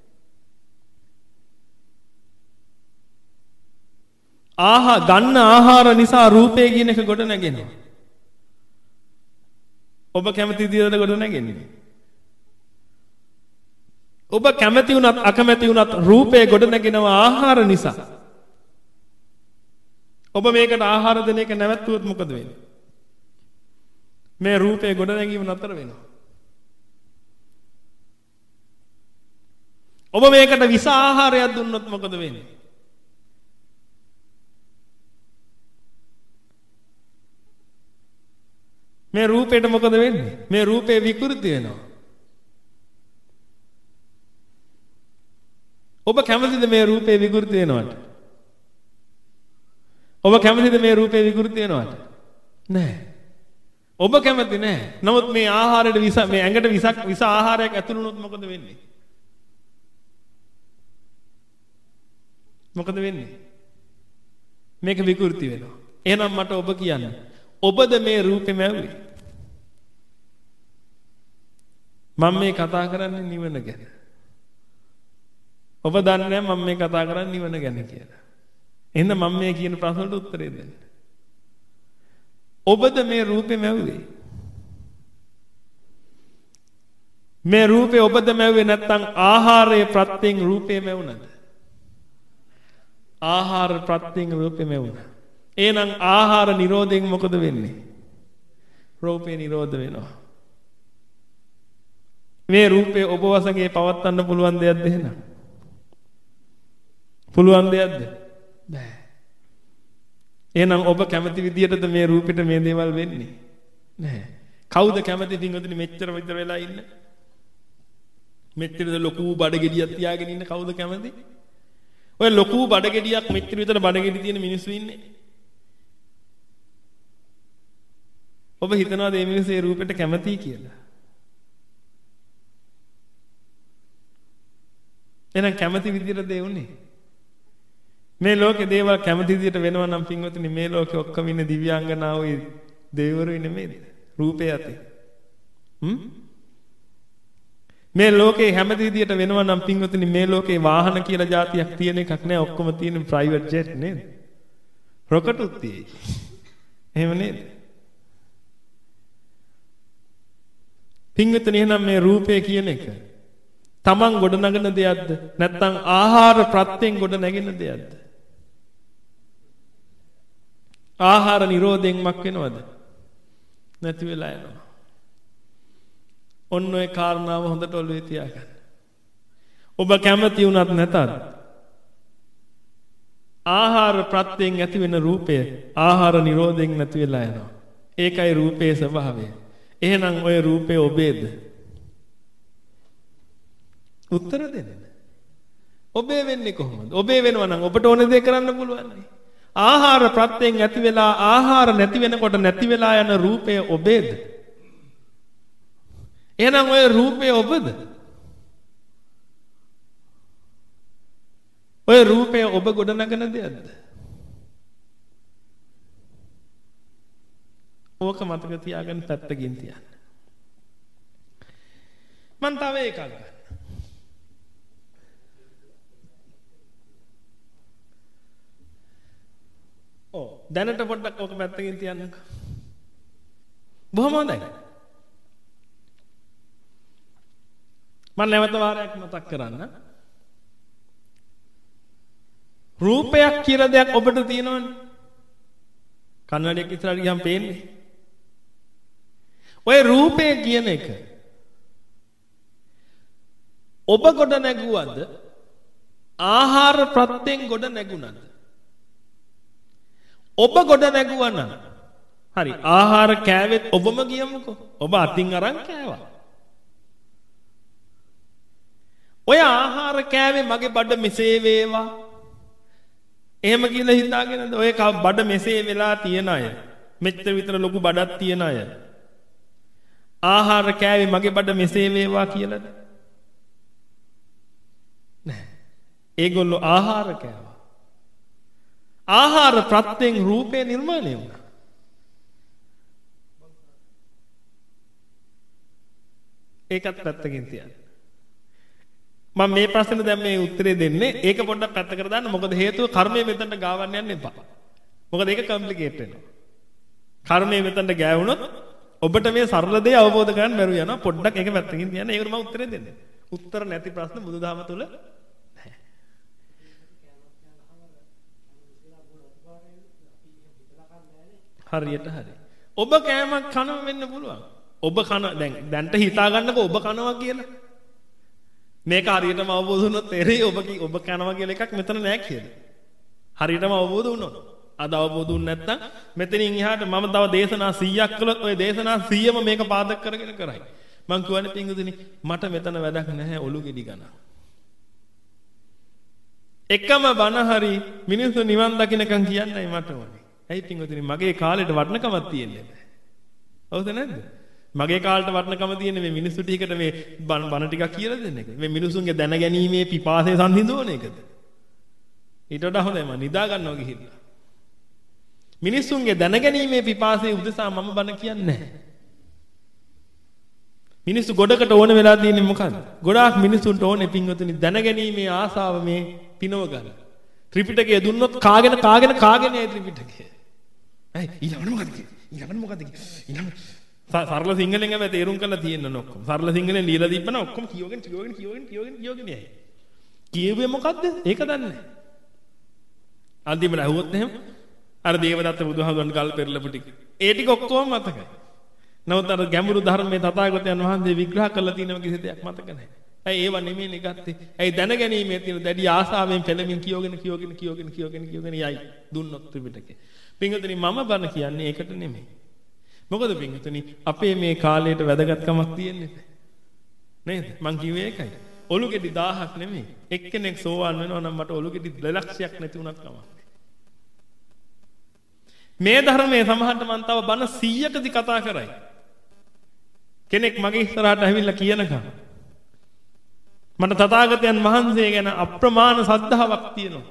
ආහා ගන්න ආහාර නිසා රූපය කියන එක ගොඩ නැගෙනවා. ඔබ කැමති විදිහට ගොඩ නැගෙන්නේ. ඔබ කැමති වුණත් අකමැති වුණත් රූපය ගොඩ නැගෙනවා ආහාර නිසා. ඔබ මේකට ආහාර දෙන එක නැවැත්තුවොත් මොකද වෙන්නේ? මේ රූපය ගොඩ නැගීම නතර වෙනවා. ඔබ මේකට විස ආහාරයක් දුන්නොත් මොකද වෙන්නේ? මේ රූපේට මොකද වෙන්නේ? මේ රූපේ විකෘති වෙනවා. ඔබ කැමතිද මේ රූපේ විකෘති වෙනවට? ඔබ කැමතිද මේ රූපේ විකෘති වෙනවට? නෑ. ඔබ කැමති නෑ. නමුත් මේ ආහාරයට විස මේ ඇඟට විසක් විස ආහාරයක් ඇතුළු වුණොත් මොකද වෙන්නේ? මොකද වෙන්නේ? මේක විකෘති වෙනවා. එහෙනම් මට ඔබ කියන්න. ඔබද මේ රූපේ මැව්වේ? මම මේ කතා කරන්නේ නිවන ගැන. ඔබ දන්නේ නැහැ මම මේ කතා කරන්නේ නිවන ගැන කියලා. එහෙනම් මම මේ කියන ප්‍රශ්නට උත්තරේ දෙන්න. ඔබද මේ රූපේ මැව්වේ? මේ රූපේ ඔබද මැව්වේ නැත්නම් ආහාරයේ ප්‍රත්‍යයෙන් රූපේ මැවුණද? ආහාර ප්‍රත්‍යයෙන් රූපේ මැවුණා. එහෙනම් ආහාර නිරෝධයෙන් මොකද වෙන්නේ? රූපේ නිරෝධ වෙනවා. මේ රූපේ ඔබ වශයෙන් පවත්වන්න පුළුවන් දෙයක්ද එහෙනම්? පුළුවන් දෙයක්ද? බෑ. එහෙනම් ඔබ කැමති විදියටද මේ රූපෙට මේ දේවල් වෙන්නේ? නැහැ. කවුද කැමති පින්වතුනි මෙච්චර විතර වෙලා ඉන්න? මෙච්චරද ලොකු බඩගෙඩියක් තියාගෙන ඉන්න කවුද කැමති? ඔය ලොකු බඩගෙඩියක් මෙච්චර විතර බඩගෙඩි තියෙන මිනිස්සු ඉන්නේ. ඔබ හිතනවාද මේ මිනිස්සු ඒ රූපෙට කැමතියි කියලා? එහෙනම් කැමති විදියට දේ උනේ. මේ ලෝකේ දේවල් කැමති විදියට වෙනවා නම් පින්වතුනි මේ ලෝකේ ඔක්කොම ඉන්නේ දිව්‍යාංගනාවෝ දෙවිවරුයි නෙමෙයිද? රූපේ ඇති. හ්ම්? මේ ලෝකේ හැමති විදියට වෙනවා නම් පින්වතුනි මේ ලෝකේ වාහන කියලා જાතියක් තියෙන එකක් නෑ. ඔක්කොම තියෙන ප්‍රයිවට් ජෙට් නේද? රොකට් උත්තියි. එහෙම නේද? පින්වතුනි එහෙනම් මේ රූපේ කියන එක තමන් ගොඩනගන දෙයක්ද නැත්නම් ආහාර ප්‍රත්‍යයෙන් ගොඩනැගෙන දෙයක්ද? ආහාර නිරෝධයෙන් මක් වෙනවද? නැති වෙලා යනවා. ඔන්න ඔය කාරණාව හොඳට ඔළුවේ තියාගන්න. ඔබ කැමති වුණත් නැතත් ආහාර ප්‍රත්‍යයෙන් ඇති වෙන රූපය ආහාර නිරෝධයෙන් නැති වෙලා යනවා. ඒකයි රූපේ ස්වභාවය. එහෙනම් ඔය රූපේ ඔබේද? උත්තර දෙන්න. ඔබේ වෙන්නේ කොහොමද? ඔබේ වෙනවා නම් ඔබට ඕන දේ කරන්න පුළුවන්. ආහාර ප්‍රත්‍යයෙන් ඇති වෙලා ආහාර නැති වෙනකොට නැති වෙලා යන රූපය ඔබේද? එහෙනම් ඔය රූපය ඔබද? ඔය රූපය ඔබ ගොඩනගන දෙයක්ද? ඕක මතක තියාගන්න පැත්තකින් තියන්න. මන් තව එකක් ගන්න. ඔව් දැනට පොඩ්ඩක් ඕක පැත්තකින් තියන්නකෝ. බොහොම හොඳයි. මම නැවත වාරයක් මතක් කරන්න. රූපයක් කියලා දෙයක් ඔබට තියෙනවනේ. කන්නඩියක් ඉස්සරහට ගියම් පේන්නේ. ඔය රූපය කියන එක ඔබ ගොඩ නැගුවද ආහාර ප්‍රත්‍යයෙන් ගොඩ නැගුණද? ඔබ ගොඩ නැගුවා නම් හරි ආහාර කෑවෙත් ඔබම ගියමුකෝ. ඔබ අතින් අරන් කෑවා. ඔය ආහාර කෑවේ මගේ බඩ මෙසේ වේවා. එහෙම කියලා හිතාගෙනද ඔය බඩ මෙසේ වෙලා තියන අය මෙච්චර විතර ලොකු බඩක් තියන අය ආහාර කෑවේ මගේ බඩ මෙසේ වේවා කියලාද? නෑ. ඒගොල්ලෝ ආහාර කෑවා. ආහාර ප්‍රත්‍යයෙන් රූපේ නිර්මාණය වුණා. ඒකත් පැත්තකින් තියන්න. මම මේ ප්‍රශ්නේ දැන් මේ උත්තරේ දෙන්නේ. ඒක පොඩ්ඩක් පැත්තකට දාන්න. මොකද හේතුව කර්මය මෙතනට ගාවන්න යන්න එපා. මොකද ඒක කම්ප්ලිකේට් වෙනවා. කර්මය මෙතනට ගෑවුනොත් ඔබට මේ සරල දේ අවබෝධ කරගන්න බැරුව යනවා. පොඩ්ඩක් ඒක පැත්තකින් තියන්න. ඒකට මම උත්තරේ දෙන්නේ. උත්තර නැති ප්‍රශ්න බුදුදහම තුල නැහැ. හරියට හරි. ඔබ කෑමක් කනවා වෙන්න පුළුවන්. ඔබ කන දැන් දැන්ට හිතා ගන්නකො ඔබ කනවා කියලා. මේක හරියටම අවබෝධ වුණොත් තේරෙයි ඔබ ඔබ කනවා කියලා එකක් මෙතන නැහැ කියලා. හරියටම අවබෝධ වුණොත් අද අවබෝධ වුනේ නැත්නම් මෙතනින් එහාට මම තව දේශනා සීයක් කළොත් ওই දේශනා සීයම මේක පාදක කරගෙන කරයි. මං කියවනේ පිංගුතුනි මට මෙතන වැඩක් නැහැ ඔලු ගෙඩි ගන්න. එකම බණ හරි මිනිස්සු නිවන් දකින්නකම් කියන්නයි මට ඕනේ. ඇයි පිංගුතුනි මගේ කාලෙට වටිනකමක් තියෙන්නේ නැහැ. හවුද නැද්ද? මගේ කාලට වටිනකම තියෙන්නේ මේ මිනිස්සු ටිකට මේ බණ බණ ටිකක් කියලා දෙන්න එක. මේ මිනිසුන්ගේ දැනගැනීමේ පිපාසය සංහිඳවන එකද? ඊට වඩා හොඳයි මම නිදා ගන්නවා ගිහිල්ලා. මිනිසුන්ගේ දැනගැනීමේ පිපාසයේ උදෙසා මම බණ කියන්නේ නැහැ. මිනිස්සු ගොඩකට ඕන වෙලා තියෙන්නේ මොකද්ද? ගොඩාක් මිනිසුන්ට ඕනේ පින්වතුනි දැනගැනීමේ ආසාව මේ පිනව ගන්න. ත්‍රිපිටකය දුන්නොත් කාගෙන කාගෙන කාගෙන යයි ත්‍රිපිටකය. ඇයි ඊළඟට මොකද කියේ? ඊළඟට මොකද කියේ? ඊළඟ සරල සිංහලෙන් හැබැයි තේරුම් කරලා තියෙන්න ඔක්කොම. සරල සිංහලෙන් ලියලා දීපන ඔක්කොම කියවගෙන කියවගෙන කියවගෙන කියවගෙන කියවගෙන යයි. කියෙව්වේ මොකද්ද? ඒක දන්නේ නැහැ. අන්තිමට අහුවොත් එහෙම අර දේවදත්ත බුදුහාමුදුරන් කල් පෙරලපු ටික. ඒ ටික ඔක්කොම මතකයි. නමුත් අර ගැඹුරු ධර්මයේ තථාගතයන් වහන්සේ විග්‍රහ කරලා තියෙනව කිසි දෙයක් මතක නැහැ. ඇයි ඒව නෙමෙයිනේ ගත්තේ? ඇයි දැනගැනීමේ තියෙන දැඩි ආසාවෙන් පෙළමින් කියවගෙන කියවගෙන කියවගෙන කියවගෙන කියවගෙන යයි දුන්නොත් ත්‍රිපිටකේ. පින්වතුනි මම බණ කියන්නේ ඒකට නෙමෙයි. මොකද පින්වතුනි අපේ මේ කාලයට වැදගත්කමක් තියෙන්නේ නේද? මං කිව්වේ ඒකයි. ඔලු ගෙඩි දහයක් නෙමෙයි. එක්කෙනෙක් සෝවාන් වෙනවා නම් මට ඔලු ගෙඩි දෙලක්ෂයක් නැති වුණත් කමක් නැහැ. මේ ධර්මයේ සමහරට මං තව බණ සීයකදී කතා කරයි. කෙනෙක් මගේ ඉස්සරහට ඇවිල්ලා කියනකම් මට තථාගතයන් වහන්සේ ගැන අප්‍රමාණ සද්ධාාවක් තියෙනවා.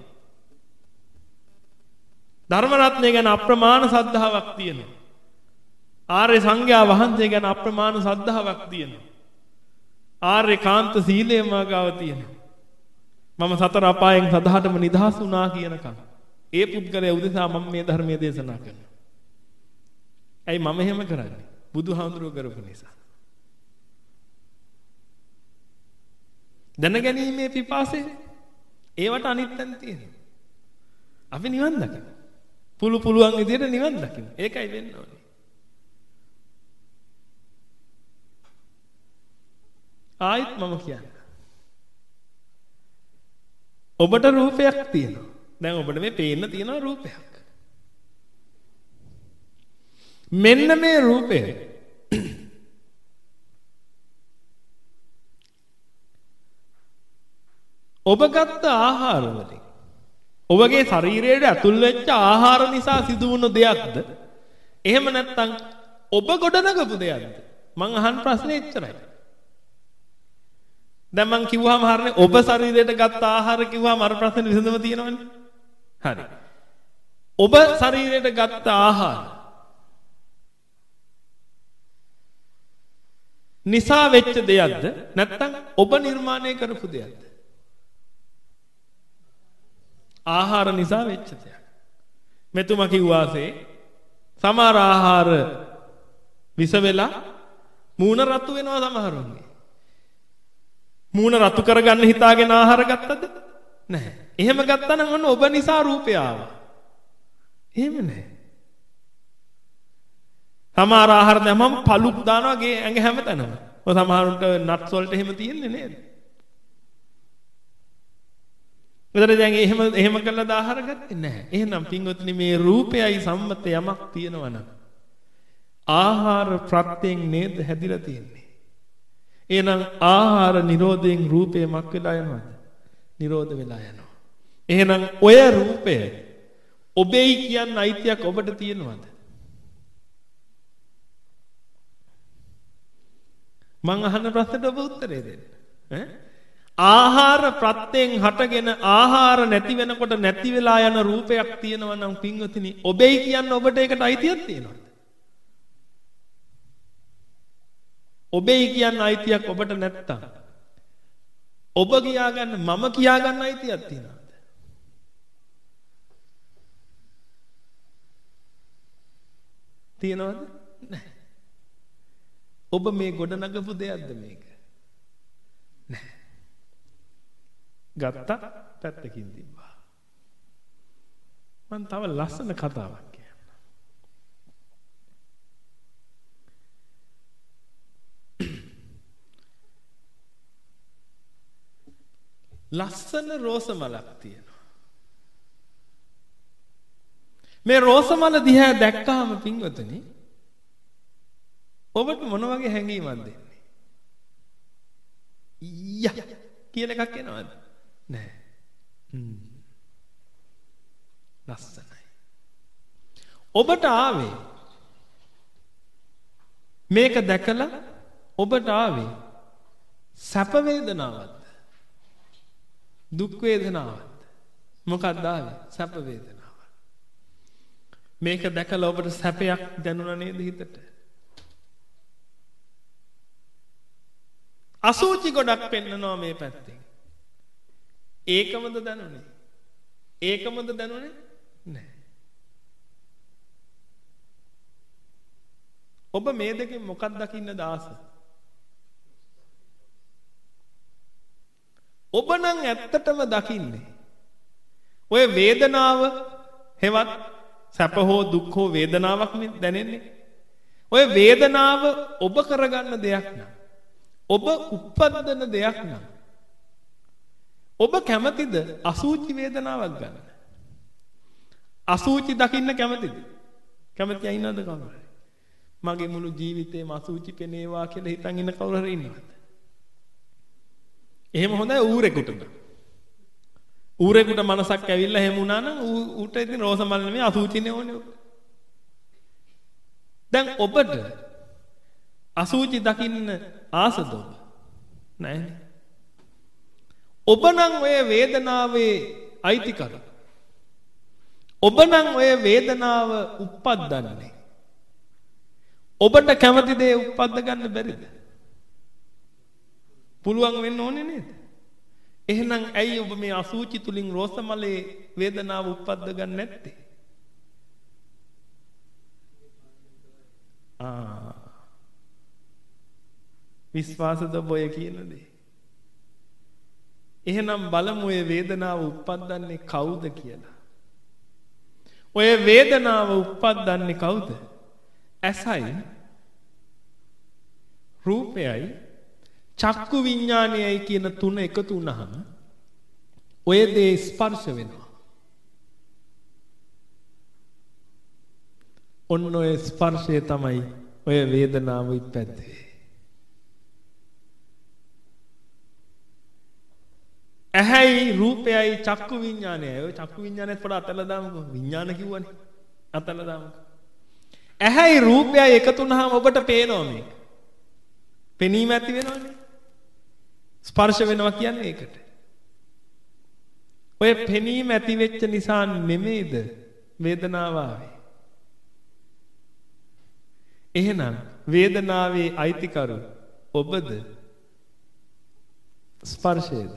ධර්ම රත්නය ගැන අප්‍රමාණ සද්ධාාවක් තියෙනවා. ආර්ය සංඝයා වහන්සේ ගැන අප්‍රමාණ සද්ධාාවක් තියෙනවා. ආර්ය කාන්ත සීලය මාගාව තියෙනවා. මම සතර අපායෙන් සදාටම නිදහස් වුණා කියනකම් ඒ පුද්ගලයා උදෙසා මම මේ ධර්මයේ දේශනා කරනවා. ඇයි මම එහෙම කරන්නේ? බුදුහාමුදුරුවෝ කරපු නිසා. දැනගැනීමේ පිපාසය ඒවට අනිත් තැන තියෙනවා. අපි නිවන් දකින්න. පුළු පුළුවන් විදිහට නිවන් දකින්න. ඒකයි වෙන්න ඕනේ. ආයිත් මම කියන්නේ. ඔබට රූපයක් තියෙනවා. දැන් ඔබට මේ පේන්න තියෙන රූපයක්. මෙන්න මේ රූපය ඔබ ගත්ත ආහාර වලින් ඔබගේ ශරීරයට ඇතුල් වෙච්ච ආහාර නිසා සිදු වුණු දෙයක්ද? එහෙම නැත්නම් ඔබ ගොඩනගපු දෙයක්ද? මං අහන ප්‍රශ්නේ එච්චරයි. දැන් මං කිව්වම හරිනේ ඔබ ශරීරයට ගත්ත ආහාර කිව්වම අර ප්‍රශ්නේ විසඳුම තියෙනවනේ. හරි. ඔබ ශරීරයට ගත්ත ආහාර නිසා වෙච්ච දෙයක්ද? නැත්නම් ඔබ නිර්මාණය කරපු දෙයක්ද? ආහාර නිසා වෙච්ච දෙයක්. මෙතුමා කිව්වාසේ සමහර ආහාර විස වෙලා මූණ රතු වෙනවා සමහරුන්ගේ. මූණ රතු කරගන්න හිතාගෙන ආහාර ගත්තද? නැහැ. එහෙම ගත්තා නම් ඔන්න ඔබ නිසා රූපය ආවා. එහෙම නැහැ. සමහර ආහාර දැම්මම පළුක් දානවා ගේ ඇඟ හැමතැනම. ඔය සමහරුන්ට නට්ස් වලට එහෙම තියෙන්නේ නේද? මෙතන දැන් එහෙම එහෙම කළා ආහාර ගත්තේ නැහැ. එහෙනම් පින්වත්නි මේ රූපයයි සම්මත යමක් තියෙනවා නම් ආහාර ප්‍රත්‍යයෙන් නේද හැදිලා තියෙන්නේ. එහෙනම් ආහාර නිරෝධයෙන් රූපය මක් වෙලා යනවද? නිරෝධ වෙලා යනවා. එහෙනම් ඔය රූපය ඔබේයි කියන්න අයිතියක් ඔබට තියෙනවද? මං අහන ප්‍රශ්නට ඔබ උත්තරේ දෙන්න. ඈ ආහාර ප්‍රත්‍යයෙන් හටගෙන ආහාර නැති වෙනකොට නැති වෙලා යන රූපයක් තියෙනවා නම් පින්වතුනි ඔබේයි කියන්න ඔබට ඒකට අයිතියක් තියෙනවද? ඔබේයි කියන්න අයිතියක් ඔබට නැත්තම් ඔබ කියා ගන්න මම කියා ගන්න අයිතියක් තියෙනවද? තියෙනවද? නැහැ. ඔබ මේ ගොඩනගපු දෙයක්ද මේක? නැහැ. ගත්ත පැත්තකින් තිබ්බා. මම තව ලස්සන කතාවක් කියන්නම්. ලස්සන රෝස මලක් තියෙනවා. මේ රෝස මල දිහා දැක්කහම පින්වතුනි ඔබට මොන වගේ හැඟීමක්ද එන්නේ? ඊය කියලා එකක් එනවද? නෑ. හ්ම්. ලස්සනයි. ඔබට ආවේ මේක දැකලා ඔබට ආවේ සැප වේදනාවක්ද? දුක් වේදනාවක්ද? මොකක්ද ආවේ? සැප වේදනාවක්. මේක දැකලා ඔබට සැපයක් දැනුණා නේද හිතට? අසුචි ගොඩක් පෙන්නනවා මේ පැත්තෙන්. ඒකමද දැනුනේ? ඒකමද දැනුනේ? නැහැ. ඔබ මේ දෙකෙන් මොකක් දකින්නද ආස? ඔබ නම් ඇත්තටම දකින්නේ ඔය වේදනාව හෙවත් සැප හෝ දුක් හෝ වේදනාවක් දැනෙන්නේ. ඔය වේදනාව ඔබ කරගන්න දෙයක් නෑ. ඔබ උප්පද්දන දෙයක් නම් ඔබ කැමතිද අසුචි වේදනාවක් ගන්න? අසුචි දකින්න කැමතිද? කැමති අය ඉන්නවද කවුරු හරි? මගේ මුළු ජීවිතේම අසුචි පෙනේවා කියලා හිතන් ඉන්න කවුරු හරි ඉන්නවද? එහෙම හොඳයි ඌරෙකුට. ඌරෙකුට මනසක් ඇවිල්ලා එහෙම වුණා නම් ඌට ඉතින් රෝස මල් නෙමෙයි අසුචිනේ ඕනේ. දැන් ඔබට අසුචි දකින්න ආසද ඔබ? නැහැ. ඔබ නම් ඔය වේදනාවේ අයිතිකරු. ඔබ නම් ඔය වේදනාව උප්පද්දන්නේ. ඔබට කැමති දේ උප්පද්ද ගන්න බැරිද? පුළුවන් වෙන්න ඕනේ නේද? එහෙනම් ඇයි ඔබ මේ අසුචි තුලින් රෝස මලේ වේදනාව උප්පද්ද ගන්න නැත්තේ? ආ විශ්වාසද ඔය කියන දේ? එහෙනම් බලමු ඔය වේදනාව උප්පද්දන්නේ කවුද කියලා. ඔය වේදනාව උප්පද්දන්නේ කවුද? ඇසයි රූපයයි චක්කු විඥානයයි කියන තුන එකතු වුණාම ඔය දේ ස්පර්ශ වෙනවා. ඔන්න ඔය ස්පර්ශය තමයි ඔය වේදනාව ඉපැද්දේ. ඇහැයි රූපයයි චක්කු විඥානයයි. ඔය චක්කු විඥානයත් පොඩ අතල්ලා දාමුකෝ. විඥාන කිව්වනේ. අතල්ලා දාමුකෝ. ඇහැයි රූපයයි එකතු වුණාම ඔබට පේනවා මේක. පෙනීම ඇති වෙනවනේ. ස්පර්ශ වෙනවා කියන්නේ ඒකට. ඔය පෙනීම ඇති වෙච්ච නිසා නෙමෙයිද වේදනාව ආවේ? එහෙනම් වේදනාවේ අයිතිකරු ඔබද ස්පර්ශයේද?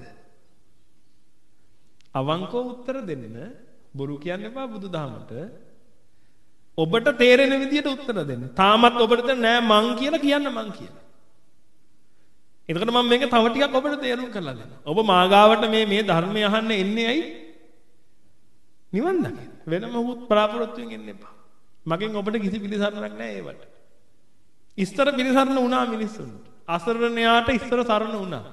අවංකව උත්තර දෙන්න. බොරු කියන්න එපා බුදුදහමට. ඔබට තේරෙන විදියට උත්තර දෙන්න. තාමත් ඔබට නෑ මං කියලා කියන්න මං කියලා. එතකොට මම මේක තව ටිකක් ඔබට තේරුම් කරලා දෙන්න. ඔබ මාගාවට මේ මේ ධර්මය අහන්න එන්නේ ඇයි? නිවන් දකින්න. වෙන මොහොත් බලාපොරොත්තුෙන් එන්න එපා. මගෙන් ඔබට කිසි පිළිසරණක් නෑ ඒවට. ඉස්තර පිළිසරණ වුණා මිනිස්සුන්ට. අසරණයාට ඉස්තර සරණ වුණා.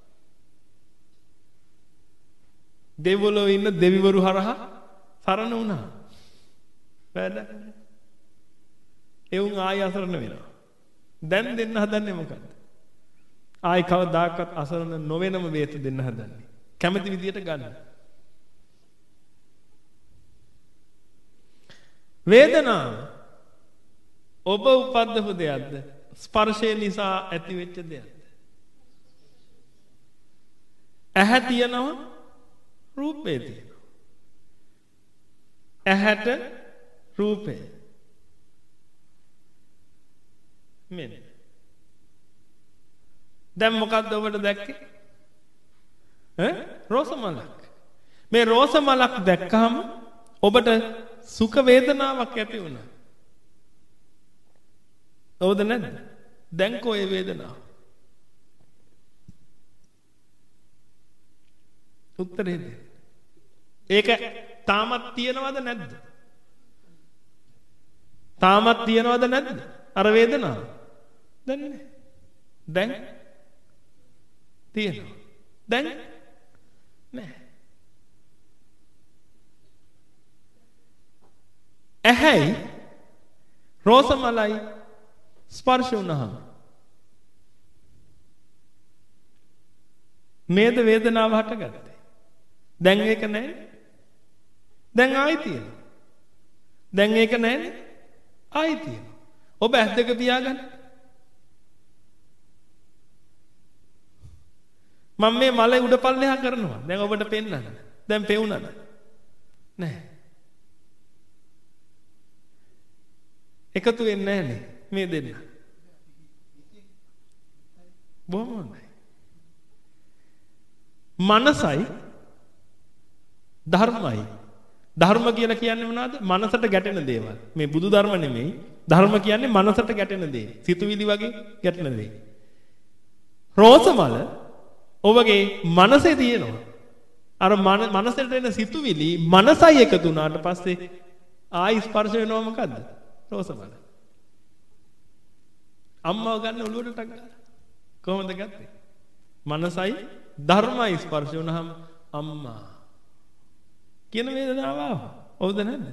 දෙව්වොලෝ ඉන්න දෙවිවරු හරහා සරණ වුණා. වැඩ. එවුන් ආය අසරණ වෙනවා. දැන් දෙන්න හදන්නේ මොකද්ද? ආයි කවදාකවත් අසරණ නොවෙනම වේත දෙන්න හදන්නේ. කැමති විදියට ගන්න. වේදනාව ඔබ උපද්දපු දෙයක්ද? ස්පර්ශය නිසා ඇති වෙච්ච දෙයක්ද? ඇහැ තියෙනවා රූපේ තියෙනවා. ඇහැට රූපේ මෙන්න. දැන් මොකක්ද ඔබට දැක්කේ? ඈ රෝස මලක්. මේ රෝස මලක් දැක්කහම ඔබට සුඛ වේදනාවක් ඇති වුණා. ඔව්ද නැද්ද? දැන් කොයි වේදනාව? උත්තරේ දෙන්න. ඒක තාමත් තියනවද නැද්ද? තාමත් තියනවද නැද්ද? අර වේදනාව. දැන් නෑ. දැන් තියෙනවා. දැන් නෑ. ඇහැයි රෝස මලයි ස්පර්ශ වුණාම මේද වේදනාව හටගත්තේ. දැන් ඒක නැහැ. දැන් ආයි තියෙනවා. දැන් ඒක නැහැ. ආයි තියෙනවා. ඔබ ඇස් දෙක පියාගන්න. මම මේ මල උඩ පල්ලෙහා කරනවා. දැන් ඔබට පෙන්නන්න. දැන් පෙවුනද? නැහැ. එකතු වෙන්නේ නැහනේ මේ දෙන්න. බොහොම හොඳයි. මනසයි ධර්මයි. ධර්ම කියලා කියන්නේ මොනවද? මනසට ගැටෙන දේවල්. මේ බුදු ධර්ම නෙමෙයි. ධර්ම කියන්නේ මනසට ගැටෙන දේ. සිතුවිලි වගේ ගැටෙන දේ. රෝසමල ඔබගේ මනසේ තියෙනවා. අර මනසට එන සිතුවිලි මනසයි එකතු වුණාට පස්සේ ආයි ස්පර්ශ වෙනවා මොකද්ද? රෝසමල. අම්මව ගන්න ඔළුවට ටක් ගාලා. කොහොමද ගත්තේ? මනසයි ධර්මයි ස්පර්ශ වුණාම අම්මා කියන වේදනාව ආවා. හවුද නැද්ද?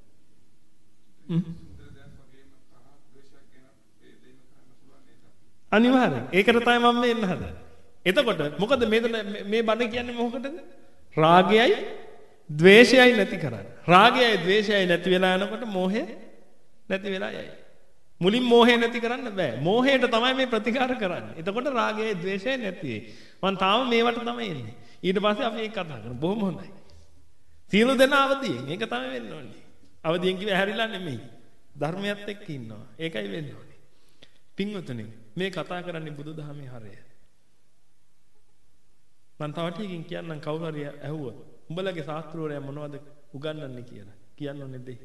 අනිවාර්යෙන්. ඒකට තමයි මම මේ එන්න හදන්නේ. එතකොට මොකද මේ මේ බණ කියන්නේ මොකටද? රාගයයි ද්වේෂයයි නැති කරන්න. රාගයයි ද්වේෂයයි නැති වෙලා යනකොට මෝහය නැති වෙලා යයි. මුලින් මෝහය නැති කරන්න බෑ. මෝහයට තමයි මේ ප්‍රතිකාර කරන්නේ. එතකොට රාගයයි ද්වේෂයයි නැති වෙයි. මම තාම මේවට තමයි එන්නේ. ඊට පස්සේ අපි ඒක කතා කරමු. බොහොම හොඳයි. සියලු දෙනා අවදියෙන්. ඒක තමයි වෙන්න ඕනේ. අවදියෙන් කිව්ව ඇහැරිලා නෙමෙයි. ධර්මයත් එක්ක ඉන්නවා. ඒකයි වෙන්න ඕනේ. පින්වතුනි මේ කතා කරන්නේ බුදුදහමේ හරය. මම තව ටිකකින් කියන්නම් කවුරු හරි ඇහුවොත් උඹලගේ ශාස්ත්‍රවරයා මොනවද උගන්වන්නේ කියලා. කියන්න ඕනේ දෙයි.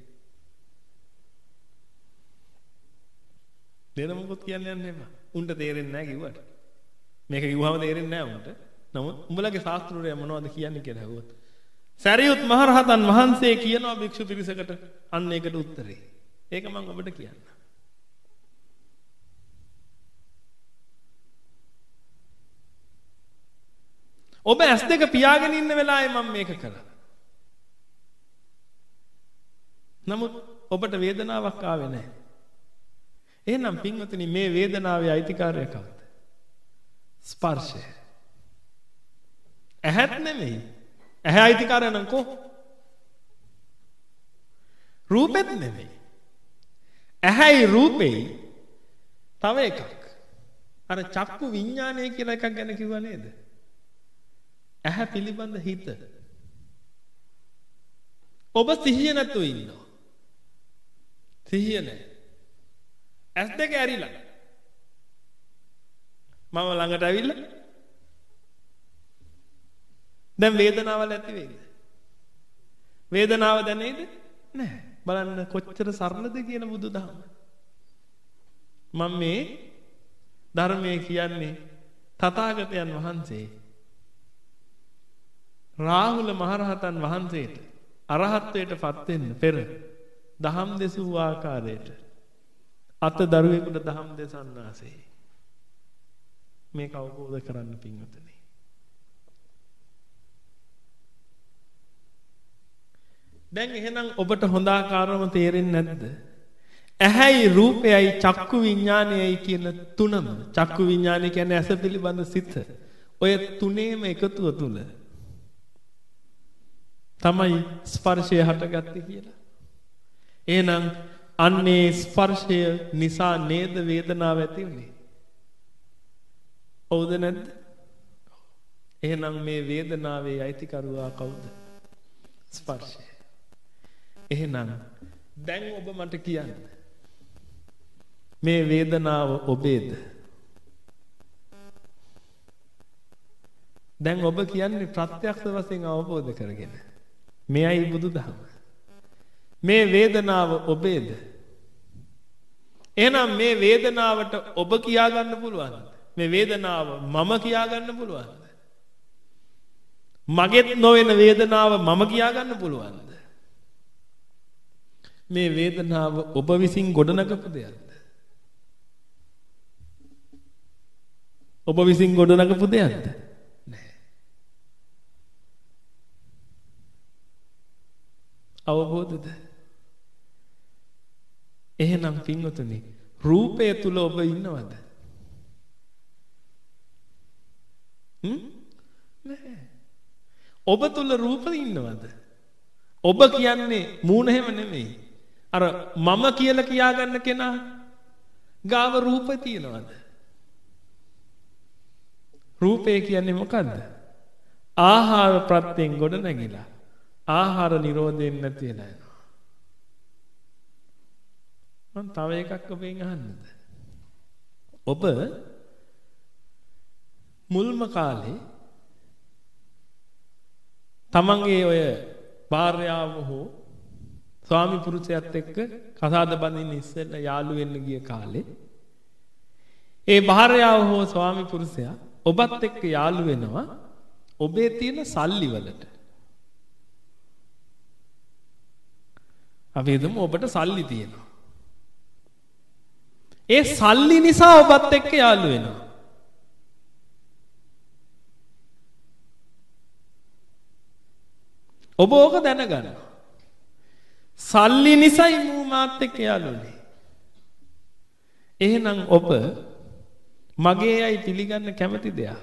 දෙන මොකොත් කියන්න යන්න එපා. උන්ට තේරෙන්නේ නැහැ කිව්වට. මේක කිව්වම තේරෙන්නේ නැහැ උන්ට. නමුත් උඹලගේ ශාස්ත්‍රවරයා මොනවද කියන්නේ කියලා ඇහුවොත් සරියුත් මහරහතන් වහන්සේ කියනවා භික්ෂු පිරිසකට අන්න ඒකට උත්තරේ. ඒක මම ඔබට කියන්නම්. ඔබ ඇස් දෙක පියාගෙන ඉන්න වෙලාවේ මම මේක කළා. නමුත් ඔබට වේදනාවක් ආවේ නැහැ. එහෙනම් පින්වතුනි මේ වේදනාවේ අයිතිකාරය කවුද? ස්පර්ශය. ඇහත් නෙමෙයි. ඇහැ අයිතිකාරය නම් කො? රූපෙත් නෙමෙයි. ඇහැයි රූපෙයි තව එකක්. අර චක්කු විඥානය කියලා එකක් ගැන කිව්වා නේද? ඇහැ පිළිබඳ හිත. ඔබ සිහිය නැතුව ඉන්නවා. සිහිය නැහැ. ඇස් දෙක ඇරිලා. මම ළඟට ඇවිල්ලා. දැන් වේදනාවල් ඇති වෙයිද? වේදනාව දැනේද? නැහැ. බලන්න කොච්චර සරලද කියන බුදුදහම. මම මේ ධර්මයේ කියන්නේ තථාගතයන් වහන්සේ රාහුල මහරහතන් වහන්සේට අරහත්ත්වයට පත් වෙන්න පෙර දහම් දෙසූ ආකාරයට අත දරුවෙකුට දහම් දෙසන්නාසේ මේක අවබෝධ කරන්න පින්වතුනි. දැන් එහෙනම් ඔබට හොඳ ආකාරවම තේරෙන්නේ නැද්ද? ඇහැයි රූපයයි චක්කු විඥානයයි කියන තුනම චක්කු විඥානය කියන්නේ ඇස පිළිබඳ සිත. ඔය තුනේම එකතුව තුල තමයි ස්පර්ශය හටගත්තේ කියලා. එහෙනම් අන්නේ ස්පර්ශය නිසා නේද වේදනාව ඇති වුනේ? හවුද නැද්ද? එහෙනම් මේ වේදනාවේ අයිතිකරුවා කවුද? ස්පර්ශය. එහෙනම් දැන් ඔබ මට කියන්න මේ වේදනාව ඔබේද? දැන් ඔබ කියන්නේ ප්‍රත්‍යක්ෂ වශයෙන් අවබෝධ කරගෙන මෙයයි බුදුදහම. මේ වේදනාව ඔබේද? එහෙනම් මේ වේදනාවට ඔබ කියා ගන්න පුළුවන්ද? මේ වේදනාව මම කියා ගන්න පුළුවන්ද? මගෙත් නොවන වේදනාව මම කියා ගන්න පුළුවන්ද? මේ වේදනාව ඔබ විසින් ගොඩනගපු දෙයක්ද? ඔබ විසින් ගොඩනගපු දෙයක්ද? නැහැ. අවබෝධද? එහෙනම් පින්වතුනි රූපය තුල ඔබ ඉන්නවද? හ්ම්? නැහැ. ඔබ තුල රූප ඉන්නවද? ඔබ කියන්නේ මූණ හැම නෙමෙයි. අර මම කියලා කියාගන්න කෙනා ගාව රූප තියනවද? රූපය කියන්නේ මොකද්ද? ආහාර ප්‍රත්‍යයෙන් ගොඩ නැගිලා ආහාර නිරෝධයෙන් නැති වෙලා යනවා. මම තව එකක් ඔබෙන් අහන්නද? ඔබ මුල්ම කාලේ තමන්ගේ ඔය භාර්යාව හෝ ස්වාමි පුරුෂයාත් එක්ක කසාද බඳින්න ඉස්සෙල්ලා යාළු වෙන්න ගිය කාලේ ඒ භාර්යාව හෝ ස්වාමි පුරුෂයා ඔබත් එක්ක යාළු වෙනවා ඔබේ තියෙන සල්ලි වලට. අපි හිතමු ඔබට සල්ලි තියෙනවා. ඒ සල්ලි නිසා ඔබත් එක්ක යාළු වෙනවා. ඔබ ඕක දැනගන්න. සල්ලි නිසායි මූ මාත් එක්ක යාළුනේ. එහෙනම් ඔබ මගේ අය පිළිගන්න කැමති දෙයක්.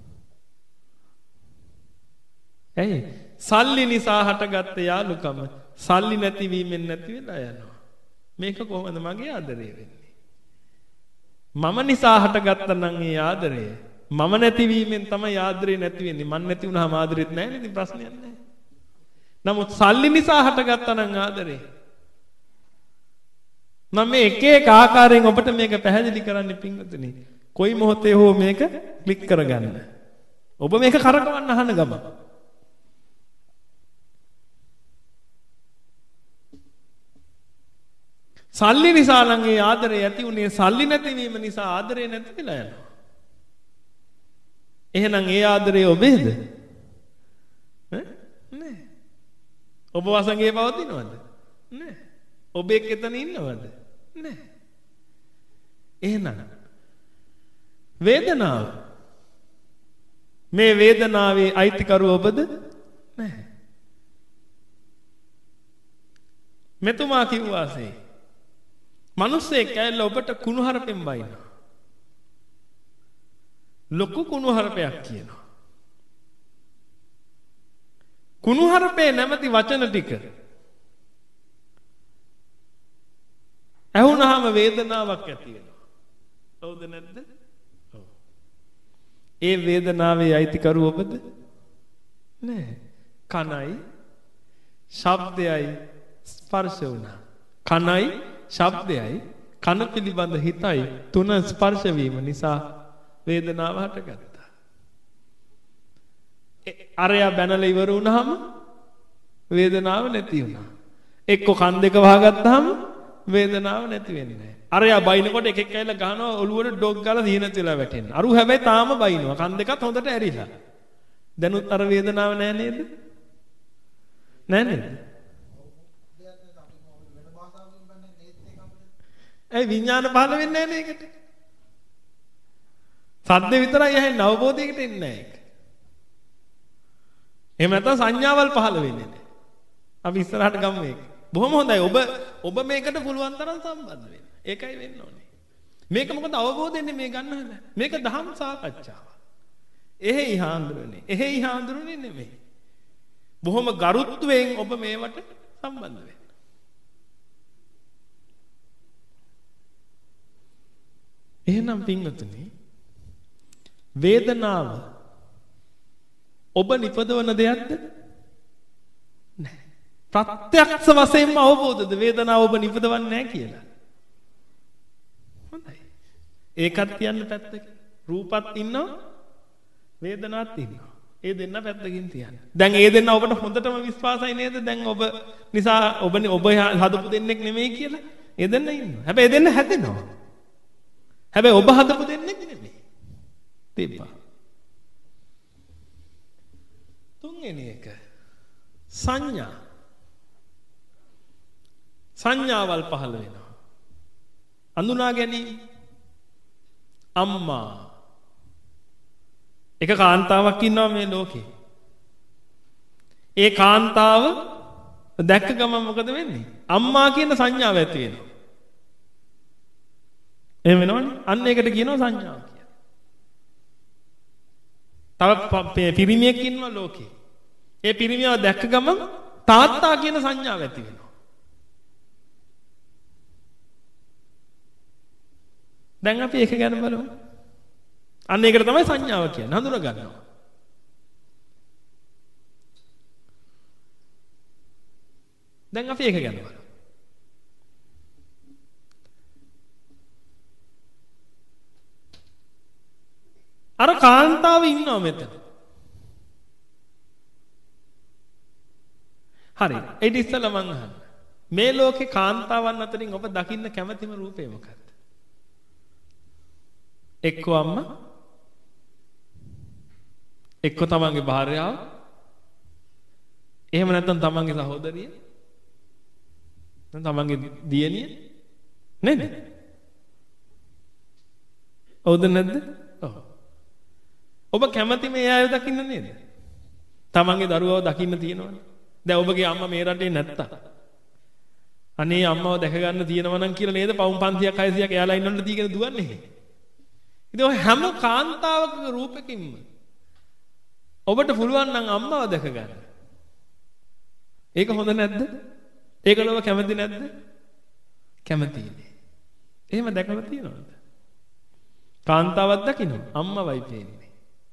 ඇයි? සල්ලි නිසා හටගත්ත යාළුකම සල්ලි නැතිවීමෙන් නැති වෙලා යනවා. මේක කොහොමද මගේ ආදරය වෙන්නේ? මම නිසා හටගත්තා නම් ඒ ආදරය මම නැතිවීමෙන් තමයි ආදරේ නැති වෙන්නේ. මන් නැති වුණාම ආදරෙත් නැහැ නේද? ප්‍රශ්නයක් නැහැ. නමුත් සල්ලි නිසා හටගත්තා නම් ආදරේ. මම මේ එක එක ආකාරයෙන් ඔබට මේක පැහැදිලි කරන්න පින්වතුනි. කොයි මොහොතේ හෝ මේක ක්ලික් කරගන්න. ඔබ මේක කරකවන්න අහන ගම. සල්ලි නිසා නම් ඒ ආදරේ ඇති උනේ සල්ලි නැතිවීම නිසා ආදරේ නැති වෙලා යනවා. එහෙනම් ඒ ආදරේ ඔබේද? ඈ? නෑ. ඔබ වසඟේ පවතිනවද? නෑ. ඔබ එක්ක එතන ඉන්නවද? නෑ. එහෙනම් වේදනාව මේ වේදනාවේ අයිතිකරුව ඔබද? නැහැ. මෙතුමා කිව්වාසේ මිනිස්සෙක් ඇවිල්ලා ඔබට කුණුහරුපෙන් බයිනවා. ලොකු කුණුහරුපයක් කියනවා. කුණුහරුපේ නැමැති වචන ටික ඇහුනහම වේදනාවක් ඇති වෙනවා. හවුද නැද්ද? ඔව්. ඒ වේදනාවේ අයිතිකරුව ඔබද? නෑ. කනයි ශබ්දයයි ස්පර්ශ වුණා. කනයි ශබ්දයයි කන පිළිබඳ හිතයි තුන ස්පර්ශ වීම නිසා වේදනාව හටගත්තා. අරයා බැනලා ඉවර වුණාම වේදනාව නැති වුණා. එක්ක කන් දෙක වහගත්තාම වේදනාව නැති වෙන්නේ නැහැ. අරයා බයිනකොට එකෙක් ඇවිල්ලා ගහනවා ඔළුවට ඩොග් ගාලා දින නැති වෙලා වැටෙන්න. අරු හැබැයි තාම බයිනවා. කන් දෙකත් හොඳට ඇරිලා. දැනුත් අර වේදනාව නැහැ නේද? නැහැ නේද? ඒ විඥාන පහළ වෙන්නේ නැහැ නේද? සද්ද විතරයි ඇහෙන්නේ අවබෝධයකට එන්නේ නැහැ ඒක. එහෙම නැත්නම් සංඥාවල් පහළ වෙන්නේ නැහැ. අපි ඉස්සරහට ගමු මේක. බොහොම හොඳයි. ඔබ ඔබ මේකට පුළුවන් තරම් සම්බන්ධ වෙන්න. ඒකයි වෙන්න ඕනේ. මේක මොකද අවබෝධයෙන් මේ ගන්න හදන්නේ. මේක දහම් සාකච්ඡාවක්. එහෙයි හාඳුරන්නේ. එහෙයි හාඳුරන්නේ නෙමෙයි. බොහොම ගරුත්වයෙන් ඔබ මේවට සම්බන්ධ වෙන්න. එහෙනම් පින්වතුනි වේදනාව ඔබ නිපදවන දෙයක්ද? නැහැ. ප්‍රත්‍යක්ෂ වශයෙන්ම අවබෝධද වේදනාව ඔබ නිපදවන්නේ නැහැ කියලා? හොඳයි. ඒකත් කියන්න පැත්තක. රූපත් ඉන්නවා වේදනාත් ඉන්නවා. ඒ දෙන්න පැත්තකින් තියන්න. දැන් ඒ දෙන්න ඔබට හොඳටම විශ්වාසයි නේද? දැන් ඔබ නිසා ඔබ ඔබ හදපු දෙන්නෙක් නෙමෙයි කියලා. ඒ දෙන්න ඉන්නවා. හැබැයි ඒ දෙන්න හැදෙනවා. හැබැයි ඔබ හදපු දෙන්නෙක් නෙමෙයි. තිබ්බා. තුන්වෙනි එක සංඥා. සංඥාවල් පහළ වෙනවා. අඳුනා ගැනීම. අම්මා. එක කාන්තාවක් ඉන්නවා මේ ලෝකේ. ඒ කාන්තාව දැක්ක ගමන් මොකද වෙන්නේ? අම්මා කියන සංඥාව ඇති වෙනවා. එහෙම වෙනවනේ. අන්න ඒකට කියනවා සංඥාව කියලා. තව පිරිමියෙක් ඉන්නවා ලෝකේ. ඒ පිරිමියව දැක්ක ගමන් තාත්තා කියන සංඥාව ඇති වෙනවා. දැන් අපි ඒක ගැන බලමු. අන්න ඒකට තමයි සංඥාව කියන්නේ. හඳුනා ගන්නවා. දැන් අපි ඒක ගැන බලමු. අර කාන්තාව ඉන්නවා මෙතන. හරි. ඊට ඉස්සෙල්ලා මං අහන්න. මේ ලෝකේ කාන්තාවන් අතරින් ඔබ දකින්න කැමතිම රූපේ මොකක්ද? එක්කෝ අම්මා, එක්කෝ තමන්ගේ භාර්යාව, එහෙම නැත්නම් තමන්ගේ සහෝදරිය, නැත්නම් තමන්ගේ දියණිය නේද? හවුද නැද්ද? ඔව්. ඔබ කැමති මේ අය දකින්න නේද? තමන්ගේ දරුවව දකින්න තියෙනවනේ. දැන් ඔබගේ අම්මා මේ රටේ නැත්තා. අනේ අම්මව දැක ගන්න තියෙනවා නම් කියලා නේද පවුම් පන්සියක් හයසියක් එයාලා ඉන්නොත් දීගෙන දුවන්නේ. ඉතින් ඔය හැම කාන්තාවක රූපකින්ම ඔබට පුළුවන් නම් අම්මව දැක ගන්න. ඒක හොඳ නැද්ද? ඒක ලෝව කැමති නැද්ද? කැමතියි. එහෙම දැකලා තියෙනවද? කාන්තාවක් දකින්න අම්මවයි පේන්නේ.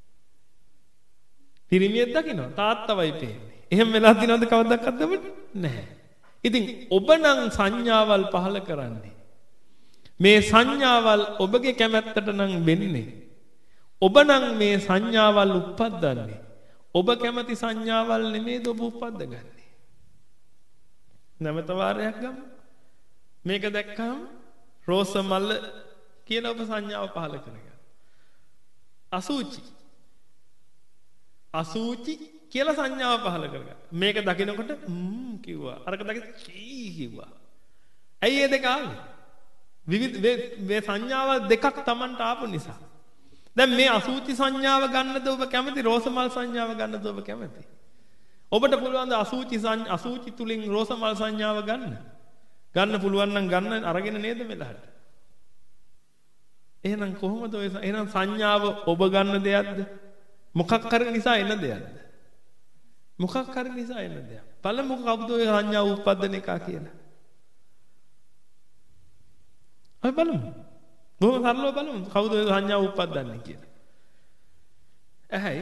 පිරිමියෙක් දකින්න තාත්තවයි පේන්නේ. එහෙම වෙලා තියෙනවද කවදාවත් අපිට? නැහැ. ඉතින් ඔබ නම් සංඥාවල් පහල කරන්නේ. මේ සංඥාවල් ඔබගේ කැමැත්තට නම් වෙන්නේ. ඔබ නම් මේ සංඥාවල් උප්පද්දන්නේ. ඔබ කැමති සංඥාවල් නෙමෙයිද ඔබ උප්පද්දගන්නේ. නැවත වාරයක් ගමු. මේක දැක්කම රෝස මල්ල කියලා ඔබ සංඥාව පහල කරගන්න. අසූචි. අසූචි කියලා සංඥාව පහල කරගන්න. මේක දකිනකොට ම්ම් කිව්වා. අරක දකින චී කිව්වා. ඇයි ඒ දෙක ආවේ? විවිධ මේ සංඥාව දෙකක් Tamanට ආපු නිසා. දැන් මේ අසූචි සංඥාව ගන්නද ඔබ කැමති? රෝසමල් සංඥාව ගන්නද ඔබ කැමති? ඔබට පුළුවන් ද අසූචි අසූචි තුලින් රෝසමල් සංඥාව ගන්න? ගන්න පුළුවන් නම් ගන්න අරගෙන නේද මෙලහට? එහෙනම් කොහොමද ඔය එහෙනම් සංඥාව ඔබ ගන්න දෙයක්ද? මොකක් කර නිසා එන දෙයක්ද? මොකක් කර නිසා එන දෙයක්? බලමු කවුද ඔය සංඥාව උප්පද්දන එක කියලා. අපි බලමු. බොහොම සරලව බලමු කවුද ඔය සංඥාව උප්පද්දන්නේ කියලා. ඇයි?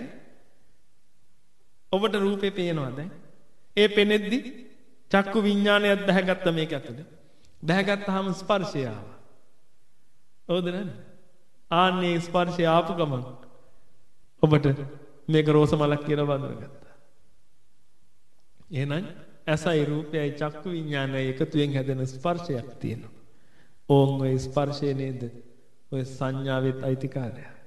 ඔබට රූපේ පේනවා දැන්. ඒ පෙනෙද්දි චක්කු විඥානයක් දැහැගත්ත මේක ඇතුලේ. දැහැගත්තාම ස්පර්ශය ආවා. හවුද නැද්ද? ආන්නේ ස්පර්ශය ආපු ගමන් ඔබට මේක රෝස මලක් කියලා වඳුරගත්තා. එහෙනම් ඇසයි රූපයයි චක්කු විඥානයයි එකතුවෙන් හැදෙන ස්පර්ශයක් තියෙනවා. ඕන් ඔය ස්පර්ශය නේද ඔය සංඥාවෙත් අයිතිකාරය.